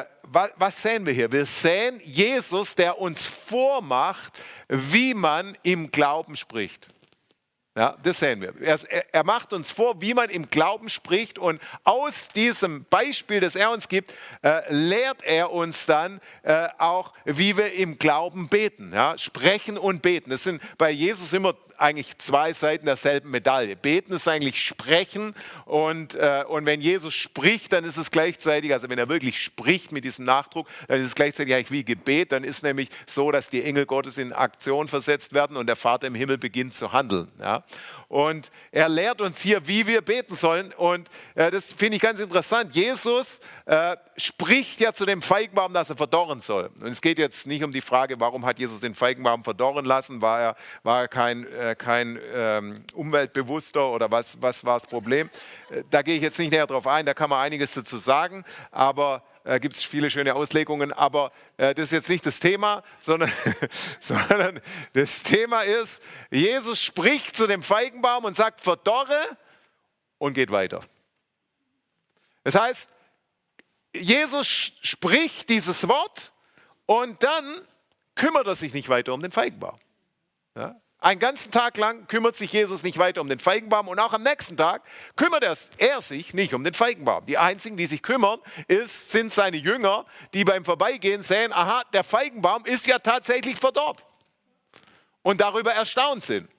was sehen wir hier? Wir sehen Jesus, der uns vormacht, wie man im Glauben spricht. Ja, das sehen wir. Er macht uns vor, wie man im Glauben spricht, und aus diesem Beispiel, das er uns gibt, lehrt er uns dann auch, wie wir im Glauben beten. Ja? Sprechen und beten. Das sind bei Jesus immer eigentlich zwei Seiten derselben Medaille. Beten ist eigentlich Sprechen und wenn Jesus spricht, dann ist es gleichzeitig, also wenn er wirklich spricht mit diesem Nachdruck, dann ist es gleichzeitig eigentlich wie Gebet. Dann ist nämlich so, dass die Engel Gottes in Aktion versetzt werden und der Vater im Himmel beginnt zu handeln. Ja? Und er lehrt uns hier, wie wir beten sollen, und das finde ich ganz interessant. Jesus spricht ja zu dem Feigenbaum, dass er verdorren soll. Und es geht jetzt nicht um die Frage, warum hat Jesus den Feigenbaum verdorren lassen? War er kein Umweltbewusster oder was war das Problem? Da gehe ich jetzt nicht näher drauf ein, da kann man einiges dazu sagen, aber gibt es viele schöne Auslegungen, aber das ist jetzt nicht das Thema, sondern das Thema ist, Jesus spricht zu dem Feigenbaum und sagt, verdorre, und geht weiter. Das heißt, Jesus spricht dieses Wort und dann kümmert er sich nicht weiter um den Feigenbaum. Ja? Einen ganzen Tag lang kümmert sich Jesus nicht weiter um den Feigenbaum, und auch am nächsten Tag kümmert er sich nicht um den Feigenbaum. Die einzigen, die sich kümmern, sind seine Jünger, die beim Vorbeigehen sehen, aha, der Feigenbaum ist ja tatsächlich verdorrt, und darüber erstaunt sind.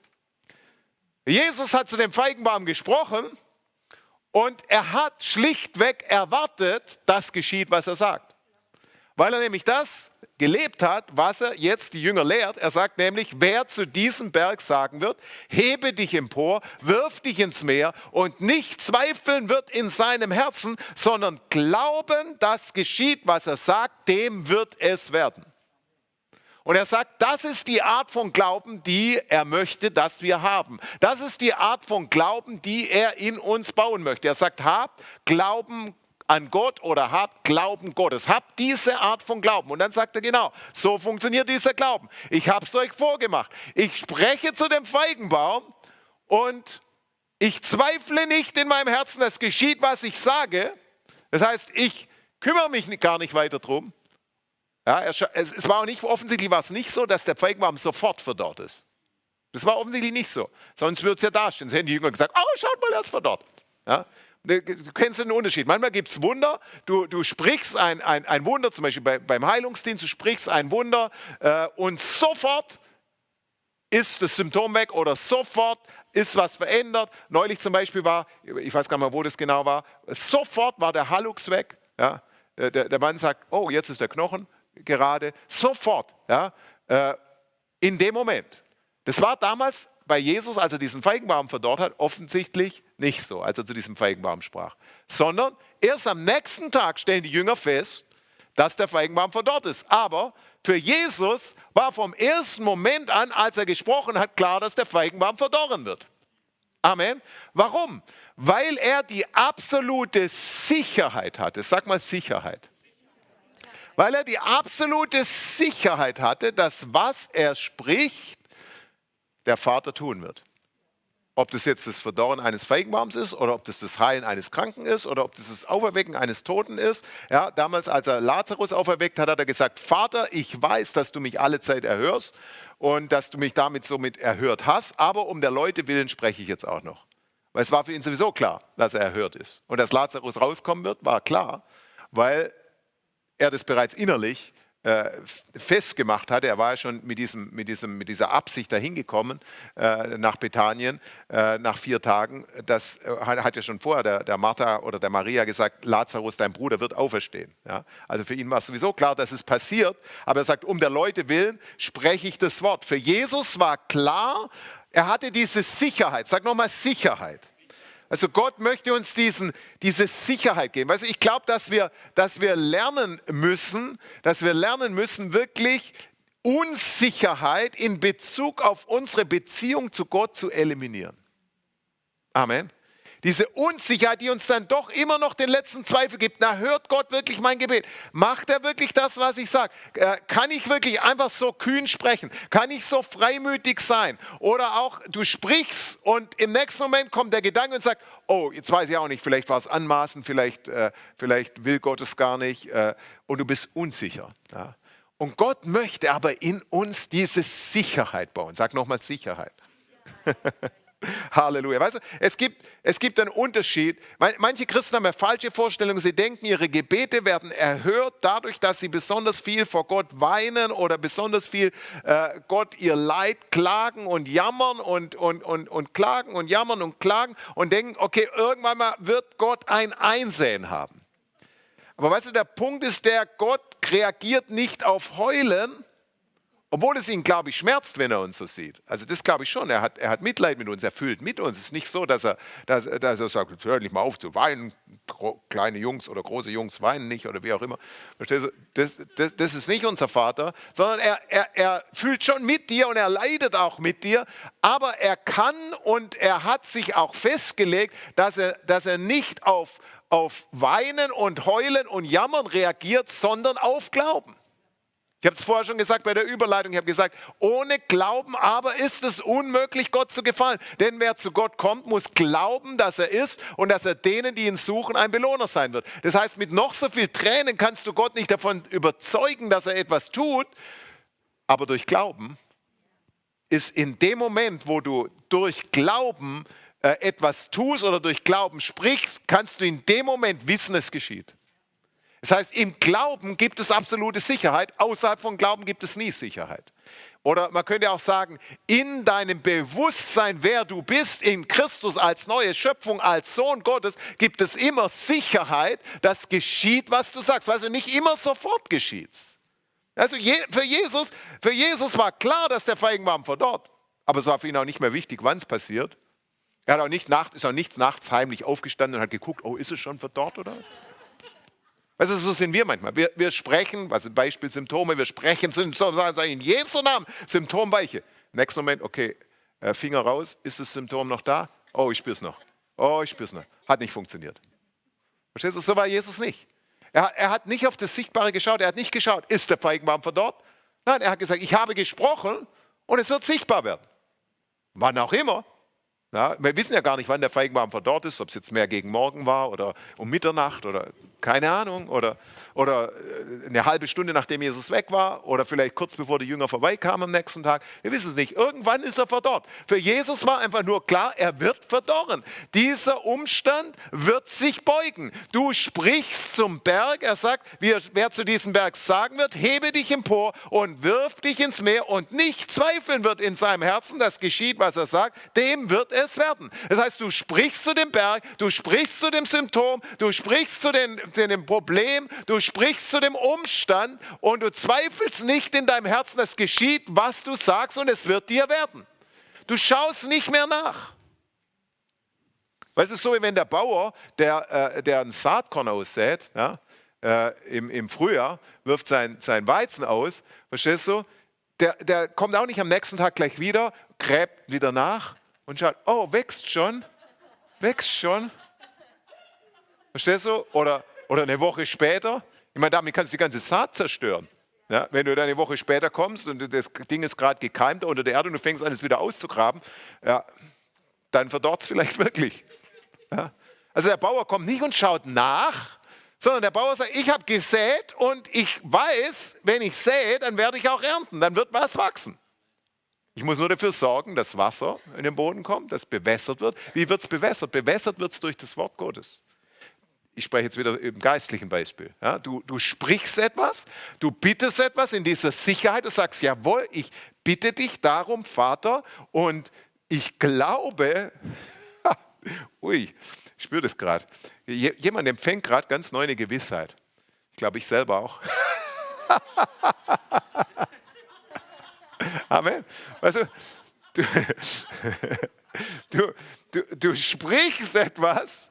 Jesus hat zu dem Feigenbaum gesprochen und er hat schlichtweg erwartet, dass geschieht, was er sagt. Weil er nämlich das gelebt hat, was er jetzt die Jünger lehrt. Er sagt nämlich, wer zu diesem Berg sagen wird, hebe dich empor, wirf dich ins Meer, und nicht zweifeln wird in seinem Herzen, sondern glauben, dass geschieht, was er sagt, dem wird es werden. Und er sagt, das ist die Art von Glauben, die er möchte, dass wir haben. Das ist die Art von Glauben, die er in uns bauen möchte. Er sagt, habt Glauben an Gott oder habt Glauben Gottes. Habt diese Art von Glauben. Und dann sagt er, genau, so funktioniert dieser Glauben. Ich habe es euch vorgemacht. Ich spreche zu dem Feigenbaum und ich zweifle nicht in meinem Herzen, dass geschieht, was ich sage. Das heißt, ich kümmere mich gar nicht weiter drum. Ja, es war auch nicht, offensichtlich war es nicht so, dass der Feigenbaum sofort verdorrt ist. Das war offensichtlich nicht so. Sonst würde es ja dastehen. Sonst hätten die Jünger gesagt, oh, schaut mal, er ist verdorrt. Ja? Du kennst den Unterschied. Manchmal gibt es Wunder, du sprichst ein Wunder, zum Beispiel beim Heilungsdienst, du sprichst ein Wunder und sofort ist das Symptom weg oder sofort ist was verändert. Neulich zum Beispiel war, ich weiß gar nicht mehr, wo das genau war, sofort war der Hallux weg. Ja? Der Mann sagt, oh, jetzt ist der Knochen gerade. Sofort, ja? In dem Moment. Das war damals bei Jesus, als er diesen Feigenbaum verdorrt hat, offensichtlich nicht so, als er zu diesem Feigenbaum sprach. Sondern erst am nächsten Tag stellen die Jünger fest, dass der Feigenbaum verdorrt ist. Aber für Jesus war vom ersten Moment an, als er gesprochen hat, klar, dass der Feigenbaum verdorren wird. Amen. Warum? Weil er die absolute Sicherheit hatte. Sag mal Sicherheit. Weil er die absolute Sicherheit hatte, dass was er spricht, der Vater tun wird. Ob das jetzt das Verdorren eines Feigenbaums ist oder ob das Heilen eines Kranken ist oder ob das Auferwecken eines Toten ist. Ja, damals, als er Lazarus auferweckt hat, hat er gesagt, Vater, ich weiß, dass du mich alle Zeit erhörst und dass du mich somit erhört hast, aber um der Leute willen spreche ich jetzt auch noch. Weil es war für ihn sowieso klar, dass er erhört ist. Und dass Lazarus rauskommen wird, war klar, weil er das bereits innerlich festgemacht hatte. Er war ja schon mit dieser Absicht dahin gekommen nach Bethanien nach 4 Tagen. Das hat ja schon vorher der Martha oder der Maria gesagt, Lazarus, dein Bruder, wird auferstehen. Ja? Also für ihn war es sowieso klar, dass es passiert. Aber er sagt, um der Leute willen spreche ich das Wort. Für Jesus war klar, er hatte diese Sicherheit. Sag nochmal Sicherheit. Also Gott möchte uns diese Sicherheit geben. Weißt du, ich glaube, dass wir lernen müssen, wirklich Unsicherheit in Bezug auf unsere Beziehung zu Gott zu eliminieren. Amen. Diese Unsicherheit, die uns dann doch immer noch den letzten Zweifel gibt. Na, hört Gott wirklich mein Gebet? Macht er wirklich das, was ich sage? Kann ich wirklich einfach so kühn sprechen? Kann ich so freimütig sein? Oder auch, du sprichst und im nächsten Moment kommt der Gedanke und sagt, oh, jetzt weiß ich auch nicht, vielleicht war es anmaßend, vielleicht will Gott es gar nicht und du bist unsicher. Ja? Und Gott möchte aber in uns diese Sicherheit bauen. Sag nochmal Sicherheit. Halleluja. Weißt du, es gibt einen Unterschied. Manche Christen haben eine falsche Vorstellung. Sie denken, ihre Gebete werden erhört dadurch, dass sie besonders viel vor Gott weinen oder besonders viel Gott ihr Leid klagen und jammern und klagen und jammern und klagen und denken, okay, irgendwann mal wird Gott ein Einsehen haben. Aber weißt du, der Punkt ist Gott reagiert nicht auf Heulen, obwohl es ihn, glaube ich, schmerzt, wenn er uns so sieht. Also das glaube ich schon. Er hat Mitleid mit uns, er fühlt mit uns. Es ist nicht so, dass er sagt, hör nicht mal auf zu weinen. Kleine Jungs oder große Jungs weinen nicht oder wie auch immer. Das ist nicht unser Vater, sondern er fühlt schon mit dir und er leidet auch mit dir. Aber er kann und er hat sich auch festgelegt, dass er nicht auf Weinen und Heulen und Jammern reagiert, sondern auf Glauben. Ich habe es vorher schon gesagt bei der Überleitung, ich habe gesagt, ohne Glauben aber ist es unmöglich, Gott zu gefallen. Denn wer zu Gott kommt, muss glauben, dass er ist und dass er denen, die ihn suchen, ein Belohner sein wird. Das heißt, mit noch so viel Tränen kannst du Gott nicht davon überzeugen, dass er etwas tut, aber durch Glauben ist in dem Moment, wo du durch Glauben etwas tust oder durch Glauben sprichst, kannst du in dem Moment wissen, es geschieht. Das heißt, im Glauben gibt es absolute Sicherheit, außerhalb von Glauben gibt es nie Sicherheit. Oder man könnte auch sagen, in deinem Bewusstsein, wer du bist, in Christus als neue Schöpfung, als Sohn Gottes, gibt es immer Sicherheit, dass geschieht, was du sagst. Weißt du, nicht immer sofort geschieht's. Also für Jesus war klar, dass der Feigenbaum verdorrt. Aber es war für ihn auch nicht mehr wichtig, wann es passiert. Er hat auch nicht nachts heimlich aufgestanden und hat geguckt, oh, ist es schon verdorrt oder was? Also so sind wir manchmal. Wir sprechen, was Beispiel Symptome, wir sprechen sagen in Jesu Namen, Symptomweiche. Nächsten Moment, okay, Finger raus, ist das Symptom noch da? Oh, ich spüre es noch. Oh, ich spüre es noch. Hat nicht funktioniert. Verstehst du, so war Jesus nicht. Er hat nicht auf das Sichtbare geschaut, er hat nicht geschaut, ist der Feigenbaum verdorrt? Nein, er hat gesagt, ich habe gesprochen und es wird sichtbar werden. Wann auch immer. Ja, wir wissen ja gar nicht, wann der Feigenbaum verdorrt ist, ob es jetzt mehr gegen Morgen war oder um Mitternacht oder keine Ahnung oder eine halbe Stunde, nachdem Jesus weg war oder vielleicht kurz bevor die Jünger vorbeikamen am nächsten Tag. Wir wissen es nicht. Irgendwann ist er verdorrt. Für Jesus war einfach nur klar, er wird verdorren. Dieser Umstand wird sich beugen. Du sprichst zum Berg. Er sagt, wer zu diesem Berg sagen wird, hebe dich empor und wirf dich ins Meer und nicht zweifeln wird in seinem Herzen, das geschieht, was er sagt, dem wird es werden. Das heißt, du sprichst zu dem Berg, du sprichst zu dem Symptom, du sprichst zu dem Problem, du sprichst zu dem Umstand und du zweifelst nicht in deinem Herzen, es geschieht, was du sagst und es wird dir werden. Du schaust nicht mehr nach. Weißt du, so wie wenn der Bauer, der ein Saatkorn aussät, ja, im Frühjahr, wirft sein Weizen aus, verstehst du? Der kommt auch nicht am nächsten Tag gleich wieder, gräbt wieder nach und schaut, oh, wächst schon. Verstehst du? Oder eine Woche später, ich meine, damit kannst du die ganze Saat zerstören. Ja, wenn du dann eine Woche später kommst und das Ding ist gerade gekeimt unter der Erde und du fängst an, es wieder auszugraben, ja, dann verdorrt es vielleicht wirklich. Ja. Also der Bauer kommt nicht und schaut nach, sondern der Bauer sagt, ich habe gesät und ich weiß, wenn ich sähe, dann werde ich auch ernten, dann wird was wachsen. Ich muss nur dafür sorgen, dass Wasser in den Boden kommt, dass bewässert wird. Wie wird es bewässert? Bewässert wird es durch das Wort Gottes. Ich spreche jetzt wieder im geistlichen Beispiel. Ja, du sprichst etwas, du bittest etwas in dieser Sicherheit, du sagst, jawohl, ich bitte dich darum, Vater, und ich glaube, ich spüre das gerade, jemand empfängt gerade ganz neu eine Gewissheit. Ich glaube, ich selber auch. Amen. Weißt du sprichst etwas,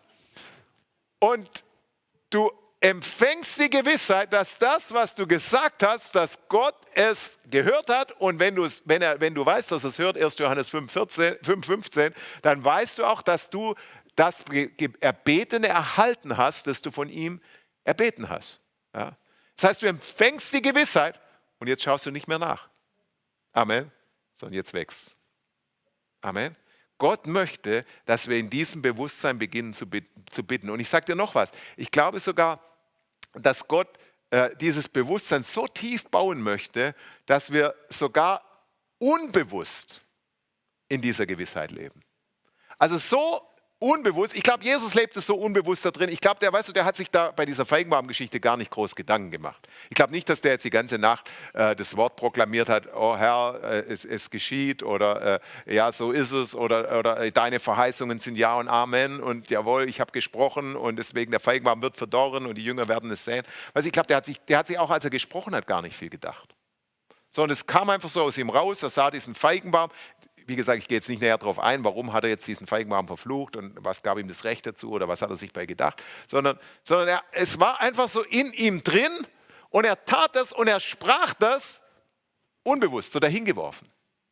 und du empfängst die Gewissheit, dass das, was du gesagt hast, dass Gott es gehört hat. Und wenn du weißt, dass es hört, 1. Johannes 5,15, dann weißt du auch, dass du das Erbetene erhalten hast, das du von ihm erbeten hast. Ja? Das heißt, du empfängst die Gewissheit und jetzt schaust du nicht mehr nach. Amen. Sondern jetzt wächst. Amen. Gott möchte, dass wir in diesem Bewusstsein beginnen zu bitten. Und ich sage dir noch was. Ich glaube sogar, dass Gott dieses Bewusstsein so tief bauen möchte, dass wir sogar unbewusst in dieser Gewissheit leben. Also so unbewusst, ich glaube, Jesus lebt es so unbewusst da drin. Ich glaube, der hat sich da bei dieser Feigenbaumgeschichte gar nicht groß Gedanken gemacht. Ich glaube nicht, dass der jetzt die ganze Nacht das Wort proklamiert hat, oh Herr, es geschieht oder ja, so ist es oder deine Verheißungen sind Ja und Amen und jawohl, ich habe gesprochen und deswegen der Feigenbaum wird verdorren und die Jünger werden es sehen. Also ich glaube, der hat sich auch, als er gesprochen hat, gar nicht viel gedacht. Sondern es kam einfach so aus ihm raus, er sah diesen Feigenbaum. Wie gesagt, ich gehe jetzt nicht näher darauf ein, warum hat er jetzt diesen Feigenbaum verflucht und was gab ihm das Recht dazu oder was hat er sich bei gedacht, sondern es war einfach so in ihm drin und er tat das und er sprach das unbewusst, so dahingeworfen.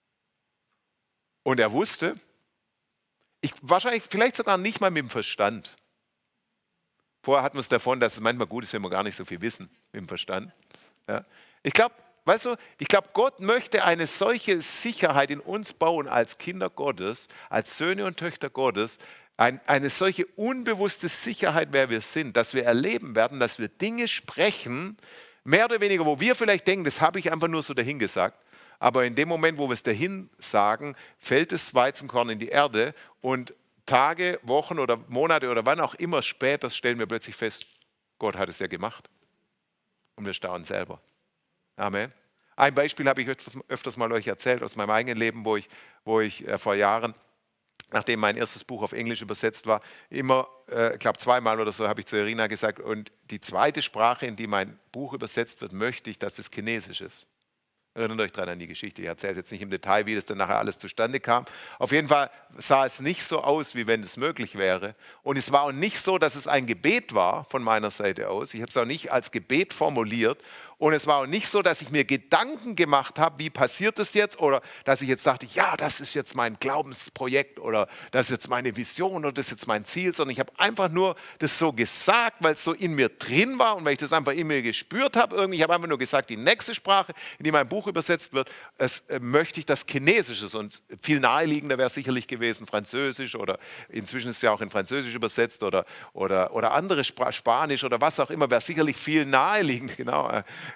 Und er wusste, wahrscheinlich vielleicht sogar nicht mal mit dem Verstand. Vorher hatten wir es davon, dass es manchmal gut ist, wenn wir gar nicht so viel wissen mit dem Verstand. Ja. Ich glaube, Gott möchte eine solche Sicherheit in uns bauen als Kinder Gottes, als Söhne und Töchter Gottes, eine solche unbewusste Sicherheit, wer wir sind, dass wir erleben werden, dass wir Dinge sprechen, mehr oder weniger, wo wir vielleicht denken, das habe ich einfach nur so dahingesagt, aber in dem Moment, wo wir es dahin sagen, fällt das Weizenkorn in die Erde und Tage, Wochen oder Monate oder wann auch immer später stellen wir plötzlich fest, Gott hat es ja gemacht und wir staunen selber. Amen. Ein Beispiel habe ich öfters mal euch erzählt aus meinem eigenen Leben, wo ich vor Jahren, nachdem mein erstes Buch auf Englisch übersetzt war, immer, ich glaube zweimal oder so, habe ich zu Irina gesagt, und die zweite Sprache, in die mein Buch übersetzt wird, möchte ich, dass es Chinesisch ist. Erinnert euch daran an die Geschichte. Ich erzähle jetzt nicht im Detail, wie das dann nachher alles zustande kam. Auf jeden Fall sah es nicht so aus, wie wenn es möglich wäre. Und es war auch nicht so, dass es ein Gebet war von meiner Seite aus. Ich habe es auch nicht als Gebet formuliert Und es war auch nicht so, dass ich mir Gedanken gemacht habe, wie passiert das jetzt? Oder dass ich jetzt dachte, ja, das ist jetzt mein Glaubensprojekt oder das ist jetzt meine Vision oder das ist jetzt mein Ziel. Sondern ich habe einfach nur das so gesagt, weil es so in mir drin war und weil ich das einfach in mir gespürt habe. Irgendwie. Ich habe einfach nur gesagt, die nächste Sprache, in die mein Buch übersetzt wird, möchte ich das Chinesische. Und viel naheliegender wäre sicherlich gewesen Französisch oder inzwischen ist es ja auch in Französisch übersetzt oder andere Spanisch oder was auch immer, wäre sicherlich viel naheliegender. Genau.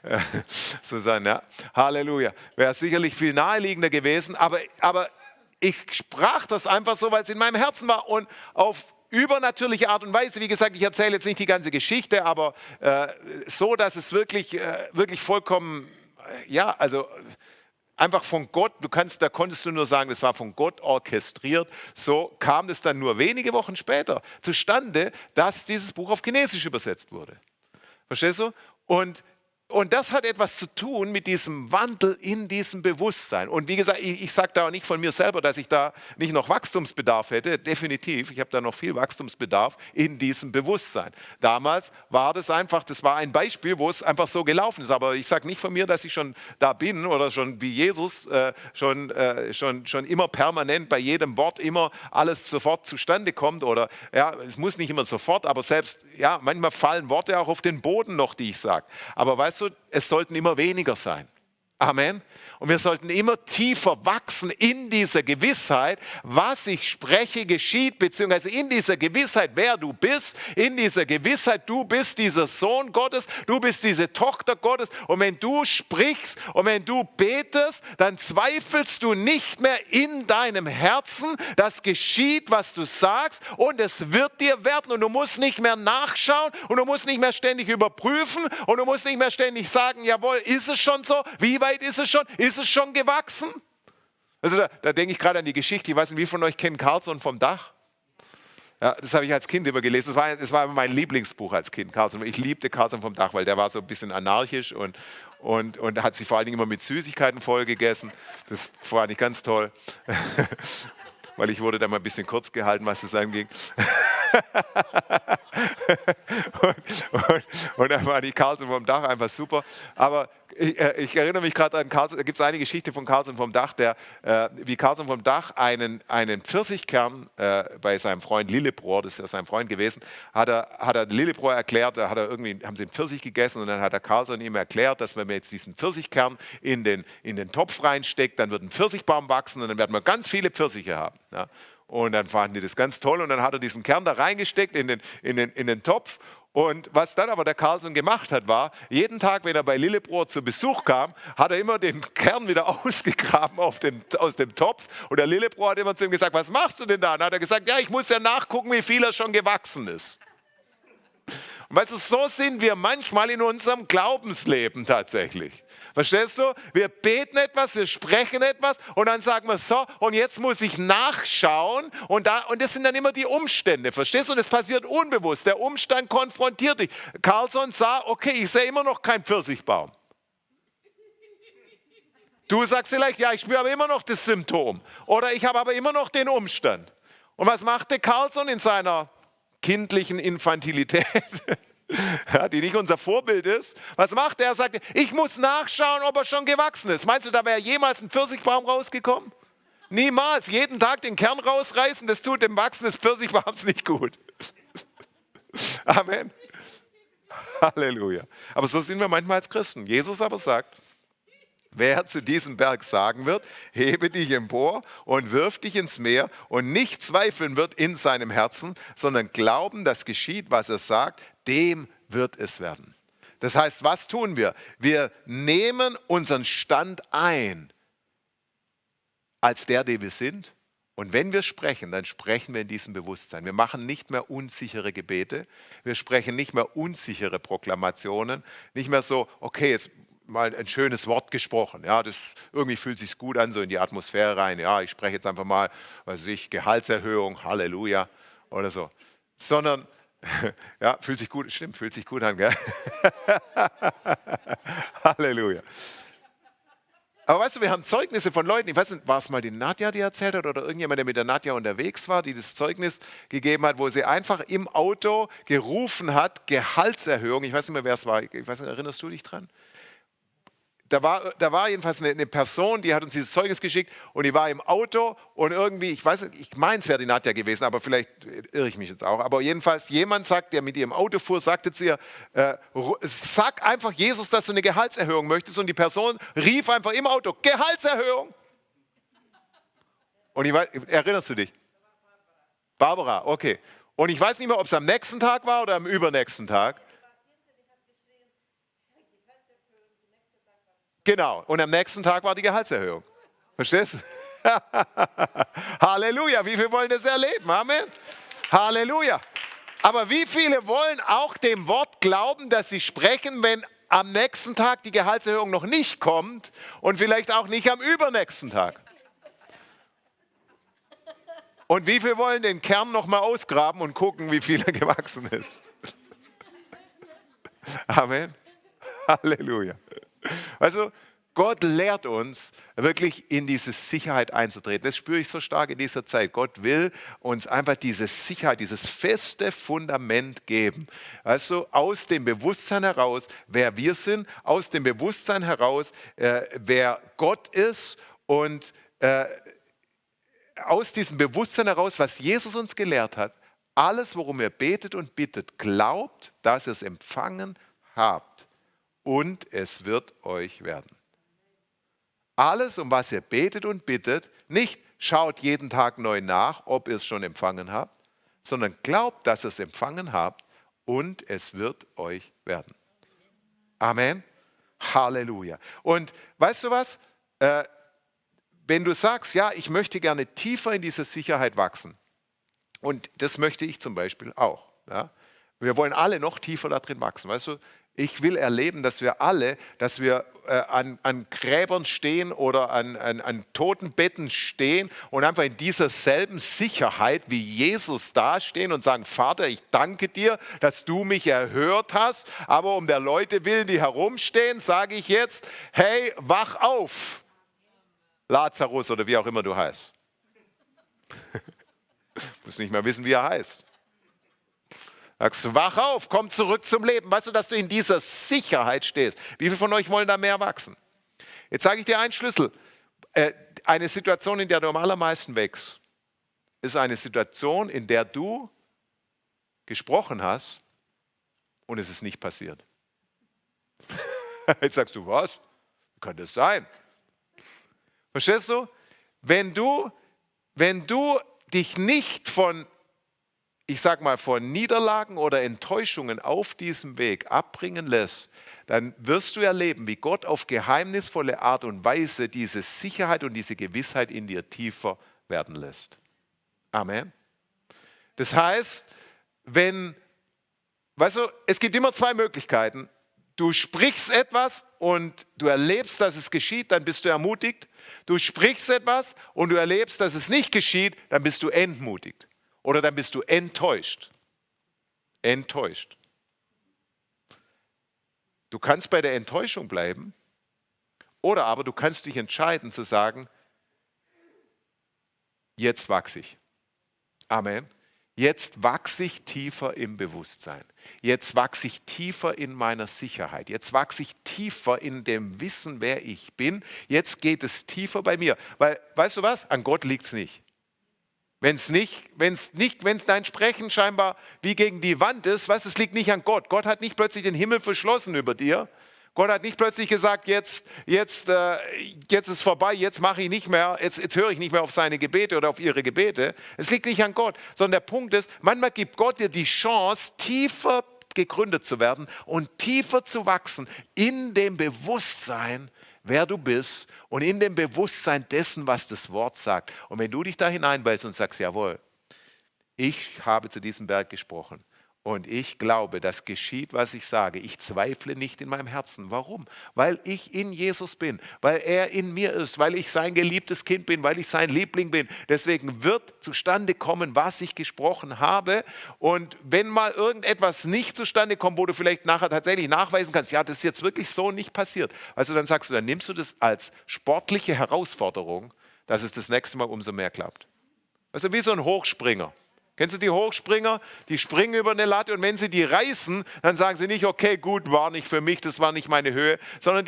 Susanne, ja. Halleluja. Wäre sicherlich viel naheliegender gewesen, aber ich sprach das einfach so, weil es in meinem Herzen war und auf übernatürliche Art und Weise. Wie gesagt, ich erzähle jetzt nicht die ganze Geschichte, aber so, dass es wirklich vollkommen, also einfach von Gott, da konntest du nur sagen, das war von Gott orchestriert. So kam es dann nur wenige Wochen später zustande, dass dieses Buch auf Chinesisch übersetzt wurde. Verstehst du? Und das hat etwas zu tun mit diesem Wandel in diesem Bewusstsein. Und wie gesagt, ich sage da auch nicht von mir selber, dass ich da nicht noch Wachstumsbedarf hätte. Definitiv, ich habe da noch viel Wachstumsbedarf in diesem Bewusstsein. Damals war das war ein Beispiel, wo es einfach so gelaufen ist. Aber ich sage nicht von mir, dass ich schon da bin oder schon wie Jesus schon immer permanent bei jedem Wort immer alles sofort zustande kommt. Oder ja, es muss nicht immer sofort, aber selbst, ja, manchmal fallen Worte auch auf den Boden noch, die ich sage. Aber weißt du, es sollten immer weniger sein. Amen. Und wir sollten immer tiefer wachsen in dieser Gewissheit, was ich spreche, geschieht, beziehungsweise in dieser Gewissheit, wer du bist, in dieser Gewissheit, du bist dieser Sohn Gottes, du bist diese Tochter Gottes. Und wenn du sprichst und wenn du betest, dann zweifelst du nicht mehr in deinem Herzen, das geschieht, was du sagst und es wird dir werden und du musst nicht mehr nachschauen und du musst nicht mehr ständig überprüfen und du musst nicht mehr ständig sagen, jawohl, ist es schon so? Wie weit ist es schon? Ist es schon gewachsen? Also da denke ich gerade an die Geschichte, ich weiß nicht, wie von euch kennen Carlson vom Dach? Ja, das habe ich als Kind immer gelesen. Das war mein Lieblingsbuch als Kind, Carlson. Ich liebte Carlson vom Dach, weil der war so ein bisschen anarchisch und hat sich vor allen Dingen immer mit Süßigkeiten voll gegessen. Das fand ich ganz toll. Weil ich wurde da mal ein bisschen kurz gehalten, was das anging. und dann war die Carlson vom Dach einfach super. Aber ich erinnere mich gerade an Carlson, da gibt es eine Geschichte von Carlson vom Dach, wie Carlson vom Dach einen Pfirsichkern bei seinem Freund Lillebrohr, das ist ja sein Freund gewesen, hat er Lillebrohr erklärt, haben sie einen Pfirsich gegessen und dann hat der Carlson ihm erklärt, dass wenn man jetzt diesen Pfirsichkern in den Topf reinsteckt, dann wird ein Pfirsichbaum wachsen und dann werden wir ganz viele Pfirsiche haben. Ja. Und dann fanden die das ganz toll und dann hat er diesen Kern da reingesteckt in den Topf. Und was dann aber der Carlson gemacht hat, war, jeden Tag, wenn er bei Lillebrohr zu Besuch kam, hat er immer den Kern wieder ausgegraben aus dem Topf. Und der Lillebrohr hat immer zu ihm gesagt, was machst du denn da? Und dann hat er gesagt, ja, ich muss ja nachgucken, wie viel er schon gewachsen ist. Und weißt du, so sind wir manchmal in unserem Glaubensleben tatsächlich. Verstehst du? Wir beten etwas, wir sprechen etwas und dann sagen wir so, und jetzt muss ich nachschauen und das sind dann immer die Umstände, verstehst du? Und das passiert unbewusst, der Umstand konfrontiert dich. Carlson sah, okay, ich sehe immer noch keinen Pfirsichbaum. Du sagst vielleicht, ja, ich spüre aber immer noch das Symptom oder ich habe aber immer noch den Umstand. Und was machte Carlson in seiner kindlichen Infantilität? Ja, die nicht unser Vorbild ist. Was macht er? Er sagt, ich muss nachschauen, ob er schon gewachsen ist. Meinst du, da wäre jemals ein Pfirsichbaum rausgekommen? Niemals. Jeden Tag den Kern rausreißen, das tut dem Wachsen des Pfirsichbaums nicht gut. Amen. Halleluja. Aber so sind wir manchmal als Christen. Jesus aber sagt, wer zu diesem Berg sagen wird, hebe dich empor und wirf dich ins Meer und nicht zweifeln wird in seinem Herzen, sondern glauben, dass geschieht, was er sagt, dem wird es werden. Das heißt, was tun wir? Wir nehmen unseren Stand ein als der wir sind. Und wenn wir sprechen, dann sprechen wir in diesem Bewusstsein. Wir machen nicht mehr unsichere Gebete. Wir sprechen nicht mehr unsichere Proklamationen. Nicht mehr so, okay, jetzt mal ein schönes Wort gesprochen. Ja, das irgendwie fühlt sich gut an, so in die Atmosphäre rein. Ja, ich spreche jetzt einfach mal, was weiß ich, Gehaltserhöhung, Halleluja oder so. Sondern, ja, fühlt sich gut, stimmt, fühlt sich gut an, gell? Halleluja. Aber weißt du, wir haben Zeugnisse von Leuten, ich weiß nicht, war es mal die Nadja, die erzählt hat, oder irgendjemand, der mit der Nadja unterwegs war, die das Zeugnis gegeben hat, wo sie einfach im Auto gerufen hat, Gehaltserhöhung. Ich weiß nicht mehr, wer es war. Ich weiß nicht, erinnerst du dich dran? da war jedenfalls eine Person, die hat uns dieses Zeugnis geschickt und die war im Auto und irgendwie, ich weiß nicht, ich meine, es wäre die Nadja gewesen, aber vielleicht irre ich mich jetzt auch. Aber jedenfalls jemand sagt, der mit ihr im Auto fuhr, sagte zu ihr, sag einfach Jesus, dass du eine Gehaltserhöhung möchtest, und die Person rief einfach im Auto, Gehaltserhöhung. Und ich weiß, erinnerst du dich? Barbara, okay. Und ich weiß nicht mehr, ob es am nächsten Tag war oder am übernächsten Tag. Genau, und am nächsten Tag war die Gehaltserhöhung. Verstehst du? Halleluja, wie viele wollen das erleben? Amen. Halleluja. Aber wie viele wollen auch dem Wort glauben, dass sie sprechen, wenn am nächsten Tag die Gehaltserhöhung noch nicht kommt und vielleicht auch nicht am übernächsten Tag? Und wie viele wollen den Kern noch mal ausgraben und gucken, wie viel er gewachsen ist? Amen. Halleluja. Also Gott lehrt uns, wirklich in diese Sicherheit einzutreten. Das spüre ich so stark in dieser Zeit. Gott will uns einfach diese Sicherheit, dieses feste Fundament geben. Also aus dem Bewusstsein heraus, wer wir sind, aus dem Bewusstsein heraus, wer Gott ist, und aus diesem Bewusstsein heraus, was Jesus uns gelehrt hat. Alles, worum ihr betet und bittet, glaubt, dass ihr es empfangen habt. Und es wird euch werden. Alles, um was ihr betet und bittet, nicht schaut jeden Tag neu nach, ob ihr es schon empfangen habt, sondern glaubt, dass ihr es empfangen habt, und es wird euch werden. Amen. Halleluja. Und weißt du was? Wenn du sagst, ja, ich möchte gerne tiefer in dieser Sicherheit wachsen, und das möchte ich zum Beispiel auch. Ja? Wir wollen alle noch tiefer da drin wachsen. Weißt du, ich will erleben, dass wir an Gräbern stehen oder an Totenbetten stehen und einfach in dieser selben Sicherheit wie Jesus dastehen und sagen, Vater, ich danke dir, dass du mich erhört hast, aber um der Leute willen, die herumstehen, sage ich jetzt, hey, wach auf, Lazarus oder wie auch immer du heißt. Du musst nicht mehr wissen, wie er heißt. Sagst du, wach auf, komm zurück zum Leben. Weißt du, dass du in dieser Sicherheit stehst? Wie viele von euch wollen da mehr wachsen? Jetzt sage ich dir einen Schlüssel. Eine Situation, in der du am allermeisten wächst, ist eine Situation, in der du gesprochen hast und es ist nicht passiert. Jetzt sagst du, was? Wie kann das sein? Verstehst du? Wenn du dich nicht von Niederlagen oder Enttäuschungen auf diesem Weg abbringen lässt, dann wirst du erleben, wie Gott auf geheimnisvolle Art und Weise diese Sicherheit und diese Gewissheit in dir tiefer werden lässt. Amen. Das heißt, es gibt immer zwei Möglichkeiten. Du sprichst etwas und du erlebst, dass es geschieht, dann bist du ermutigt. Du sprichst etwas und du erlebst, dass es nicht geschieht, dann bist du entmutigt. Oder dann bist du enttäuscht. Enttäuscht. Du kannst bei der Enttäuschung bleiben, oder aber du kannst dich entscheiden zu sagen, jetzt wachse ich. Amen. Jetzt wachse ich tiefer im Bewusstsein. Jetzt wachse ich tiefer in meiner Sicherheit. Jetzt wachse ich tiefer in dem Wissen, wer ich bin. Jetzt geht es tiefer bei mir. Weil, weißt du was? An Gott liegt es nicht. Wenn dein Sprechen scheinbar wie gegen die Wand ist, weißt du, es liegt nicht an Gott. Gott hat nicht plötzlich den Himmel verschlossen über dir. Gott hat nicht plötzlich gesagt, jetzt ist vorbei, jetzt mache ich nicht mehr, jetzt höre ich nicht mehr auf seine Gebete oder auf ihre Gebete. Es liegt nicht an Gott, sondern der Punkt ist, manchmal gibt Gott dir die Chance, tiefer gegründet zu werden und tiefer zu wachsen in dem Bewusstsein, wer du bist, und in dem Bewusstsein dessen, was das Wort sagt. Und wenn du dich da hineinbeißt und sagst, jawohl, ich habe zu diesem Berg gesprochen und ich glaube, das geschieht, was ich sage. Ich zweifle nicht in meinem Herzen. Warum? Weil ich in Jesus bin, weil er in mir ist, weil ich sein geliebtes Kind bin, weil ich sein Liebling bin. Deswegen wird zustande kommen, was ich gesprochen habe. Und wenn mal irgendetwas nicht zustande kommt, wo du vielleicht nachher tatsächlich nachweisen kannst, ja, das ist jetzt wirklich so nicht passiert. Also dann sagst du, dann nimmst du das als sportliche Herausforderung, dass es das nächste Mal umso mehr klappt. Also wie so ein Hochspringer. Kennst du die Hochspringer? Die springen über eine Latte und wenn sie die reißen, dann sagen sie nicht, okay, gut, war nicht für mich, das war nicht meine Höhe, sondern die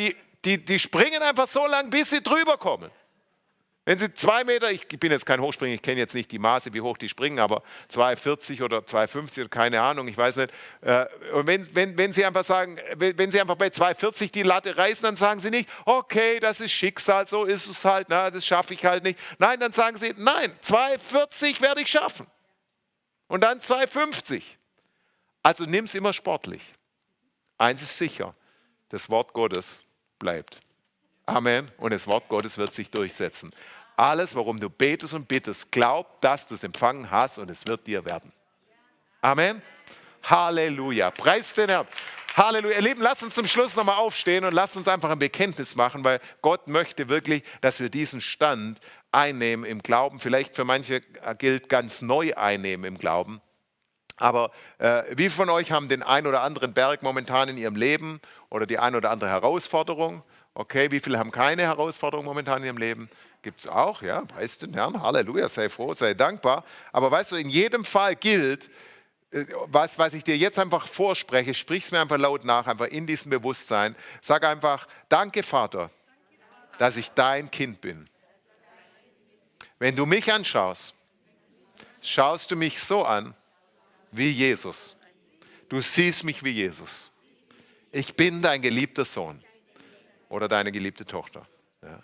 die springen einfach so lang, bis sie drüber kommen. Wenn sie 2 Meter, ich bin jetzt kein Hochspringer, ich kenne jetzt nicht die Maße, wie hoch die springen, aber 2,40 oder 2,50 oder keine Ahnung, ich weiß nicht. Und wenn sie einfach sagen, wenn sie einfach bei 2,40 die Latte reißen, dann sagen sie nicht, okay, das ist Schicksal, so ist es halt, na, das schaffe ich halt nicht. Nein, dann sagen sie, nein, 2,40 werde ich schaffen. Und dann 2,50. Also nimm es immer sportlich. Eins ist sicher, das Wort Gottes bleibt. Amen. Und das Wort Gottes wird sich durchsetzen. Alles, worum du betest und bittest, glaub, dass du es empfangen hast und es wird dir werden. Amen. Halleluja. Preis den Herrn. Halleluja. Ihr Lieben, lasst uns zum Schluss nochmal aufstehen und lasst uns einfach ein Bekenntnis machen, weil Gott möchte wirklich, dass wir diesen Stand einnehmen im Glauben. Vielleicht für manche gilt ganz neu einnehmen im Glauben. Aber wie von euch haben den ein oder anderen Berg momentan in ihrem Leben oder die ein oder andere Herausforderung? Okay, wie viele haben keine Herausforderung momentan in ihrem Leben? Gibt es auch, ja, preis den Herrn, Halleluja, sei froh, sei dankbar. Aber weißt du, in jedem Fall gilt, was ich dir jetzt einfach vorspreche, sprich es mir einfach laut nach, einfach in diesem Bewusstsein. Sag einfach, danke Vater, dass ich dein Kind bin. Wenn du mich anschaust, schaust du mich so an wie Jesus. Du siehst mich wie Jesus. Ich bin dein geliebter Sohn oder deine geliebte Tochter. Ja.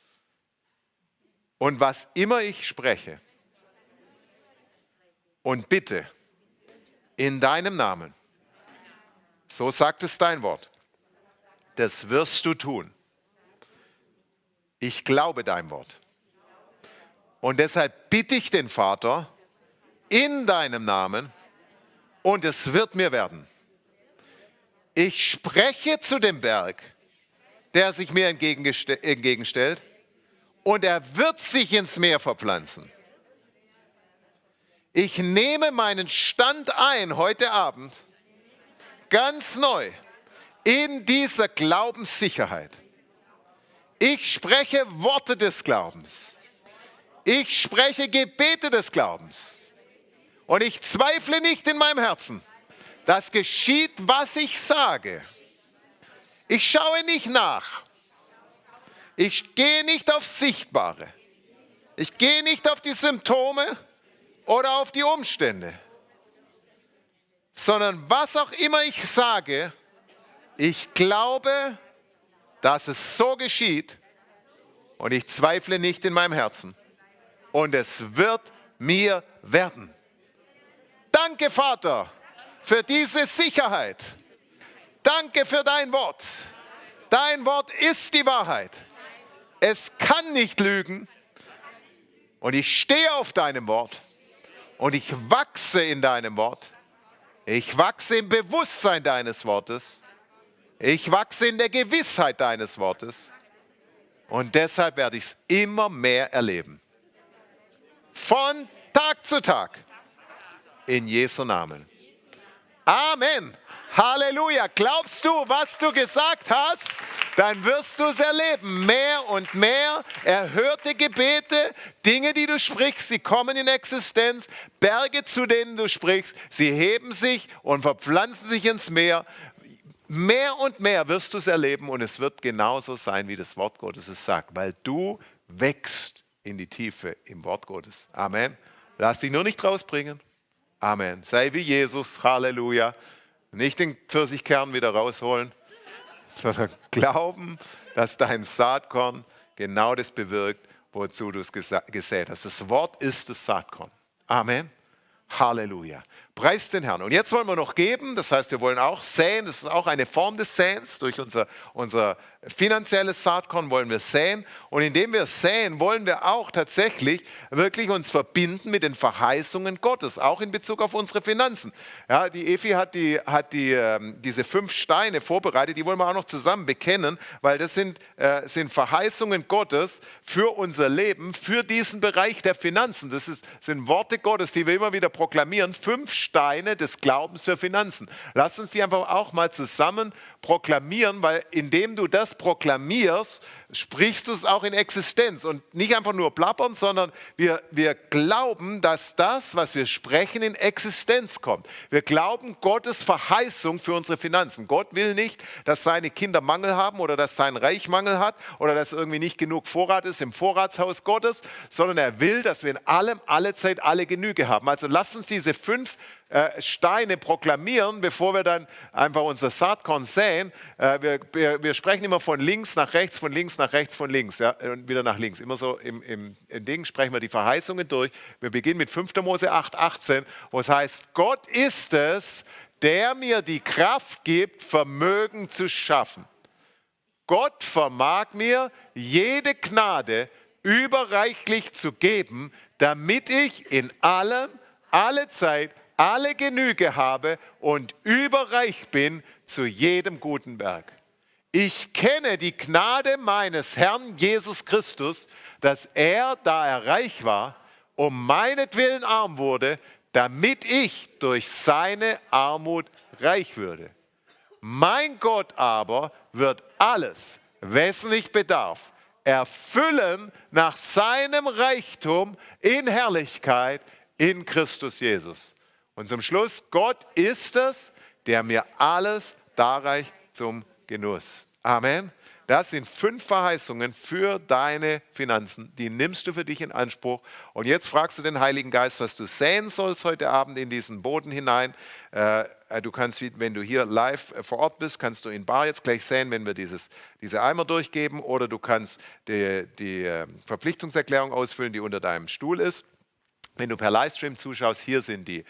Und was immer ich spreche und bitte in deinem Namen, so sagt es dein Wort, das wirst du tun. Ich glaube dein Wort. Und deshalb bitte ich den Vater in deinem Namen und es wird mir werden. Ich spreche zu dem Berg, der sich mir entgegenstellt, und er wird sich ins Meer verpflanzen. Ich nehme meinen Stand ein heute Abend, ganz neu, in dieser Glaubenssicherheit. Ich spreche Worte des Glaubens. Ich spreche Gebete des Glaubens. Und ich zweifle nicht in meinem Herzen, dass geschieht, was ich sage. Ich schaue nicht nach. Ich gehe nicht aufs Sichtbare. Ich gehe nicht auf die Symptome oder auf die Umstände. Sondern was auch immer ich sage, ich glaube, dass es so geschieht und ich zweifle nicht in meinem Herzen. Und es wird mir werden. Danke, Vater, für diese Sicherheit. Danke für dein Wort. Dein Wort ist die Wahrheit. Es kann nicht lügen. Und ich stehe auf deinem Wort. Und ich wachse in deinem Wort. Ich wachse im Bewusstsein deines Wortes. Ich wachse in der Gewissheit deines Wortes. Und deshalb werde ich es immer mehr erleben. Von Tag zu Tag. In Jesu Namen. Amen. Halleluja. Glaubst du, was du gesagt hast? Dann wirst du es erleben. Mehr und mehr erhörte Gebete, Dinge, die du sprichst, sie kommen in Existenz. Berge, zu denen du sprichst, sie heben sich und verpflanzen sich ins Meer. Mehr und mehr wirst du es erleben und es wird genauso sein, wie das Wort Gottes es sagt, weil du wächst in die Tiefe im Wort Gottes. Amen. Lass dich nur nicht rausbringen. Amen. Sei wie Jesus. Halleluja. Nicht den Pfirsichkern wieder rausholen, sondern glauben, dass dein Saatkorn genau das bewirkt, wozu du es gesät hast. Das Wort ist das Saatkorn. Amen. Halleluja. Preis den Herrn. Und jetzt wollen wir noch geben, das heißt, wir wollen auch säen, das ist auch eine Form des Säens, durch unser finanzielles Saatkorn wollen wir säen. Und indem wir säen, wollen wir auch tatsächlich wirklich uns verbinden mit den Verheißungen Gottes, auch in Bezug auf unsere Finanzen. Ja, die Efi hat diese 5 Steine vorbereitet, die wollen wir auch noch zusammen bekennen, weil das sind Verheißungen Gottes für unser Leben, für diesen Bereich der Finanzen. Das sind Worte Gottes, die wir immer wieder proklamieren, 5 Steine des Glaubens für Finanzen. Lass uns die einfach auch mal zusammen proklamieren, weil indem du das proklamierst, sprichst du es auch in Existenz. Und nicht einfach nur plappern, sondern wir glauben, dass das, was wir sprechen, in Existenz kommt. Wir glauben Gottes Verheißung für unsere Finanzen. Gott will nicht, dass seine Kinder Mangel haben oder dass sein Reich Mangel hat oder dass irgendwie nicht genug Vorrat ist im Vorratshaus Gottes, sondern er will, dass wir in allem, alle Zeit, alle Genüge haben. Also lasst uns diese 5 Steine proklamieren, bevor wir dann einfach unser Saatkorn säen. Wir sprechen immer von links nach rechts, von links nach rechts, von links, ja, und wieder nach links. Immer so im Ding sprechen wir die Verheißungen durch. Wir beginnen mit 5. Mose 8,18, wo es heißt, Gott ist es, der mir die Kraft gibt, Vermögen zu schaffen. Gott vermag mir jede Gnade überreichlich zu geben, damit ich in allem, alle Zeit, alle Genüge habe und überreich bin zu jedem guten Werk. Ich kenne die Gnade meines Herrn Jesus Christus, dass er, da er reich war, um meinetwillen arm wurde, damit ich durch seine Armut reich würde. Mein Gott aber wird alles, wessen ich bedarf, erfüllen nach seinem Reichtum in Herrlichkeit in Christus Jesus. Und zum Schluss, Gott ist es, der mir alles darreicht zum Genuss. Amen. Das sind 5 Verheißungen für deine Finanzen. Die nimmst du für dich in Anspruch. Und jetzt fragst du den Heiligen Geist, was du säen sollst heute Abend in diesen Boden hinein. Du kannst, wenn du hier live vor Ort bist, kannst du in Bar jetzt gleich säen, wenn wir diese Eimer durchgeben. Oder du kannst die Verpflichtungserklärung ausfüllen, die unter deinem Stuhl ist. Wenn du per Livestream zuschaust, hier sind die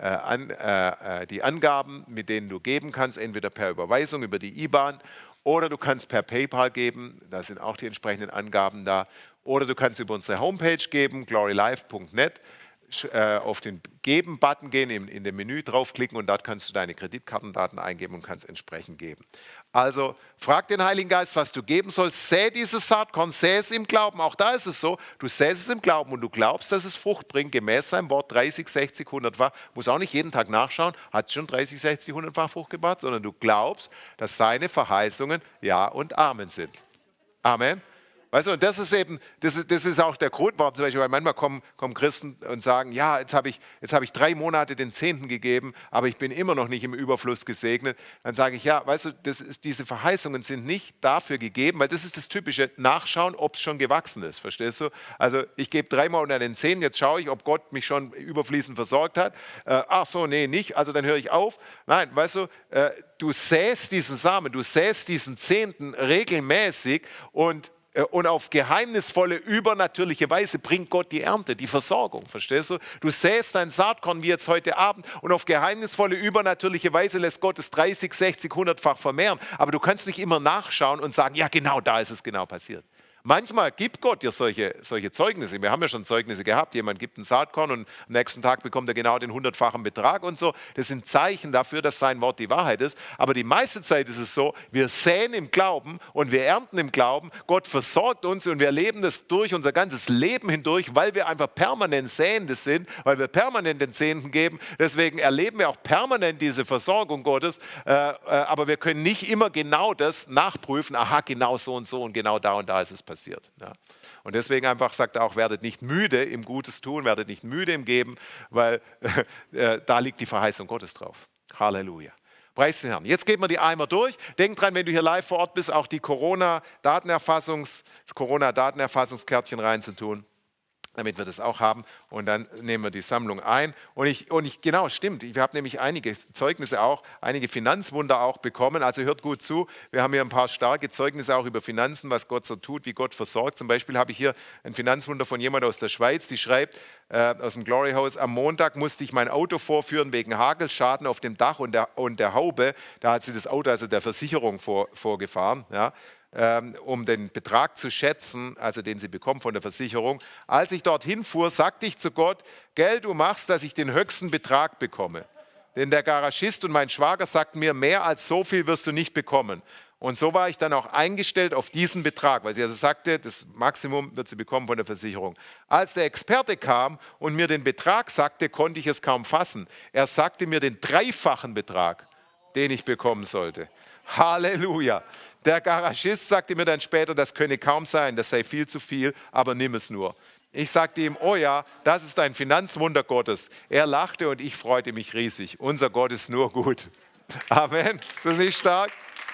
Angaben, mit denen du geben kannst, entweder per Überweisung über die IBAN oder du kannst per PayPal geben, da sind auch die entsprechenden Angaben da, oder du kannst über unsere Homepage geben, glorylife.net, auf den Geben-Button gehen, in dem Menü draufklicken und dort kannst du deine Kreditkartendaten eingeben und kannst entsprechend geben. Also frag den Heiligen Geist, was du geben sollst, säe dieses Saatkorn, säe es im Glauben. Auch da ist es so, du säst es im Glauben und du glaubst, dass es Frucht bringt, gemäß seinem Wort 30, 60, 100-fach. Muss auch nicht jeden Tag nachschauen, hat es schon 30, 60, 100-fach Frucht gebracht, sondern du glaubst, dass seine Verheißungen Ja und Amen sind. Amen. Weißt du, und das ist eben, das ist auch der Grund, warum zum Beispiel, weil manchmal kommen Christen und sagen, ja, jetzt habe ich 3 Monate den 10. gegeben, aber ich bin immer noch nicht im Überfluss gesegnet. Dann sage ich, ja, weißt du, diese Verheißungen sind nicht dafür gegeben, weil das ist das Typische, nachschauen, ob es schon gewachsen ist, verstehst du? Also ich gebe 3 Monate den 10, jetzt schaue ich, ob Gott mich schon überfließend versorgt hat. Ach so, nee, nicht, also dann höre ich auf. Nein, weißt du, du säst diesen Samen, du säst diesen 10. regelmäßig und auf geheimnisvolle, übernatürliche Weise bringt Gott die Ernte, die Versorgung, verstehst du? Du säst dein Saatkorn wie jetzt heute Abend und auf geheimnisvolle, übernatürliche Weise lässt Gott es 30, 60, 100-fach vermehren. Aber du kannst nicht immer nachschauen und sagen, ja genau, da ist es genau passiert. Manchmal gibt Gott dir solche Zeugnisse. Wir haben ja schon Zeugnisse gehabt. Jemand gibt ein Saatkorn und am nächsten Tag bekommt er genau den 100-fachen Betrag und so. Das sind Zeichen dafür, dass sein Wort die Wahrheit ist. Aber die meiste Zeit ist es so, wir säen im Glauben und wir ernten im Glauben. Gott versorgt uns und wir erleben das durch unser ganzes Leben hindurch, weil wir einfach permanent Säende sind, weil wir permanent den Zehnten geben. Deswegen erleben wir auch permanent diese Versorgung Gottes. Aber wir können nicht immer genau das nachprüfen. Aha, genau so und genau da und da ist es passiert. Ja. Und deswegen einfach sagt er auch, werdet nicht müde im Gutes tun, werdet nicht müde im Geben, weil da liegt die Verheißung Gottes drauf. Halleluja. Preis den Herrn. Jetzt geben wir die Eimer durch. Denk dran, wenn du hier live vor Ort bist, auch die Corona-Datenerfassungskärtchen reinzutun, damit wir das auch haben. Und dann nehmen wir die Sammlung ein. Genau, stimmt. Wir haben nämlich einige Zeugnisse auch, einige Finanzwunder auch bekommen. Also hört gut zu. Wir haben hier ein paar starke Zeugnisse auch über Finanzen, was Gott so tut, wie Gott versorgt. Zum Beispiel habe ich hier ein Finanzwunder von jemand aus der Schweiz, die schreibt, aus dem Glory House, am Montag musste ich mein Auto vorführen wegen Hagelschaden auf dem Dach und der Haube. Da hat sie das Auto also der Versicherung vorgefahren, ja. Um den Betrag zu schätzen, also den sie bekommt von der Versicherung. Als ich dorthin fuhr, sagte ich zu Gott, Gell, du machst, dass ich den höchsten Betrag bekomme. Denn der Garagist und mein Schwager sagten mir, mehr als so viel wirst du nicht bekommen. Und so war ich dann auch eingestellt auf diesen Betrag, weil sie also sagte, das Maximum wird sie bekommen von der Versicherung. Als der Experte kam und mir den Betrag sagte, konnte ich es kaum fassen. Er sagte mir den 3-fachen Betrag, den ich bekommen sollte. Halleluja. Der Garagist sagte mir dann später, das könne kaum sein, das sei viel zu viel, aber nimm es nur. Ich sagte ihm, oh ja, das ist ein Finanzwunder Gottes. Er lachte und ich freute mich riesig. Unser Gott ist nur gut. Amen. Ist das nicht stark?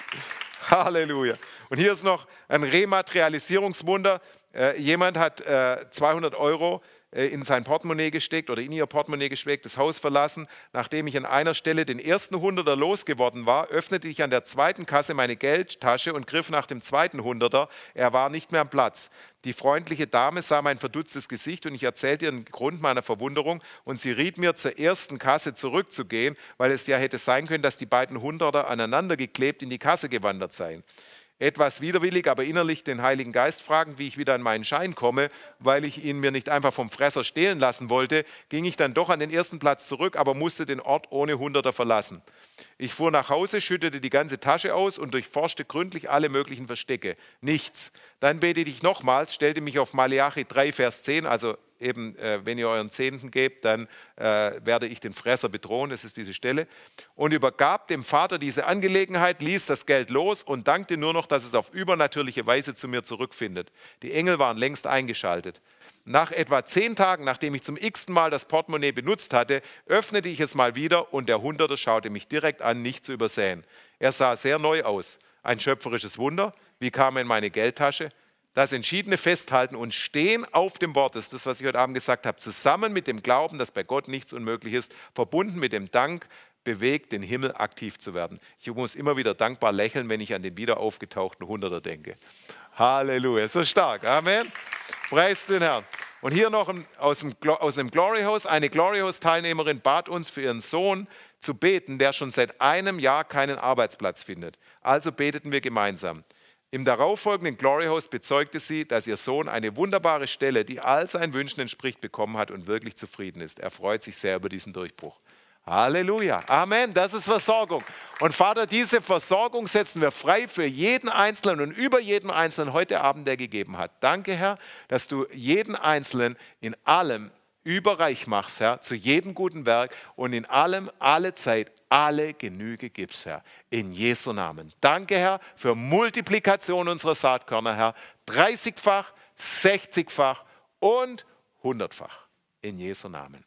Halleluja. Und hier ist noch ein Rematerialisierungswunder. Jemand hat 200 € in sein Portemonnaie gesteckt oder in ihr Portemonnaie gesteckt, das Haus verlassen. Nachdem ich an einer Stelle den ersten 100er losgeworden war, öffnete ich an der zweiten Kasse meine Geldtasche und griff nach dem zweiten 100er. Er war nicht mehr am Platz. Die freundliche Dame sah mein verdutztes Gesicht und ich erzählte ihr den Grund meiner Verwunderung und sie riet mir, zur ersten Kasse zurückzugehen, weil es ja hätte sein können, dass die beiden 100er aneinander geklebt in die Kasse gewandert seien. Etwas widerwillig, aber innerlich den Heiligen Geist fragend, wie ich wieder an meinen Schein komme, weil ich ihn mir nicht einfach vom Fresser stehlen lassen wollte, ging ich dann doch an den ersten Platz zurück, aber musste den Ort ohne 100er verlassen. Ich fuhr nach Hause, schüttete die ganze Tasche aus und durchforschte gründlich alle möglichen Verstecke. Nichts. Dann betete ich nochmals, stellte mich auf Maleachi 3, Vers 10, also eben, wenn ihr euren Zehnten gebt, dann werde ich den Fresser bedrohen, das ist diese Stelle, und übergab dem Vater diese Angelegenheit, ließ das Geld los und dankte nur noch, dass es auf übernatürliche Weise zu mir zurückfindet. Die Engel waren längst eingeschaltet. Nach etwa 10 Tagen, nachdem ich zum x-ten Mal das Portemonnaie benutzt hatte, öffnete ich es mal wieder und der 100er schaute mich direkt an, nicht zu übersehen. Er sah sehr neu aus. Ein schöpferisches Wunder. Wie kam er in meine Geldtasche? Das entschiedene Festhalten und Stehen auf dem Wort, das ist das, was ich heute Abend gesagt habe, zusammen mit dem Glauben, dass bei Gott nichts unmöglich ist, verbunden mit dem Dank, bewegt, den Himmel aktiv zu werden. Ich muss immer wieder dankbar lächeln, wenn ich an den wieder aufgetauchten 100er denke. Halleluja, so stark. Amen. Preis den Herrn. Und hier noch aus dem Glory House. Eine Glory House-Teilnehmerin bat uns für ihren Sohn zu beten, der schon seit einem Jahr keinen Arbeitsplatz findet. Also beteten wir gemeinsam. Im darauffolgenden Glory House bezeugte sie, dass ihr Sohn eine wunderbare Stelle, die all seinen Wünschen entspricht, bekommen hat und wirklich zufrieden ist. Er freut sich sehr über diesen Durchbruch. Halleluja. Amen. Das ist Versorgung. Und Vater, diese Versorgung setzen wir frei für jeden Einzelnen und über jeden Einzelnen heute Abend, der gegeben hat. Danke, Herr, dass du jeden Einzelnen in allem überreich machst, Herr, zu jedem guten Werk und in allem, alle Zeit, alle Genüge gibst, Herr. In Jesu Namen. Danke, Herr, für Multiplikation unserer Saatkörner, Herr. 30-fach, 60-fach und 100-fach. In Jesu Namen.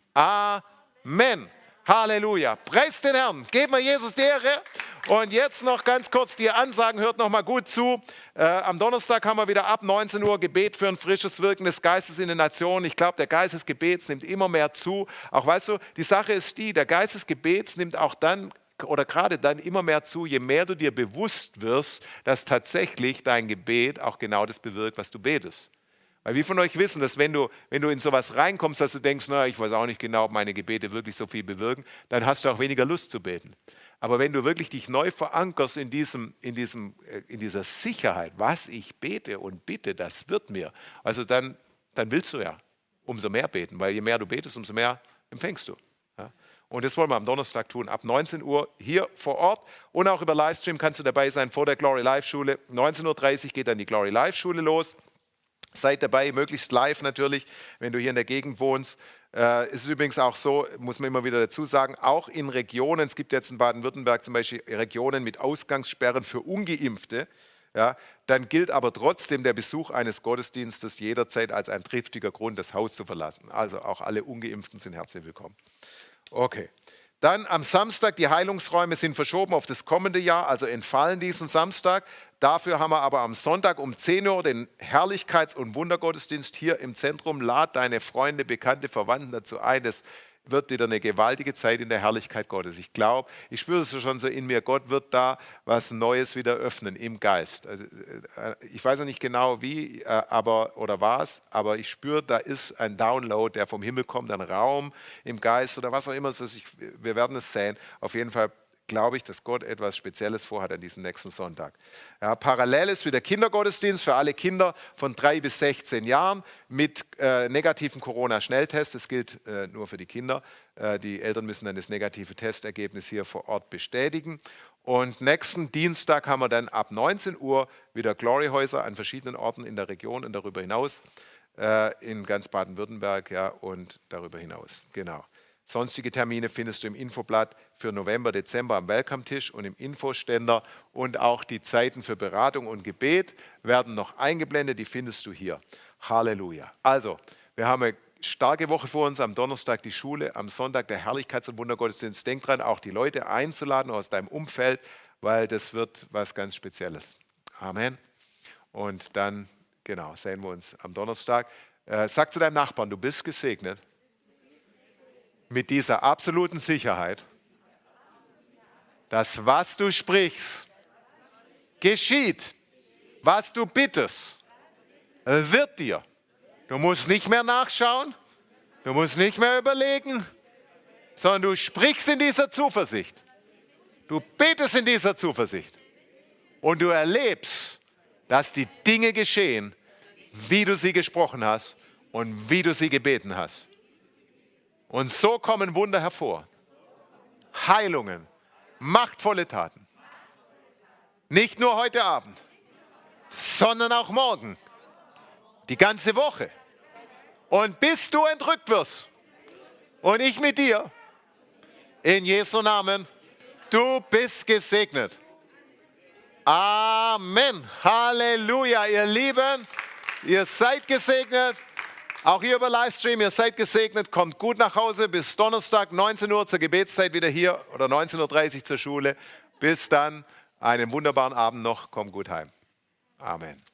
Amen. Halleluja. Preist den Herrn. Geben wir Jesus die Ehre. Und jetzt noch ganz kurz die Ansagen, hört noch mal gut zu. Am Donnerstag haben wir wieder ab 19 Uhr Gebet für ein frisches Wirken des Geistes in den Nationen. Ich glaube, der Geist des Gebets nimmt immer mehr zu. Auch weißt du, die Sache ist die, der Geist des Gebets nimmt auch dann oder gerade dann immer mehr zu, je mehr du dir bewusst wirst, dass tatsächlich dein Gebet auch genau das bewirkt, was du betest. Weil wir von euch wissen, dass wenn du in sowas reinkommst, dass du denkst, naja, ich weiß auch nicht genau, ob meine Gebete wirklich so viel bewirken, dann hast du auch weniger Lust zu beten. Aber wenn du wirklich dich neu verankerst in dieser Sicherheit, was ich bete und bitte, das wird mir, also dann willst du ja umso mehr beten, weil je mehr du betest, umso mehr empfängst du. Ja? Und das wollen wir am Donnerstag tun, ab 19 Uhr hier vor Ort und auch über Livestream kannst du dabei sein vor der Glory Life Schule. 19.30 Uhr geht dann die Glory Life Schule los. Seid dabei, möglichst live natürlich, wenn du hier in der Gegend wohnst. Es ist übrigens auch so, muss man immer wieder dazu sagen, auch in Regionen, es gibt jetzt in Baden-Württemberg zum Beispiel Regionen mit Ausgangssperren für Ungeimpfte, ja, dann gilt aber trotzdem der Besuch eines Gottesdienstes jederzeit als ein triftiger Grund, das Haus zu verlassen. Also auch alle Ungeimpften sind herzlich willkommen. Okay. Dann am Samstag, die Heilungsräume sind verschoben auf das kommende Jahr, also entfallen diesen Samstag. Dafür haben wir aber am Sonntag um 10 Uhr den Herrlichkeits- und Wundergottesdienst hier im Zentrum. Lad deine Freunde, Bekannte, Verwandten dazu ein. Das wird wieder eine gewaltige Zeit in der Herrlichkeit Gottes. Ich glaube, ich spüre es schon so in mir, Gott wird da was Neues wieder öffnen im Geist. Also, ich weiß noch nicht genau wie oder was, aber ich spüre, da ist ein Download, der vom Himmel kommt, ein Raum im Geist oder was auch immer. Wir werden es sehen. Auf jeden Fall glaube ich, dass Gott etwas Spezielles vorhat an diesem nächsten Sonntag. Ja, parallel ist wieder Kindergottesdienst für alle Kinder von 3 bis 16 Jahren mit negativen Corona-Schnelltest. Das gilt nur für die Kinder. Die Eltern müssen dann das negative Testergebnis hier vor Ort bestätigen. Und nächsten Dienstag haben wir dann ab 19 Uhr wieder Gloryhäuser an verschiedenen Orten in der Region und darüber hinaus, in ganz Baden-Württemberg, ja, und darüber hinaus. Genau. Sonstige Termine findest du im Infoblatt für November, Dezember am Welcome-Tisch und im Infoständer. Und auch die Zeiten für Beratung und Gebet werden noch eingeblendet. Die findest du hier. Halleluja. Also, wir haben eine starke Woche vor uns. Am Donnerstag die Schule, am Sonntag der Herrlichkeits- und Wundergottesdienst. Denk dran, auch die Leute einzuladen aus deinem Umfeld, weil das wird was ganz Spezielles. Amen. Und dann, genau, sehen wir uns am Donnerstag. Sag zu deinem Nachbarn, du bist gesegnet. Mit dieser absoluten Sicherheit, dass was du sprichst, geschieht. Was du bittest, wird dir. Du musst nicht mehr nachschauen, du musst nicht mehr überlegen, sondern du sprichst in dieser Zuversicht. Du betest in dieser Zuversicht. Und du erlebst, dass die Dinge geschehen, wie du sie gesprochen hast und wie du sie gebeten hast. Und so kommen Wunder hervor. Heilungen, machtvolle Taten. Nicht nur heute Abend, sondern auch morgen. Die ganze Woche. Und bis du entrückt wirst. Und ich mit dir. In Jesu Namen. Du bist gesegnet. Amen. Halleluja. Ihr Lieben, ihr seid gesegnet. Auch hier über Livestream, ihr seid gesegnet, kommt gut nach Hause, bis Donnerstag 19 Uhr zur Gebetszeit wieder hier oder 19.30 Uhr zur Schule. Bis dann, einen wunderbaren Abend noch, kommt gut heim. Amen.